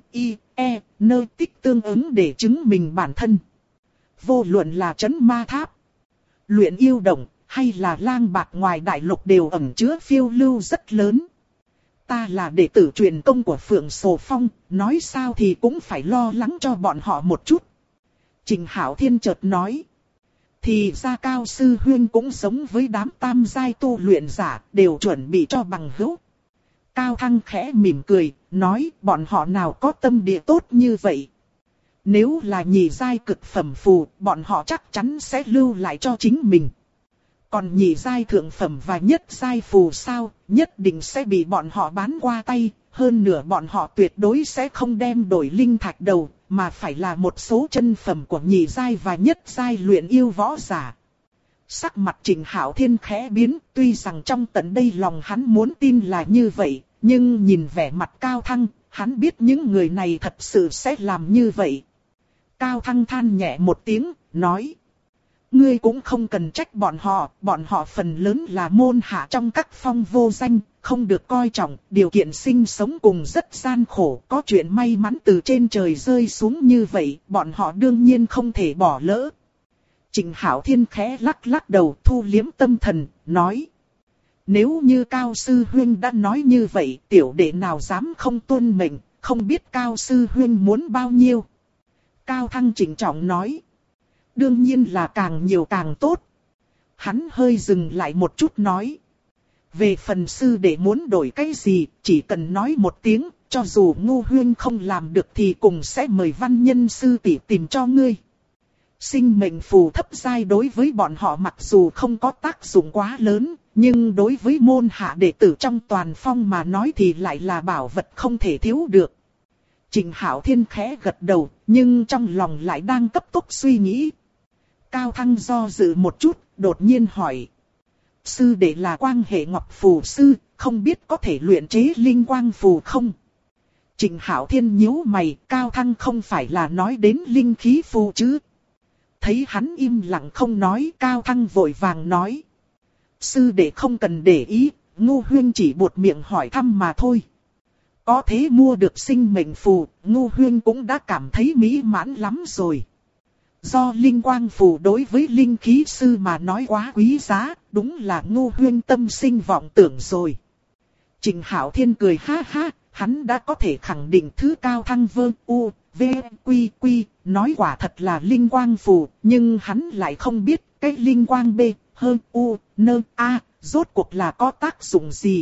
nơi tích tương ứng để chứng minh bản thân. Vô luận là trấn ma tháp, luyện yêu động hay là lang bạc ngoài đại lục đều ẩn chứa phiêu lưu rất lớn. Ta là đệ tử truyền công của Phượng Sổ Phong, nói sao thì cũng phải lo lắng cho bọn họ một chút. Trình Hạo Thiên chợt nói. Thì ra Cao sư huynh cũng giống với đám tam giai tu luyện giả, đều chuẩn bị cho bằng hữu. Cao Thăng khẽ mỉm cười, nói bọn họ nào có tâm địa tốt như vậy. Nếu là nhị giai cực phẩm phù, bọn họ chắc chắn sẽ lưu lại cho chính mình. Còn nhị giai thượng phẩm và nhất giai phù sao, nhất định sẽ bị bọn họ bán qua tay. Hơn nữa bọn họ tuyệt đối sẽ không đem đổi linh thạch đầu, mà phải là một số chân phẩm của nhị giai và nhất giai luyện yêu võ giả. Sắc mặt Trình Hạo Thiên khẽ biến, tuy rằng trong tận đây lòng hắn muốn tin là như vậy, nhưng nhìn vẻ mặt Cao Thăng, hắn biết những người này thật sự sẽ làm như vậy. Cao Thăng than nhẹ một tiếng, nói. Ngươi cũng không cần trách bọn họ phần lớn là môn hạ trong các phong vô danh, không được coi trọng, điều kiện sinh sống cùng rất gian khổ, có chuyện may mắn từ trên trời rơi xuống như vậy, bọn họ đương nhiên không thể bỏ lỡ. Trình Hạo Thiên khẽ lắc đầu thu liếm tâm thần, nói. Nếu như Cao sư huynh đã nói như vậy, tiểu đệ nào dám không tuân mệnh, không biết Cao sư huynh muốn bao nhiêu. Cao Thăng trịnh trọng nói. Đương nhiên là càng nhiều càng tốt. Hắn hơi dừng lại một chút nói. Về phần sư đệ muốn đổi cái gì, chỉ cần nói một tiếng, cho dù Ngô Huyên không làm được thì cùng sẽ mời văn nhân sư tỷ tìm cho ngươi. Sinh mệnh phù thấp giai đối với bọn họ mặc dù không có tác dụng quá lớn, nhưng đối với môn hạ đệ tử trong toàn phong mà nói thì lại là bảo vật không thể thiếu được. Trình Hạo Thiên khẽ gật đầu, nhưng trong lòng lại đang cấp tốc suy nghĩ. Cao Thăng do dự một chút, đột nhiên hỏi. Sư đệ là Quang Hệ Ngọc Phù sư, không biết có thể luyện chế linh quang phù không? Trình Hạo Thiên nhíu mày, Cao Thăng không phải là nói đến linh khí phù chứ? Thấy hắn im lặng không nói, Cao Thăng vội vàng nói. Sư đệ không cần để ý, Ngô Huyên chỉ buột miệng hỏi thăm mà thôi. Có thế mua được sinh mệnh phù, Ngô Huyên cũng đã cảm thấy mỹ mãn lắm rồi. Do linh quang phù đối với linh khí sư mà nói quá quý giá, đúng là Ngô Huyên tâm sinh vọng tưởng rồi. Trình Hạo Thiên cười ha ha, hắn đã có thể khẳng định thứ Cao Thăng vơ u, v, quy quy, nói quả thật là linh quang phù, nhưng hắn lại không biết cái linh quang b, hơn u, nơ, a, rốt cuộc là có tác dụng gì.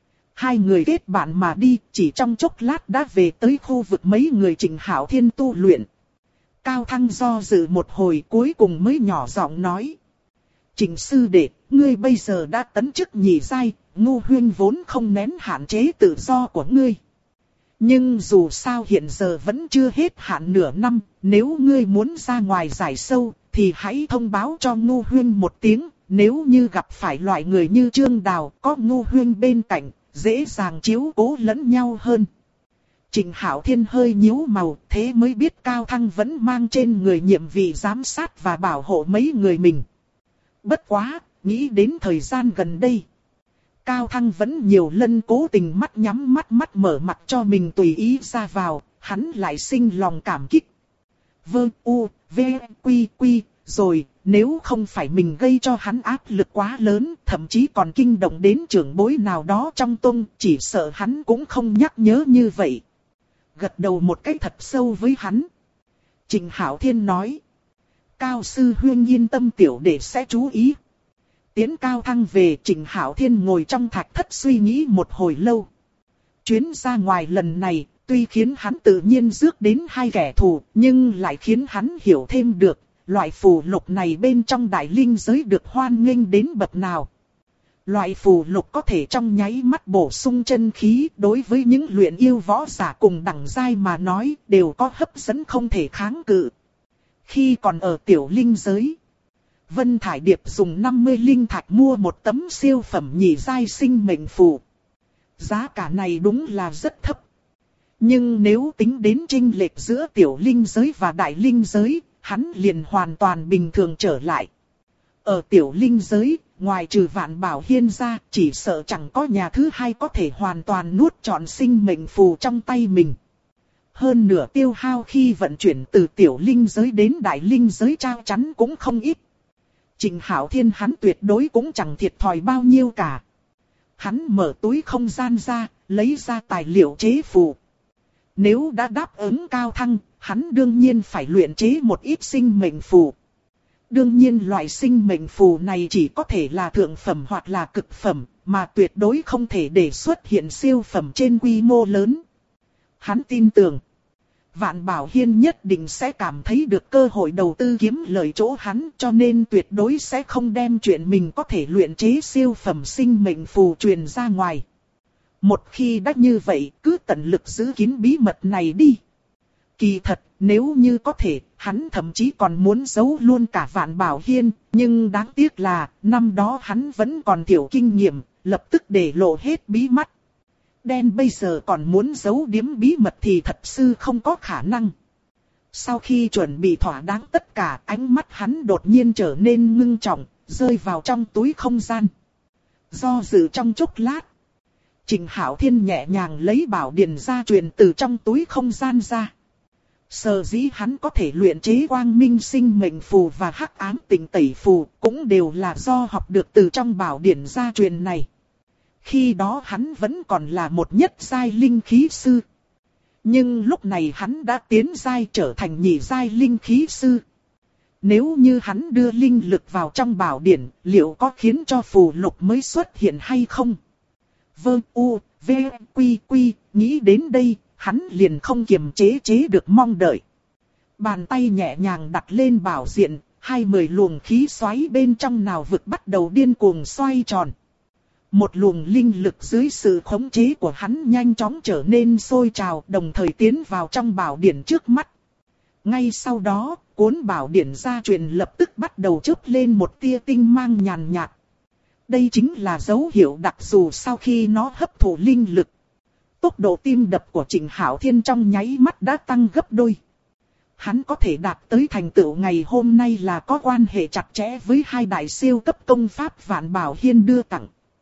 Hai người kết bạn mà đi, chỉ trong chốc lát đã về tới khu vực mấy người Trình Hạo Thiên tu luyện. Cao Thăng do dự một hồi cuối cùng mới nhỏ giọng nói. Trình sư đệ, ngươi bây giờ đã tấn chức nhị giai, Ngô Huyên vốn không nén hạn chế tự do của ngươi. Nhưng dù sao hiện giờ vẫn chưa hết hạn nửa năm, nếu ngươi muốn ra ngoài giải sâu, thì hãy thông báo cho Ngô Huyên một tiếng. Nếu như gặp phải loại người như Trương Đào, có Ngô Huyên bên cạnh, dễ dàng chiếu cố lẫn nhau hơn. Trình Hạo Thiên hơi nhíu màu, thế mới biết Cao Thăng vẫn mang trên người nhiệm vụ giám sát và bảo hộ mấy người mình. Bất quá, nghĩ đến thời gian gần đây. Cao Thăng vẫn nhiều lần cố tình mắt nhắm mắt mở mặt cho mình tùy ý ra vào, hắn lại sinh lòng cảm kích. Vơ u, v, quy quy, rồi, nếu không phải mình gây cho hắn áp lực quá lớn, thậm chí còn kinh động đến trưởng bối nào đó trong tông, chỉ sợ hắn cũng không nhắc nhớ như vậy. Gật đầu một cái thật sâu với hắn. Trình Hạo Thiên nói. Cao sư huynh yên tâm tiểu đệ sẽ chú ý. Tiến Cao Thăng về, Trình Hạo Thiên ngồi trong thạch thất suy nghĩ một hồi lâu. Chuyến ra ngoài lần này, tuy khiến hắn tự nhiên rước đến hai kẻ thù, nhưng lại khiến hắn hiểu thêm được, loại phù lục này bên trong đại linh giới được hoan nghênh đến bậc nào. Loại phù lục có thể trong nháy mắt bổ sung chân khí, đối với những luyện yêu võ giả cùng đẳng giai mà nói, đều có hấp dẫn không thể kháng cự. Khi còn ở tiểu linh giới, Vân Thải Điệp dùng 50 linh thạch mua một tấm siêu phẩm nhị giai sinh mệnh phù. Giá cả này đúng là rất thấp. Nhưng nếu tính đến chênh lệch giữa tiểu linh giới và đại linh giới, hắn liền hoàn toàn bình thường trở lại. Ở tiểu linh giới, ngoài trừ Vạn Bảo Hiên ra, chỉ sợ chẳng có nhà thứ hai có thể hoàn toàn nuốt trọn sinh mệnh phù trong tay mình. Hơn nửa tiêu hao khi vận chuyển từ tiểu linh giới đến đại linh giới chắc chắn cũng không ít. Trình Hạo Thiên hắn tuyệt đối cũng chẳng thiệt thòi bao nhiêu cả. Hắn mở túi không gian ra, lấy ra tài liệu chế phù. Nếu đã đáp ứng Cao Thăng, hắn đương nhiên phải luyện chế một ít sinh mệnh phù. Đương nhiên loại sinh mệnh phù này chỉ có thể là thượng phẩm hoặc là cực phẩm, mà tuyệt đối không thể để xuất hiện siêu phẩm trên quy mô lớn. Hắn tin tưởng, Vạn Bảo Hiên nhất định sẽ cảm thấy được cơ hội đầu tư kiếm lời chỗ hắn, cho nên tuyệt đối sẽ không đem chuyện mình có thể luyện chế siêu phẩm sinh mệnh phù truyền ra ngoài. Một khi đã như vậy, cứ tận lực giữ kín bí mật này đi. Kỳ thật, nếu như có thể, hắn thậm chí còn muốn giấu luôn cả Vạn Bảo Hiên, nhưng đáng tiếc là, năm đó hắn vẫn còn tiểu kinh nghiệm, lập tức để lộ hết bí mật. Đen bây giờ còn muốn giấu điếm bí mật thì thật sự không có khả năng. Sau khi chuẩn bị thỏa đáng tất cả, ánh mắt hắn đột nhiên trở nên ngưng trọng, rơi vào trong túi không gian. Do dự trong chốc lát, Trình Hạo Thiên nhẹ nhàng lấy bảo điển gia truyền từ trong túi không gian ra. Sở dĩ hắn có thể luyện chế quang minh sinh mệnh phù và hắc ám tịnh tẩy phù cũng đều là do học được từ trong bảo điển gia truyền này. Khi đó hắn vẫn còn là một nhất giai linh khí sư. Nhưng lúc này hắn đã tiến giai trở thành nhị giai linh khí sư. Nếu như hắn đưa linh lực vào trong bảo điển, liệu có khiến cho phù lục mới xuất hiện hay không? Vâng u, v, quy quy, nghĩ đến đây, hắn liền không kiềm chế được mong đợi. Bàn tay nhẹ nhàng đặt lên bảo diện, 20 luồng khí xoáy bên trong nào vực bắt đầu điên cuồng xoay tròn. Một luồng linh lực dưới sự khống chế của hắn nhanh chóng trở nên sôi trào, đồng thời tiến vào trong bảo điển trước mắt. Ngay sau đó, cuốn bảo điển gia truyền lập tức bắt đầu chớp lên một tia tinh mang nhàn nhạt. Đây chính là dấu hiệu đặc殊sau khi nó hấp thụ linh lực. Tốc độ tim đập của Trịnh Hạo Thiên trong nháy mắt đã tăng gấp đôi. Hắn có thể đạt tới thành tựu ngày hôm nay là có quan hệ chặt chẽ với hai đại siêu cấp công pháp Vạn Bảo Hiên đưa tặng.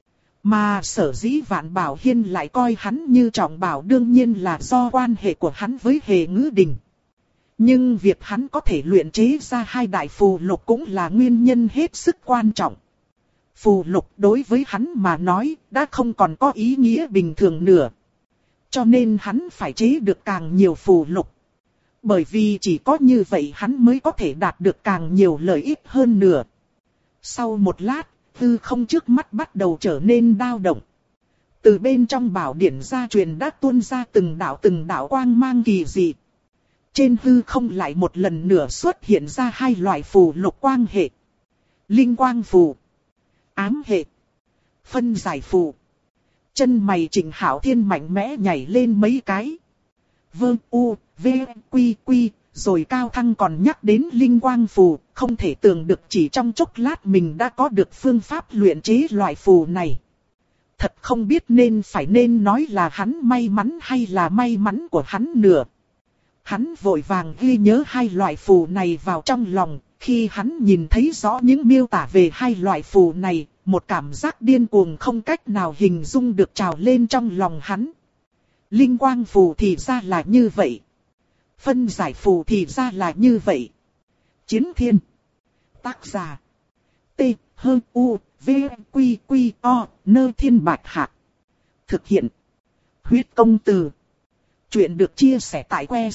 Mà sở dĩ Vạn Bảo Hiên lại coi hắn như trọng bảo đương nhiên là do quan hệ của hắn với Hề Ngữ Đình. Nhưng việc hắn có thể luyện chế ra hai đại phù lục cũng là nguyên nhân hết sức quan trọng. Phù lục đối với hắn mà nói đã không còn có ý nghĩa bình thường nữa. Cho nên hắn phải chế được càng nhiều phù lục. Bởi vì chỉ có như vậy hắn mới có thể đạt được càng nhiều lợi ích hơn nữa. Sau một lát, hư không trước mắt bắt đầu trở nên dao động. Từ bên trong bảo điển gia truyền đã tuôn ra từng đạo quang mang kỳ dị. Trên hư không lại một lần nữa xuất hiện ra hai loại phù lục quang hệ. Linh quang phù, ám hệ, phân giải phù. Chân mày Trịnh Hạo Thiên mạnh mẽ nhảy lên mấy cái. Vương u, v, quy quy, rồi Cao Thăng còn nhắc đến linh quang phù, không thể tưởng được chỉ trong chốc lát mình đã có được phương pháp luyện chế loại phù này. Thật không biết nên nói là hắn may mắn hay là may mắn của hắn nữa. Hắn vội vàng ghi nhớ hai loại phù này vào trong lòng, khi hắn nhìn thấy rõ những miêu tả về hai loại phù này, một cảm giác điên cuồng không cách nào hình dung được trào lên trong lòng hắn. Linh quang phù thì ra là như vậy. Phân giải phù thì ra là như vậy. Chiến Thiên. Tác giả. T, H, U, V, Quy, Quy, O, Nơ Thiên Bạch Hạc. Thực hiện. Huyết Công Từ. Chuyện được chia sẻ tại que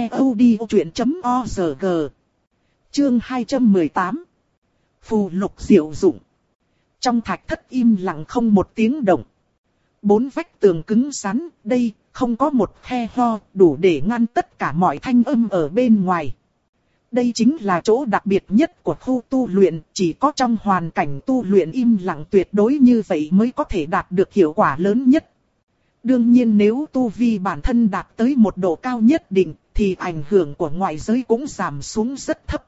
ctod.org. Chương 218. Phù lục diệu dụng. Trong thạch thất im lặng không một tiếng động. Bốn vách tường cứng rắn, đây không có một khe ho đủ để ngăn tất cả mọi thanh âm ở bên ngoài. Đây chính là chỗ đặc biệt nhất của khu tu luyện, chỉ có trong hoàn cảnh tu luyện im lặng tuyệt đối như vậy mới có thể đạt được hiệu quả lớn nhất. Đương nhiên nếu tu vi bản thân đạt tới một độ cao nhất định, thì ảnh hưởng của ngoại giới cũng giảm xuống rất thấp.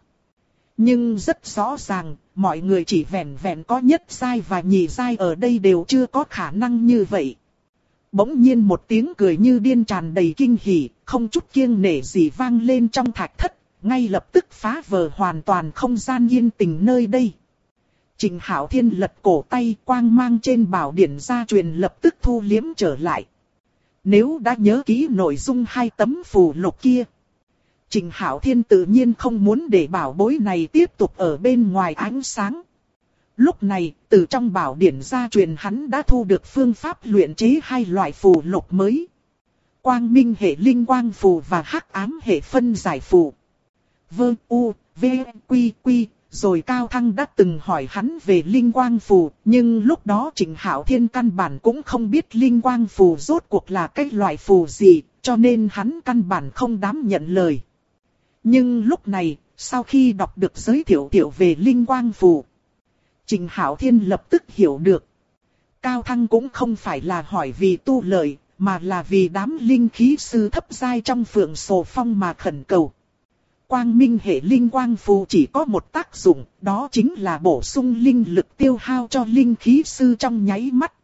Nhưng rất rõ ràng, mọi người chỉ vẹn vẹn có nhất giai và nhị giai ở đây đều chưa có khả năng như vậy. Bỗng nhiên một tiếng cười như điên tràn đầy kinh hỉ, không chút kiêng nể gì vang lên trong thạch thất, ngay lập tức phá vỡ hoàn toàn không gian yên tĩnh nơi đây. Trịnh Hạo Thiên lật cổ tay, quang mang trên bảo điển gia truyền lập tức thu liếm trở lại. Nếu đã nhớ kỹ nội dung hai tấm phù lục kia, Trịnh Hạo Thiên tự nhiên không muốn để bảo bối này tiếp tục ở bên ngoài ánh sáng. Lúc này, từ trong bảo điển gia truyền hắn đã thu được phương pháp luyện chế hai loại phù lục mới. Quang minh hệ linh quang phù và hắc ám hệ phân giải phù. Vương u, v, quy quy, rồi Cao Thăng đã từng hỏi hắn về linh quang phù, nhưng lúc đó Trịnh Hạo Thiên căn bản cũng không biết linh quang phù rốt cuộc là cái loại phù gì, cho nên hắn căn bản không dám nhận lời. Nhưng lúc này, sau khi đọc được giới thiệu về linh quang phù, Trịnh Hạo Thiên lập tức hiểu được. Cao Thăng cũng không phải là hỏi vì tu lợi, mà là vì đám linh khí sư thấp giai trong Phượng Sồ Phong mà khẩn cầu. Quang minh hệ linh quang phù chỉ có một tác dụng, đó chính là bổ sung linh lực tiêu hao cho linh khí sư trong nháy mắt.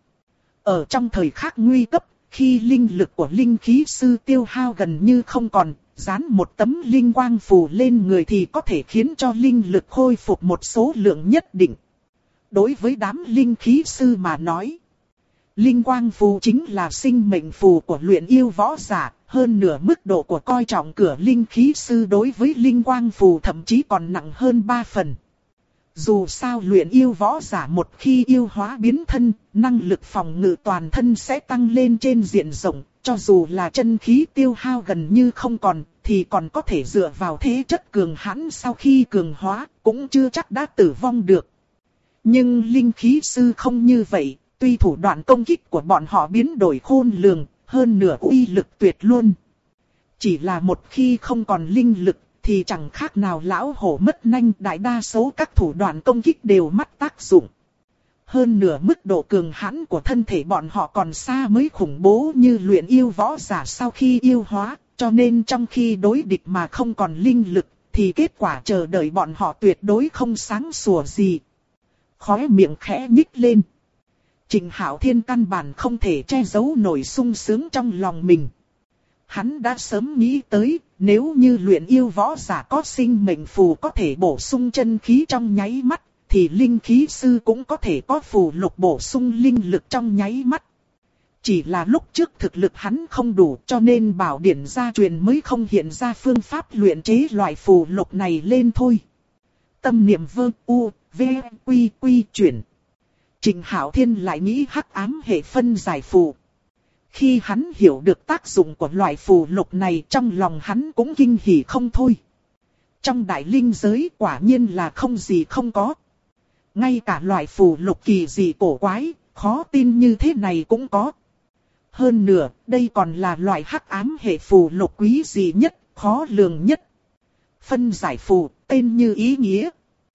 Ở trong thời khắc nguy cấp, khi linh lực của linh khí sư tiêu hao gần như không còn, dán một tấm linh quang phù lên người thì có thể khiến cho linh lực khôi phục một số lượng nhất định. Đối với đám linh khí sư mà nói, linh quang phù chính là sinh mệnh phù của luyện yêu võ giả, hơn nửa mức độ của coi trọng cửa linh khí sư đối với linh quang phù thậm chí còn nặng hơn 3 phần. Dù sao luyện yêu võ giả một khi yêu hóa biến thân, năng lực phòng ngự toàn thân sẽ tăng lên trên diện rộng, cho dù là chân khí tiêu hao gần như không còn, thì còn có thể dựa vào thế chất cường hãn sau khi cường hóa, cũng chưa chắc đã tử vong được. Nhưng linh khí sư không như vậy, tuy thủ đoạn công kích của bọn họ biến đổi khôn lường, hơn nửa uy lực tuyệt luôn. Chỉ là một khi không còn linh lực, thì chẳng khác nào lão hổ mất nanh, đại đa số các thủ đoạn công kích đều mất tác dụng. Hơn nửa mức độ cường hãn của thân thể bọn họ còn xa mới khủng bố như luyện yêu võ giả sau khi yêu hóa, cho nên trong khi đối địch mà không còn linh lực, thì kết quả chờ đợi bọn họ tuyệt đối không sáng sủa gì. Khóe miệng khẽ nhích lên. Trịnh Hạo Thiên căn bản không thể che giấu nổi sung sướng trong lòng mình. Hắn đã sớm nghĩ tới, nếu như luyện yêu võ giả có sinh mệnh phù có thể bổ sung chân khí trong nháy mắt, thì linh khí sư cũng có thể có phù lục bổ sung linh lực trong nháy mắt. Chỉ là lúc trước thực lực hắn không đủ cho nên bảo điển gia truyền mới không hiện ra phương pháp luyện chế loại phù lục này lên thôi. Tâm niệm vơ u, v, quy quy chuyển. Trịnh Hạo Thiên lại nghĩ hắc ám hệ phân giải phù. Khi hắn hiểu được tác dụng của loại phù lục này trong lòng hắn cũng kinh hỉ không thôi. Trong đại linh giới quả nhiên là không gì không có. Ngay cả loại phù lục kỳ dị cổ quái, khó tin như thế này cũng có. Hơn nữa, đây còn là loại hắc ám hệ phù lục quý dị nhất, khó lường nhất. Phân giải phù, tên như ý nghĩa.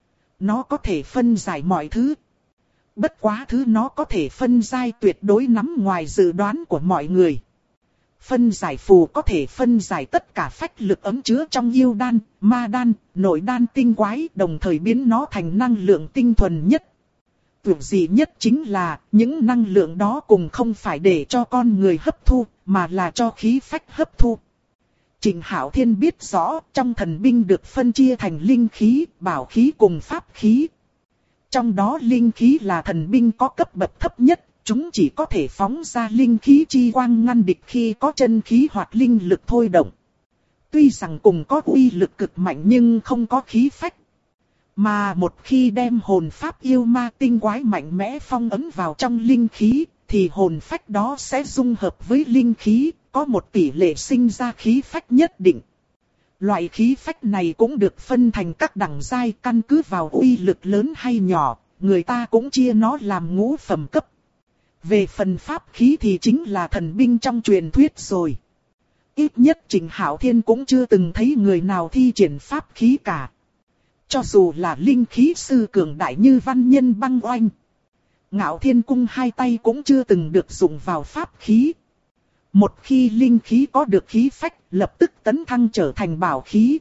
Nó có thể phân giải mọi thứ. Bất quá thứ nó có thể phân giải tuyệt đối nằm ngoài dự đoán của mọi người. Phân giải phù có thể phân giải tất cả phách lực ấm chứa trong yêu đan, ma đan, nội đan tinh quái, đồng thời biến nó thành năng lượng tinh thuần nhất. Tuyệt dị nhất chính là, những năng lượng đó cùng không phải để cho con người hấp thu, mà là cho khí phách hấp thu. Trịnh Hạo Thiên biết rõ, trong thần binh được phân chia thành linh khí, bảo khí cùng pháp khí. Trong đó linh khí là thần binh có cấp bậc thấp nhất, chúng chỉ có thể phóng ra linh khí chi quang ngăn địch khi có chân khí hoặc linh lực thôi động. Tuy rằng cùng có uy lực cực mạnh nhưng không có khí phách. Mà một khi đem hồn pháp yêu ma tinh quái mạnh mẽ phong ấn vào trong linh khí, thì hồn phách đó sẽ dung hợp với linh khí, có một tỷ lệ sinh ra khí phách nhất định. Loại khí phách này cũng được phân thành các đẳng giai, căn cứ vào uy lực lớn hay nhỏ, người ta cũng chia nó làm ngũ phẩm cấp. Về phần pháp khí thì chính là thần binh trong truyền thuyết rồi. Ít nhất Trịnh Hạo Thiên cũng chưa từng thấy người nào thi triển pháp khí cả. Cho dù là linh khí sư cường đại như văn nhân băng oanh, Ngạo Thiên Cung hai tay cũng chưa từng được dùng vào pháp khí. Một khi linh khí có được khí phách, lập tức tấn thăng trở thành bảo khí.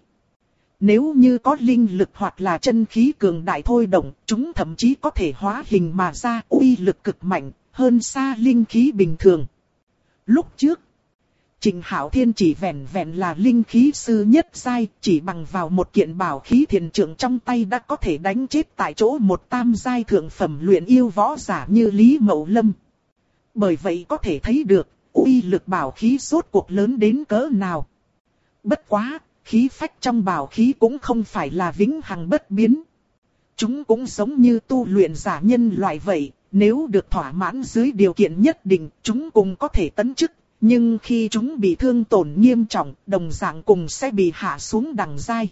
Nếu như có linh lực hoặc là chân khí cường đại thôi động, chúng thậm chí có thể hóa hình mà ra, uy lực cực mạnh, hơn xa linh khí bình thường. Lúc trước, Trịnh Hạo Thiên chỉ vẹn vẹn là linh khí sư nhất giai, chỉ bằng vào một kiện bảo khí thiền trượng trong tay đã có thể đánh chết tại chỗ một tam giai thượng phẩm luyện yêu võ giả như Lý Mậu Lâm. Bởi vậy có thể thấy được, uy lực bảo khí rốt cuộc lớn đến cỡ nào. Bất quá, khí phách trong bảo khí cũng không phải là vĩnh hằng bất biến. Chúng cũng giống như tu luyện giả nhân loại vậy, nếu được thỏa mãn dưới điều kiện nhất định, chúng cũng có thể tấn chức. Nhưng khi chúng bị thương tổn nghiêm trọng, đồng dạng cùng sẽ bị hạ xuống đẳng giai.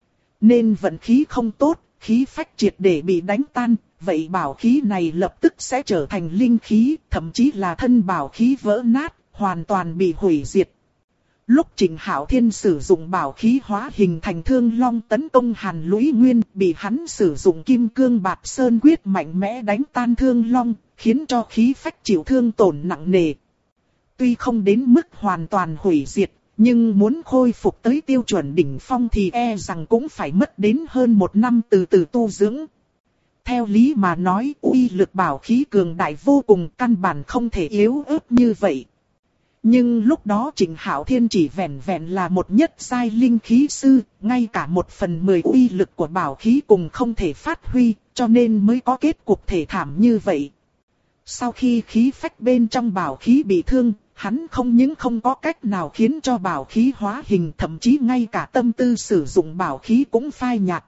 Nên vận khí không tốt, khí phách triệt để bị đánh tan, vậy bảo khí này lập tức sẽ trở thành linh khí, thậm chí là thân bảo khí vỡ nát, hoàn toàn bị hủy diệt. Lúc Trịnh Hạo Thiên sử dụng bảo khí hóa hình thành Thương Long tấn công Hàn Lũy Nguyên, bị hắn sử dụng Kim Cương Bạt Sơn Quyết mạnh mẽ đánh tan Thương Long, khiến cho khí phách chịu thương tổn nặng nề. Tuy không đến mức hoàn toàn hủy diệt, nhưng muốn khôi phục tới tiêu chuẩn đỉnh phong thì e rằng cũng phải mất đến hơn một năm từ từ tu dưỡng. Theo lý mà nói, uy lực bảo khí cường đại vô cùng, căn bản không thể yếu ớt như vậy. Nhưng lúc đó Trịnh Hạo Thiên chỉ vẹn vẹn là một nhất giai linh khí sư, ngay cả 1/10 uy lực của bảo khí cùng không thể phát huy, cho nên mới có kết cục thê thảm như vậy. Sau khi khí phách bên trong bảo khí bị thương, hắn không những không có cách nào khiến cho bảo khí hóa hình, thậm chí ngay cả tâm tư sử dụng bảo khí cũng phai nhạt.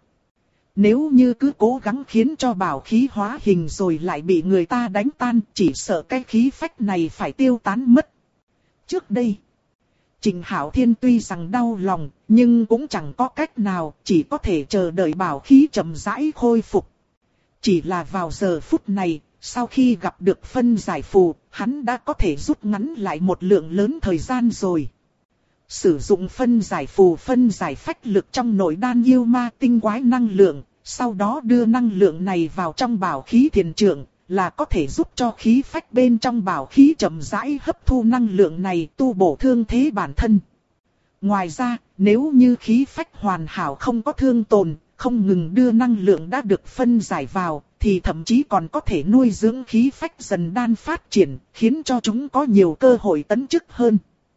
Nếu như cứ cố gắng khiến cho bảo khí hóa hình rồi lại bị người ta đánh tan, chỉ sợ cái khí phách này phải tiêu tán mất. Trước đây, Trịnh Hạo Thiên tuy rằng đau lòng, nhưng cũng chẳng có cách nào, chỉ có thể chờ đợi bảo khí chậm rãi khôi phục. Chỉ là vào giờ phút này, sau khi gặp được phân giải phù, hắn đã có thể rút ngắn lại một lượng lớn thời gian rồi. Sử dụng phân giải phù phân giải phách lực trong nội đan yêu ma tinh quái năng lượng, sau đó đưa năng lượng này vào trong bảo khí thiền trượng, là có thể giúp cho khí phách bên trong bảo khí chậm rãi hấp thu năng lượng này tu bổ thương thế bản thân. Ngoài ra, nếu như khí phách hoàn hảo không có thương tồn, không ngừng đưa năng lượng đã được phân giải vào, thì thậm chí còn có thể nuôi dưỡng khí phách dần đan phát triển, khiến cho chúng có nhiều cơ hội tấn chức hơn.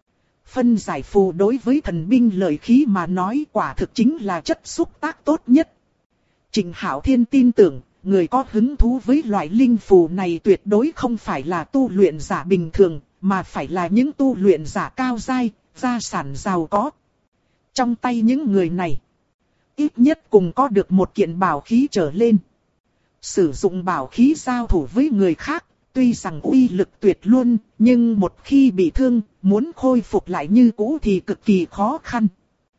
Phân giải phù đối với thần binh lợi khí mà nói quả thực chính là chất xúc tác tốt nhất. Trịnh Hạo Thiên tin tưởng, người có hứng thú với loại linh phù này tuyệt đối không phải là tu luyện giả bình thường, mà phải là những tu luyện giả cao giai, gia sản giàu có. Trong tay những người này, ít nhất cùng có được một kiện bảo khí trở lên. Sử dụng bảo khí giao thủ với người khác, tuy rằng uy lực tuyệt luôn, nhưng một khi bị thương, muốn khôi phục lại như cũ thì cực kỳ khó khăn.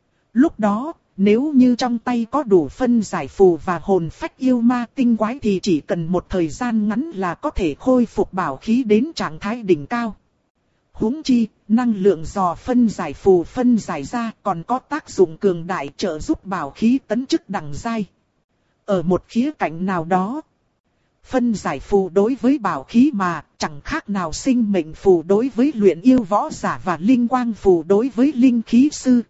Lúc đó, nếu như trong tay có đủ phân giải phù và hồn phách yêu ma tinh quái thì chỉ cần một thời gian ngắn là có thể khôi phục bảo khí đến trạng thái đỉnh cao. Huống chi, năng lượng do phân giải phù phân giải ra còn có tác dụng cường đại trợ giúp bảo khí tấn chức đẳng giai. Ở một khía cạnh nào đó, phân giải phù đối với bảo khí mà chẳng khác nào sinh mệnh phù đối với luyện yêu võ giả và linh quang phù đối với linh khí sư.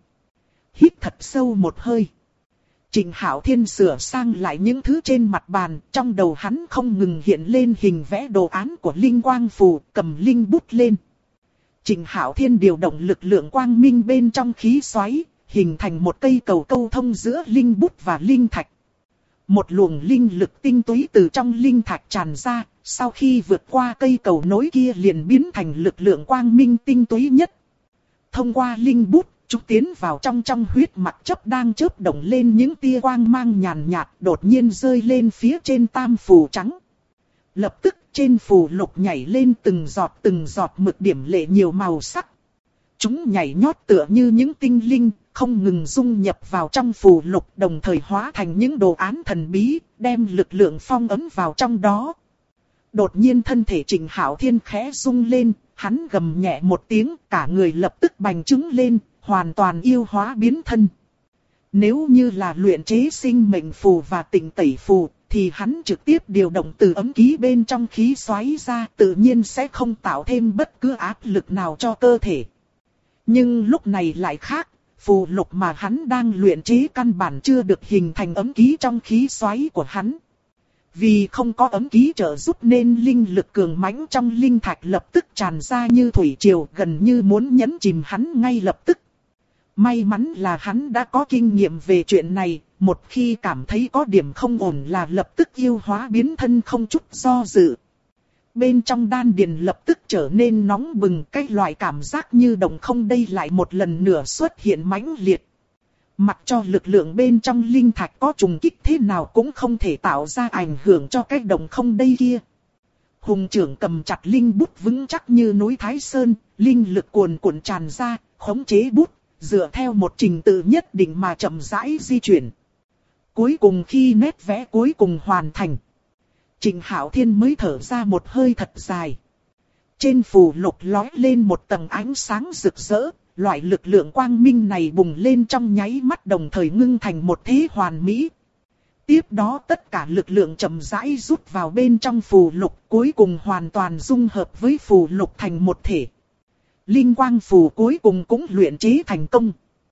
Hít thật sâu một hơi. Trịnh Hạo Thiên sửa sang lại những thứ trên mặt bàn, trong đầu hắn không ngừng hiện lên hình vẽ đồ án của linh quang phù, cầm linh bút lên. Trịnh Hạo Thiên điều động lực lượng quang minh bên trong khí xoáy, hình thành một cây cầu câu thông giữa linh bút và linh thạch. Một luồng linh lực tinh túy từ trong linh thạch tràn ra, sau khi vượt qua cây cầu nối kia liền biến thành lực lượng quang minh tinh túy nhất. Thông qua linh bút, chúng tiến vào trong huyết mặc chấp đang chớp động lên những tia quang mang nhàn nhạt, đột nhiên rơi lên phía trên tam phù trắng. Lập tức trên phù lục nhảy lên từng giọt mực điểm lệ nhiều màu sắc. Chúng nhảy nhót tựa như những tinh linh, không ngừng dung nhập vào trong phù lục, đồng thời hóa thành những đồ án thần bí, đem lực lượng phong ấn vào trong đó. Đột nhiên thân thể Trịnh Hạo Thiên khẽ rung lên, hắn gầm nhẹ một tiếng, cả người lập tức bành trướng lên, hoàn toàn yêu hóa biến thân. Nếu như là luyện chế sinh mệnh phù và tịnh tẩy phù, thì hắn trực tiếp điều động từ ấm ký bên trong khí xoáy ra, tự nhiên sẽ không tạo thêm bất cứ áp lực nào cho cơ thể. Nhưng lúc này lại khác, phù lục mà hắn đang luyện chế căn bản chưa được hình thành ấm ký trong khí xoáy của hắn. Vì không có ấm ký trợ giúp nên linh lực cường mãnh trong linh thạch lập tức tràn ra như thủy triều, gần như muốn nhấn chìm hắn ngay lập tức. May mắn là hắn đã có kinh nghiệm về chuyện này, một khi cảm thấy có điểm không ổn là lập tức yêu hóa biến thân không chút do dự. Bên trong đan điền lập tức trở nên nóng bừng, cái loại cảm giác như động không đây lại một lần nữa xuất hiện mãnh liệt. Mặc cho lực lượng bên trong linh thạch có trùng kích thế nào cũng không thể tạo ra ảnh hưởng cho cái động không đây kia. Hùng trưởng cầm chặt linh bút vững chắc như núi Thái Sơn, linh lực cuồn cuộn tràn ra, khống chế bút, dựa theo một trình tự nhất định mà chậm rãi di chuyển. Cuối cùng khi nét vẽ cuối cùng hoàn thành, Trịnh Hạo Thiên mới thở ra một hơi thật dài. Trên phù lục lói lên một tầng ánh sáng rực rỡ, loại lực lượng quang minh này bùng lên trong nháy mắt đồng thời ngưng thành một thế hoàn mỹ. Tiếp đó tất cả lực lượng chậm rãi rút vào bên trong phù lục, cuối cùng hoàn toàn dung hợp với phù lục thành một thể. Linh quang phù cuối cùng cũng luyện chế thành công.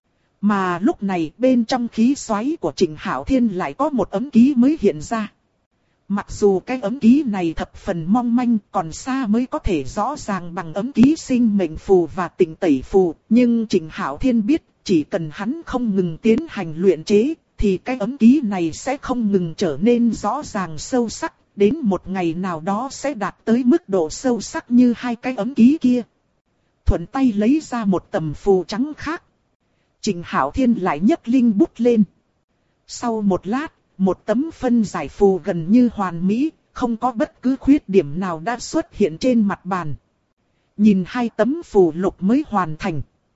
Mà lúc này bên trong khí xoáy của Trịnh Hạo Thiên lại có một ấm ký mới hiện ra. Mặc dù cái ấm ký này thập phần mong manh, còn xa mới có thể rõ ràng bằng ấm ký sinh mệnh phù và tịnh tẩy phù, nhưng Trịnh Hạo Thiên biết, chỉ cần hắn không ngừng tiến hành luyện chế, thì cái ấm ký này sẽ không ngừng trở nên rõ ràng sâu sắc, đến một ngày nào đó sẽ đạt tới mức độ sâu sắc như hai cái ấm ký kia. Thuận tay lấy ra một tấm phù trắng khác. Trịnh Hạo Thiên lại nhấc linh bút lên. Sau một lát, một tấm phân giải phù gần như hoàn mỹ, không có bất cứ khuyết điểm nào đã xuất hiện trên mặt bàn. Nhìn hai tấm phù lục mới hoàn thành,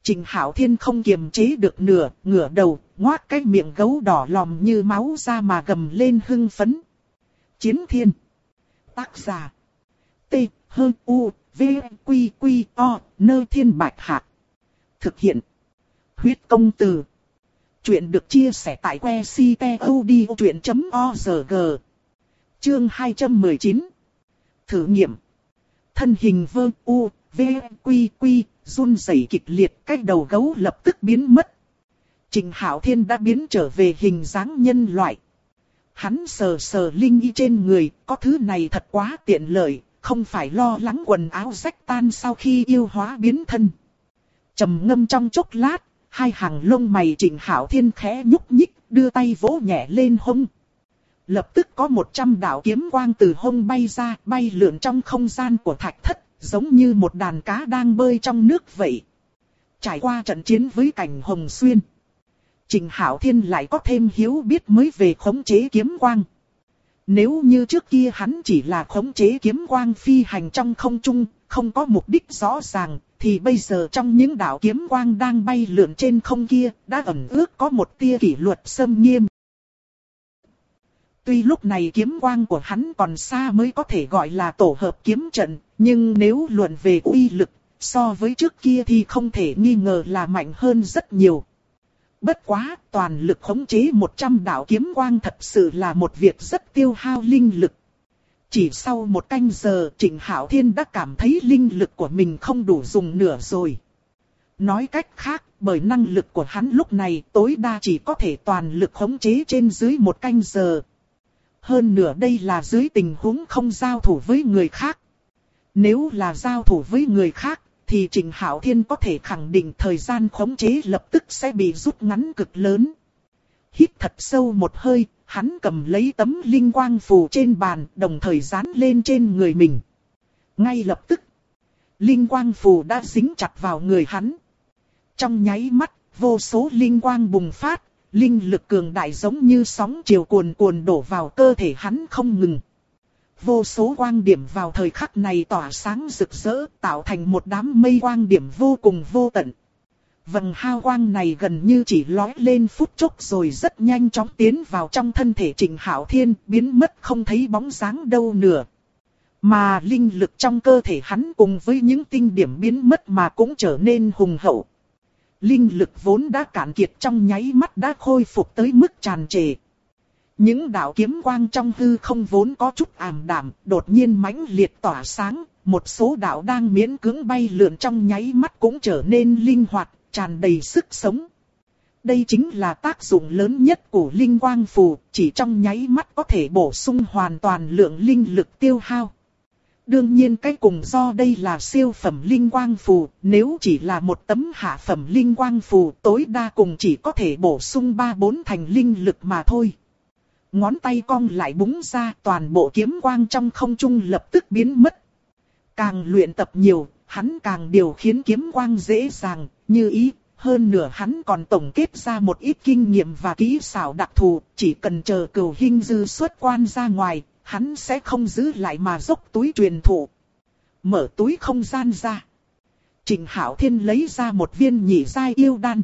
Trịnh Hạo Thiên không kiềm chế được ngửa đầu, ngoác cái miệng gấu đỏ lòm như máu ra mà gầm lên hưng phấn. Chiến Thiên. Tác giả. T, H, U, V, Quy, Quy, O, Nơ Thiên Bạch Hạc. Thực hiện. Huyết Công Từ. Chuyện được chia sẻ tại website.odchuyện.org. Chương 219. Thử nghiệm. Thân hình vơ u, v, quy quy, run rẩy kịch liệt, cái đầu gấu lập tức biến mất. Trịnh Hạo Thiên đã biến trở về hình dáng nhân loại. Hắn sờ sờ linh y trên người, có thứ này thật quá tiện lợi, không phải lo lắng quần áo rách tan sau khi yêu hóa biến thân. Trầm ngâm trong chốc lát, hai hàng lông mày Trịnh Hạo Thiên khẽ nhúc nhích, đưa tay vỗ nhẹ lên hông. Lập tức có 100 đạo kiếm quang từ hông bay ra, bay lượn trong không gian của thạch thất, giống như một đàn cá đang bơi trong nước vậy. Trải qua trận chiến với Cảnh Hồng Xuyên, Trịnh Hạo Thiên lại có thêm hiểu biết mới về khống chế kiếm quang. Nếu như trước kia hắn chỉ là khống chế kiếm quang phi hành trong không trung, không có mục đích rõ ràng, thì bây giờ trong những đạo kiếm quang đang bay lượn trên không kia, đã ẩn ước có một tia kỷ luật xâm nghiêm. Tuy lúc này kiếm quang của hắn còn xa mới có thể gọi là tổ hợp kiếm trận, nhưng nếu luận về uy lực, so với trước kia thì không thể nghi ngờ là mạnh hơn rất nhiều. Bất quá, toàn lực khống chế 100 đạo kiếm quang thật sự là một việc rất tiêu hao linh lực. Chỉ sau một canh giờ, Trịnh Hạo Thiên đã cảm thấy linh lực của mình không đủ dùng nữa rồi. Nói cách khác, bởi năng lực của hắn lúc này tối đa chỉ có thể toàn lực khống chế trên dưới một canh giờ. Hơn nữa đây là dưới tình huống không giao thủ với người khác. Nếu là giao thủ với người khác, thì Trịnh Hạo Thiên có thể khẳng định thời gian khống chế lập tức sẽ bị rút ngắn cực lớn. Hít thật sâu một hơi, hắn cầm lấy tấm linh quang phù trên bàn, đồng thời dán lên trên người mình. Ngay lập tức, linh quang phù đã dính chặt vào người hắn. Trong nháy mắt, vô số linh quang bùng phát, linh lực cường đại giống như sóng chiều cuồn cuộn đổ vào cơ thể hắn không ngừng. Vô số quang điểm vào thời khắc này tỏa sáng rực rỡ, tạo thành một đám mây quang điểm vô cùng vô tận. Vầng hào quang này gần như chỉ lóe lên phút chốc rồi rất nhanh chóng tiến vào trong thân thể Trịnh Hạo Thiên, biến mất không thấy bóng dáng đâu nữa. Mà linh lực trong cơ thể hắn cùng với những tinh điểm biến mất mà cũng trở nên hùng hậu. Linh lực vốn đã cạn kiệt trong nháy mắt đã khôi phục tới mức tràn trề. Những đạo kiếm quang trong hư không vốn có chút ảm đạm, đột nhiên mãnh liệt tỏa sáng, một số đạo đang miễn cưỡng bay lượn trong nháy mắt cũng trở nên linh hoạt, tràn đầy sức sống. Đây chính là tác dụng lớn nhất của linh quang phù, chỉ trong nháy mắt có thể bổ sung hoàn toàn lượng linh lực tiêu hao. Đương nhiên cái cùng do đây là siêu phẩm linh quang phù, nếu chỉ là một tấm hạ phẩm linh quang phù tối đa cùng chỉ có thể bổ sung 3-4 thành linh lực mà thôi. Ngón tay cong lại búng ra, toàn bộ kiếm quang trong không trung lập tức biến mất. Càng luyện tập nhiều, hắn càng điều khiển kiếm quang dễ dàng, như ý. Hơn nữa hắn còn tổng kết ra một ít kinh nghiệm và kỹ xảo đặc thù, chỉ cần chờ Cửu Hinh Dư xuất quan ra ngoài, hắn sẽ không giữ lại mà dốc túi truyền thụ. Mở túi không gian ra, Trịnh Hạo Thiên lấy ra một viên nhị giai yêu đan.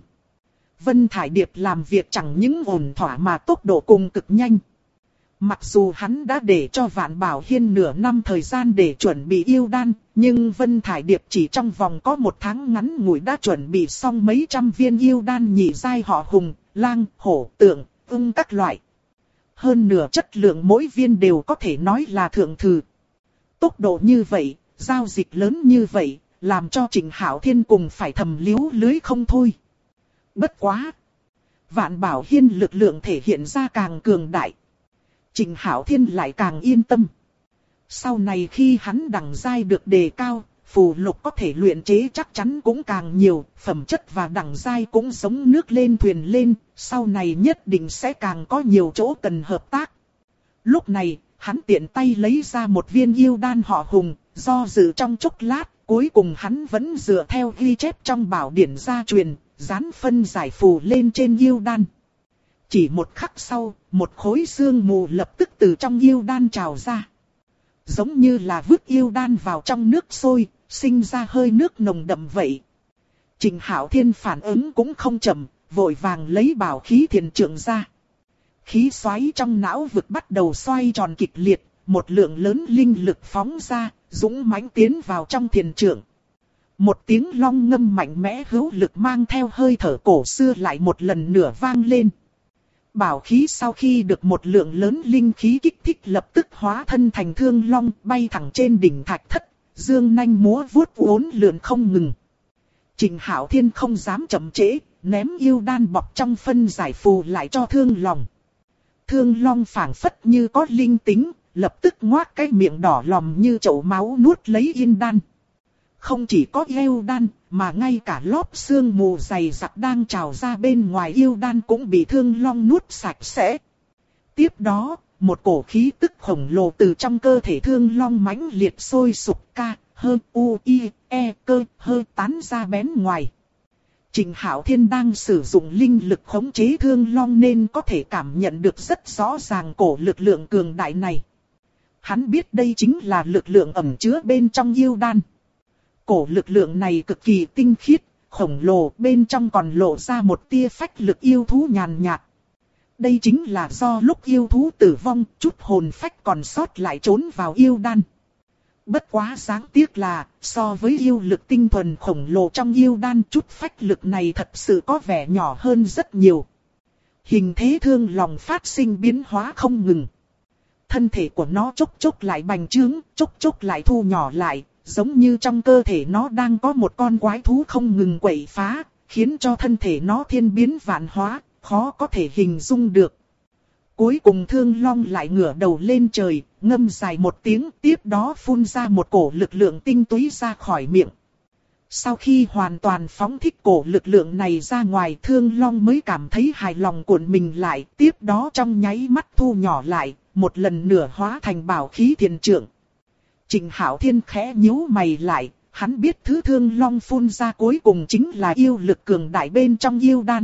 Vân Thải Điệp làm việc chẳng những ổn thỏa mà tốc độ cùng cực nhanh. Mặc dù hắn đã để cho Vạn Bảo Hiên nửa năm thời gian để chuẩn bị yêu đan, nhưng Vân Thải Điệp chỉ trong vòng có 1 tháng ngắn ngủi đã chuẩn bị xong mấy trăm viên yêu đan nhị giai họ Hùng, Lang, Hổ, Tượng, Ưng các loại. Hơn nửa chất lượng mỗi viên đều có thể nói là thượng thừa. Tốc độ như vậy, giao dịch lớn như vậy, làm cho Trịnh Hạo Thiên cùng phải thầm liếu lưới không thôi. Bất quá! Vạn Bảo Hiên lực lượng thể hiện ra càng cường đại. Trịnh Hạo Thiên lại càng yên tâm. Sau này khi hắn đẳng giai được đề cao, phù lục có thể luyện chế chắc chắn cũng càng nhiều, phẩm chất và đẳng giai cũng giống nước lên thuyền lên, sau này nhất định sẽ càng có nhiều chỗ cần hợp tác. Lúc này, hắn tiện tay lấy ra một viên yêu đan họ Hùng, do dự trong chốc lát, cuối cùng hắn vẫn dựa theo ghi chép trong bảo điển gia truyền, dán phân giải phù lên trên yêu đan. Chỉ một khắc sau, một khối sương mù lập tức từ trong yêu đan trào ra. Giống như là vứt yêu đan vào trong nước sôi, sinh ra hơi nước nồng đậm vậy. Trình Hạo Thiên phản ứng cũng không chậm, vội vàng lấy bảo khí thiền trượng ra. Khí xoáy trong não vực bắt đầu xoay tròn kịch liệt, một lượng lớn linh lực phóng ra, dũng mãnh tiến vào trong thiền trượng. Một tiếng long ngâm mạnh mẽ hữu lực mang theo hơi thở cổ xưa lại một lần nữa vang lên. Bảo khí sau khi được một lượng lớn linh khí kích thích lập tức hóa thân thành thương long bay thẳng trên đỉnh thạch thất, dương nanh múa vuốt uốn lượn không ngừng. Trình Hạo Thiên không dám chậm trễ, ném yêu đan bọc trong phân giải phù lại cho thương long. Thương long phảng phất như có linh tính, lập tức ngoác cái miệng đỏ lòm như chậu máu nuốt lấy yên đan. Không chỉ có yêu đan, mà ngay cả lóp xương mù dày đặc đang trào ra bên ngoài yêu đan cũng bị thương long nuốt sạch sẽ. Tiếp đó, một cổ khí tức khổng lồ từ trong cơ thể thương long mãnh liệt sôi sục ca, hơ u i e cơ hơ tán ra bén ngoài. Trình Hạo Thiên đang sử dụng linh lực khống chế thương long nên có thể cảm nhận được rất rõ ràng cổ lực lượng cường đại này. Hắn biết đây chính là lực lượng ẩn chứa bên trong yêu đan. Cổ lực lượng này cực kỳ tinh khiết, khổng lồ, bên trong còn lộ ra một tia phách lực yêu thú nhàn nhạt. Đây chính là do lúc yêu thú tử vong, chút hồn phách còn sót lại trốn vào yêu đan. Bất quá đáng tiếc là, so với yêu lực tinh thuần khổng lồ trong yêu đan, chút phách lực này thật sự có vẻ nhỏ hơn rất nhiều. Hình thế thương lòng phát sinh biến hóa không ngừng. Thân thể của nó chốc chốc lại bành trướng, chốc chốc lại thu nhỏ lại, giống như trong cơ thể nó đang có một con quái thú không ngừng quậy phá, khiến cho thân thể nó thiên biến vạn hóa, khó có thể hình dung được. Cuối cùng thương long lại ngửa đầu lên trời, ngâm dài một tiếng, tiếp đó phun ra một cổ lực lượng tinh túy ra khỏi miệng. Sau khi hoàn toàn phóng thích cổ lực lượng này ra ngoài, thương long mới cảm thấy hài lòng cuộn mình lại, tiếp đó trong nháy mắt thu nhỏ lại, một lần nữa hóa thành bảo khí thiền trượng. Trình Hạo Thiên khẽ nhíu mày lại, hắn biết thứ thương long phun ra cuối cùng chính là yêu lực cường đại bên trong yêu đan.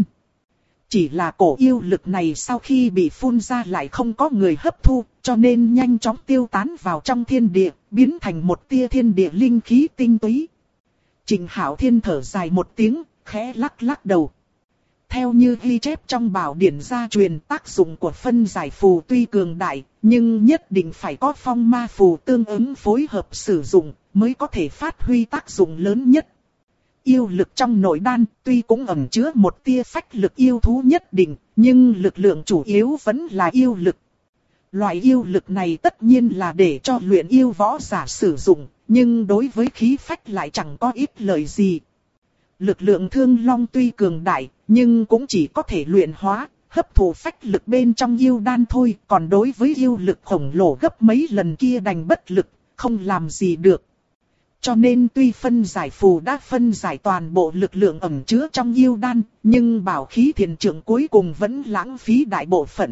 Chỉ là cổ yêu lực này sau khi bị phun ra lại không có người hấp thu, cho nên nhanh chóng tiêu tán vào trong thiên địa, biến thành một tia thiên địa linh khí tinh túy. Trình Hạo Thiên thở dài một tiếng, khẽ lắc lắc đầu. Theo như ghi chép trong bảo điển gia truyền, tác dụng của phân giải phù tuy cường đại, nhưng nhất định phải có phong ma phù tương ứng phối hợp sử dụng, mới có thể phát huy tác dụng lớn nhất. Yêu lực trong nội đan tuy cũng ẩn chứa một tia phách lực yêu thú nhất định, nhưng lực lượng chủ yếu vẫn là yêu lực. Loại yêu lực này tất nhiên là để cho luyện yêu võ giả sử dụng, nhưng đối với khí phách lại chẳng có ích lợi gì. Lực lượng thương long tuy cường đại, nhưng cũng chỉ có thể luyện hóa, hấp thụ phách lực bên trong yêu đan thôi, còn đối với yêu lực khổng lồ gấp mấy lần kia đành bất lực, không làm gì được. Cho nên tuy phân giải phù đã phân giải toàn bộ lực lượng ẩn chứa trong yêu đan, nhưng bảo khí thiền trượng cuối cùng vẫn lãng phí đại bộ phận.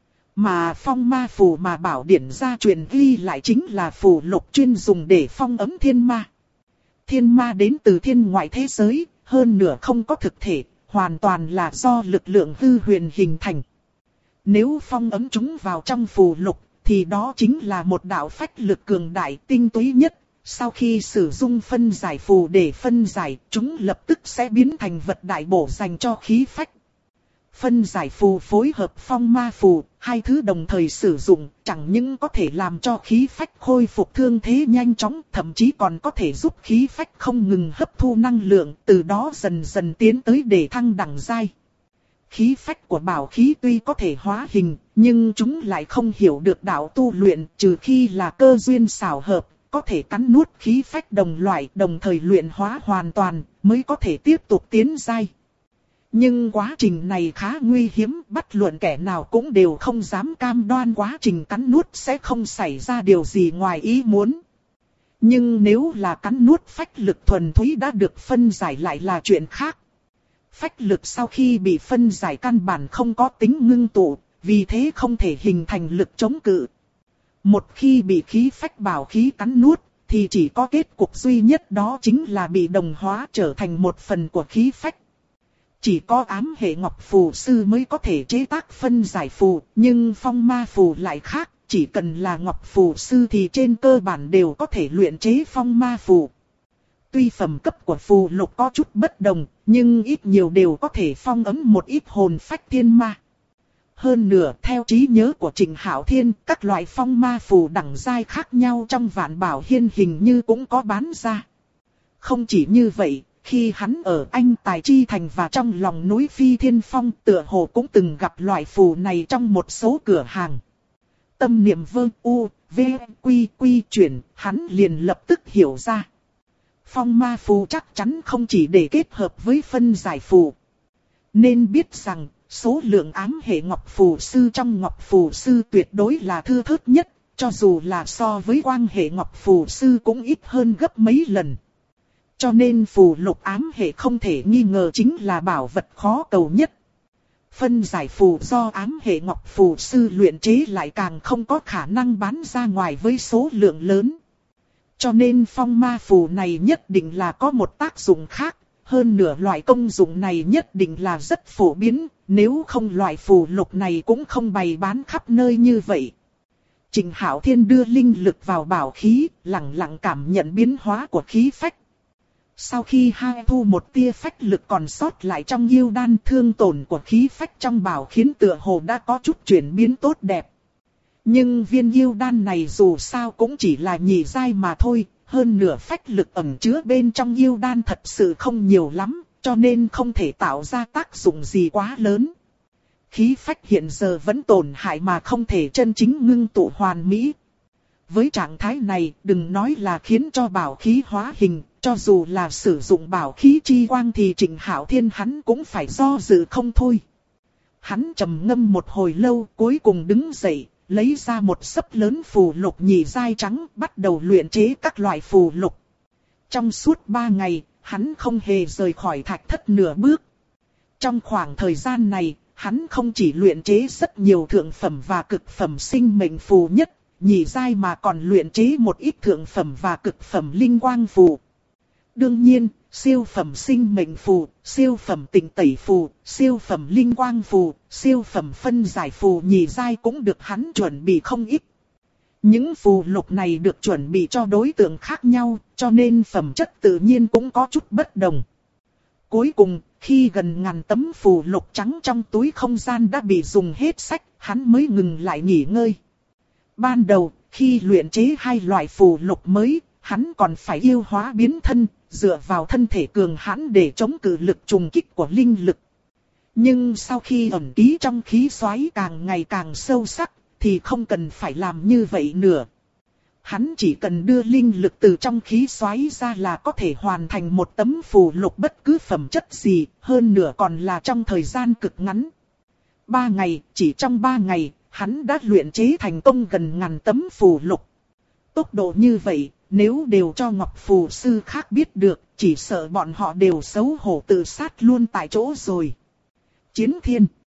Mà phong ma phù mà bảo điển gia truyền ghi lại chính là phù lục chuyên dùng để phong ấm thiên ma. Thiên ma đến từ thiên ngoại thế giới, hơn nửa không có thực thể, hoàn toàn là do lực lượng hư huyền hình thành. Nếu phong ấm chúng vào trong phù lục, thì đó chính là một đạo phách lực cường đại tinh túy nhất. Sau khi sử dụng phân giải phù để phân giải, chúng lập tức sẽ biến thành vật đại bổ dành cho khí phách. Phân giải phù phối hợp phong ma phù, hai thứ đồng thời sử dụng, chẳng những có thể làm cho khí phách khôi phục thương thế nhanh chóng, thậm chí còn có thể giúp khí phách không ngừng hấp thu năng lượng, từ đó dần dần tiến tới để thăng đẳng giai. Khí phách của bảo khí tuy có thể hóa hình, nhưng chúng lại không hiểu được đạo tu luyện, trừ khi là cơ duyên xảo hợp, có thể cắn nuốt khí phách đồng loại, đồng thời luyện hóa hoàn toàn, mới có thể tiếp tục tiến giai. Nhưng quá trình này khá nguy hiểm, bất luận kẻ nào cũng đều không dám cam đoan quá trình cắn nuốt sẽ không xảy ra điều gì ngoài ý muốn. Nhưng nếu là cắn nuốt phách lực thuần túy đã được phân giải lại là chuyện khác. Phách lực sau khi bị phân giải căn bản không có tính ngưng tụ, vì thế không thể hình thành lực chống cự. Một khi bị khí phách bảo khí cắn nuốt, thì chỉ có kết cục duy nhất đó chính là bị đồng hóa trở thành một phần của khí phách. Chỉ có ám hệ ngọc phù sư mới có thể chế tác phân giải phù, nhưng phong ma phù lại khác, chỉ cần là ngọc phù sư thì trên cơ bản đều có thể luyện chế phong ma phù. Tuy phẩm cấp của phù lục có chút bất đồng, nhưng ít nhiều đều có thể phong ấn một ít hồn phách thiên ma. Hơn nữa, theo trí nhớ của Trịnh Hạo Thiên, các loại phong ma phù đẳng giai khác nhau trong Vạn Bảo Hiên hình như cũng có bán ra. Không chỉ như vậy, khi hắn ở Anh Tài Chi Thành và trong lòng núi Phi Thiên Phong, tựa hồ cũng từng gặp loại phù này trong một số cửa hàng. Tâm niệm vương u, v, quy quy chuyển, hắn liền lập tức hiểu ra. Phong ma phù chắc chắn không chỉ để kết hợp với phân giải phù. Nên biết rằng, số lượng ám hệ ngọc phù sư trong ngọc phù sư tuyệt đối là thưa thớt nhất, cho dù là so với quang hệ ngọc phù sư cũng ít hơn gấp mấy lần. Cho nên phù lục ám hệ không thể nghi ngờ chính là bảo vật khó cầu nhất. Phân giải phù do ám hệ ngọc phù sư luyện chế lại càng không có khả năng bán ra ngoài với số lượng lớn. Cho nên phong ma phù này nhất định là có một tác dụng khác, hơn nữa loại công dụng này nhất định là rất phổ biến, nếu không loại phù lục này cũng không bày bán khắp nơi như vậy. Trịnh Hạo Thiên đưa linh lực vào bảo khí, lặng lặng cảm nhận biến hóa của khí phách. Sau khi hai thu một tia phách lực còn sót lại trong yêu đan, thương tổn của khí phách trong bảo khiến tựa hồ đã có chút chuyển biến tốt đẹp. Nhưng viên yêu đan này dù sao cũng chỉ là nhị giai mà thôi, hơn nửa phách lực ẩn chứa bên trong yêu đan thật sự không nhiều lắm, cho nên không thể tạo ra tác dụng gì quá lớn. Khí phách hiện giờ vẫn tổn hại mà không thể chân chính ngưng tụ hoàn mỹ. Với trạng thái này, đừng nói là khiến cho bảo khí hóa hình, cho dù là sử dụng bảo khí chi quang thì Trịnh Hạo Thiên hắn cũng phải do dự không thôi. Hắn trầm ngâm một hồi lâu, cuối cùng đứng dậy, lấy ra một xấp lớn phù lục nhị giai trắng, bắt đầu luyện chế các loại phù lục. Trong suốt 3 ngày, hắn không hề rời khỏi thạch thất nửa bước. Trong khoảng thời gian này, hắn không chỉ luyện chế rất nhiều thượng phẩm và cực phẩm sinh mệnh phù nhất, nhị giai mà còn luyện chế một ít thượng phẩm và cực phẩm linh quang phù. Đương nhiên, siêu phẩm sinh mệnh phù, siêu phẩm tịnh tẩy phù, siêu phẩm linh quang phù, siêu phẩm phân giải phù nhị giai cũng được hắn chuẩn bị không ít. Những phù lục này được chuẩn bị cho đối tượng khác nhau, cho nên phẩm chất tự nhiên cũng có chút bất đồng. Cuối cùng, khi gần ngàn tấm phù lục trắng trong túi không gian đã bị dùng hết sách, hắn mới ngừng lại nghỉ ngơi. Ban đầu, khi luyện chế hai loại phù lục mới, hắn còn phải yêu hóa biến thân, dựa vào thân thể cường hãn để chống cự lực trùng kích của linh lực. Nhưng sau khi ẩn ký trong khí xoáy càng ngày càng sâu sắc, thì không cần phải làm như vậy nữa. Hắn chỉ cần đưa linh lực từ trong khí xoáy ra là có thể hoàn thành một tấm phù lục bất cứ phẩm chất gì, hơn nữa còn là trong thời gian cực ngắn. 3 ngày, chỉ trong 3 ngày, hắn đã luyện chế thành công gần ngàn tấm phù lục. Tốc độ như vậy, nếu đều cho Ngọc Phù Sư khác biết được, chỉ sợ bọn họ đều xấu hổ tự sát luôn tại chỗ rồi. Chiến Thiên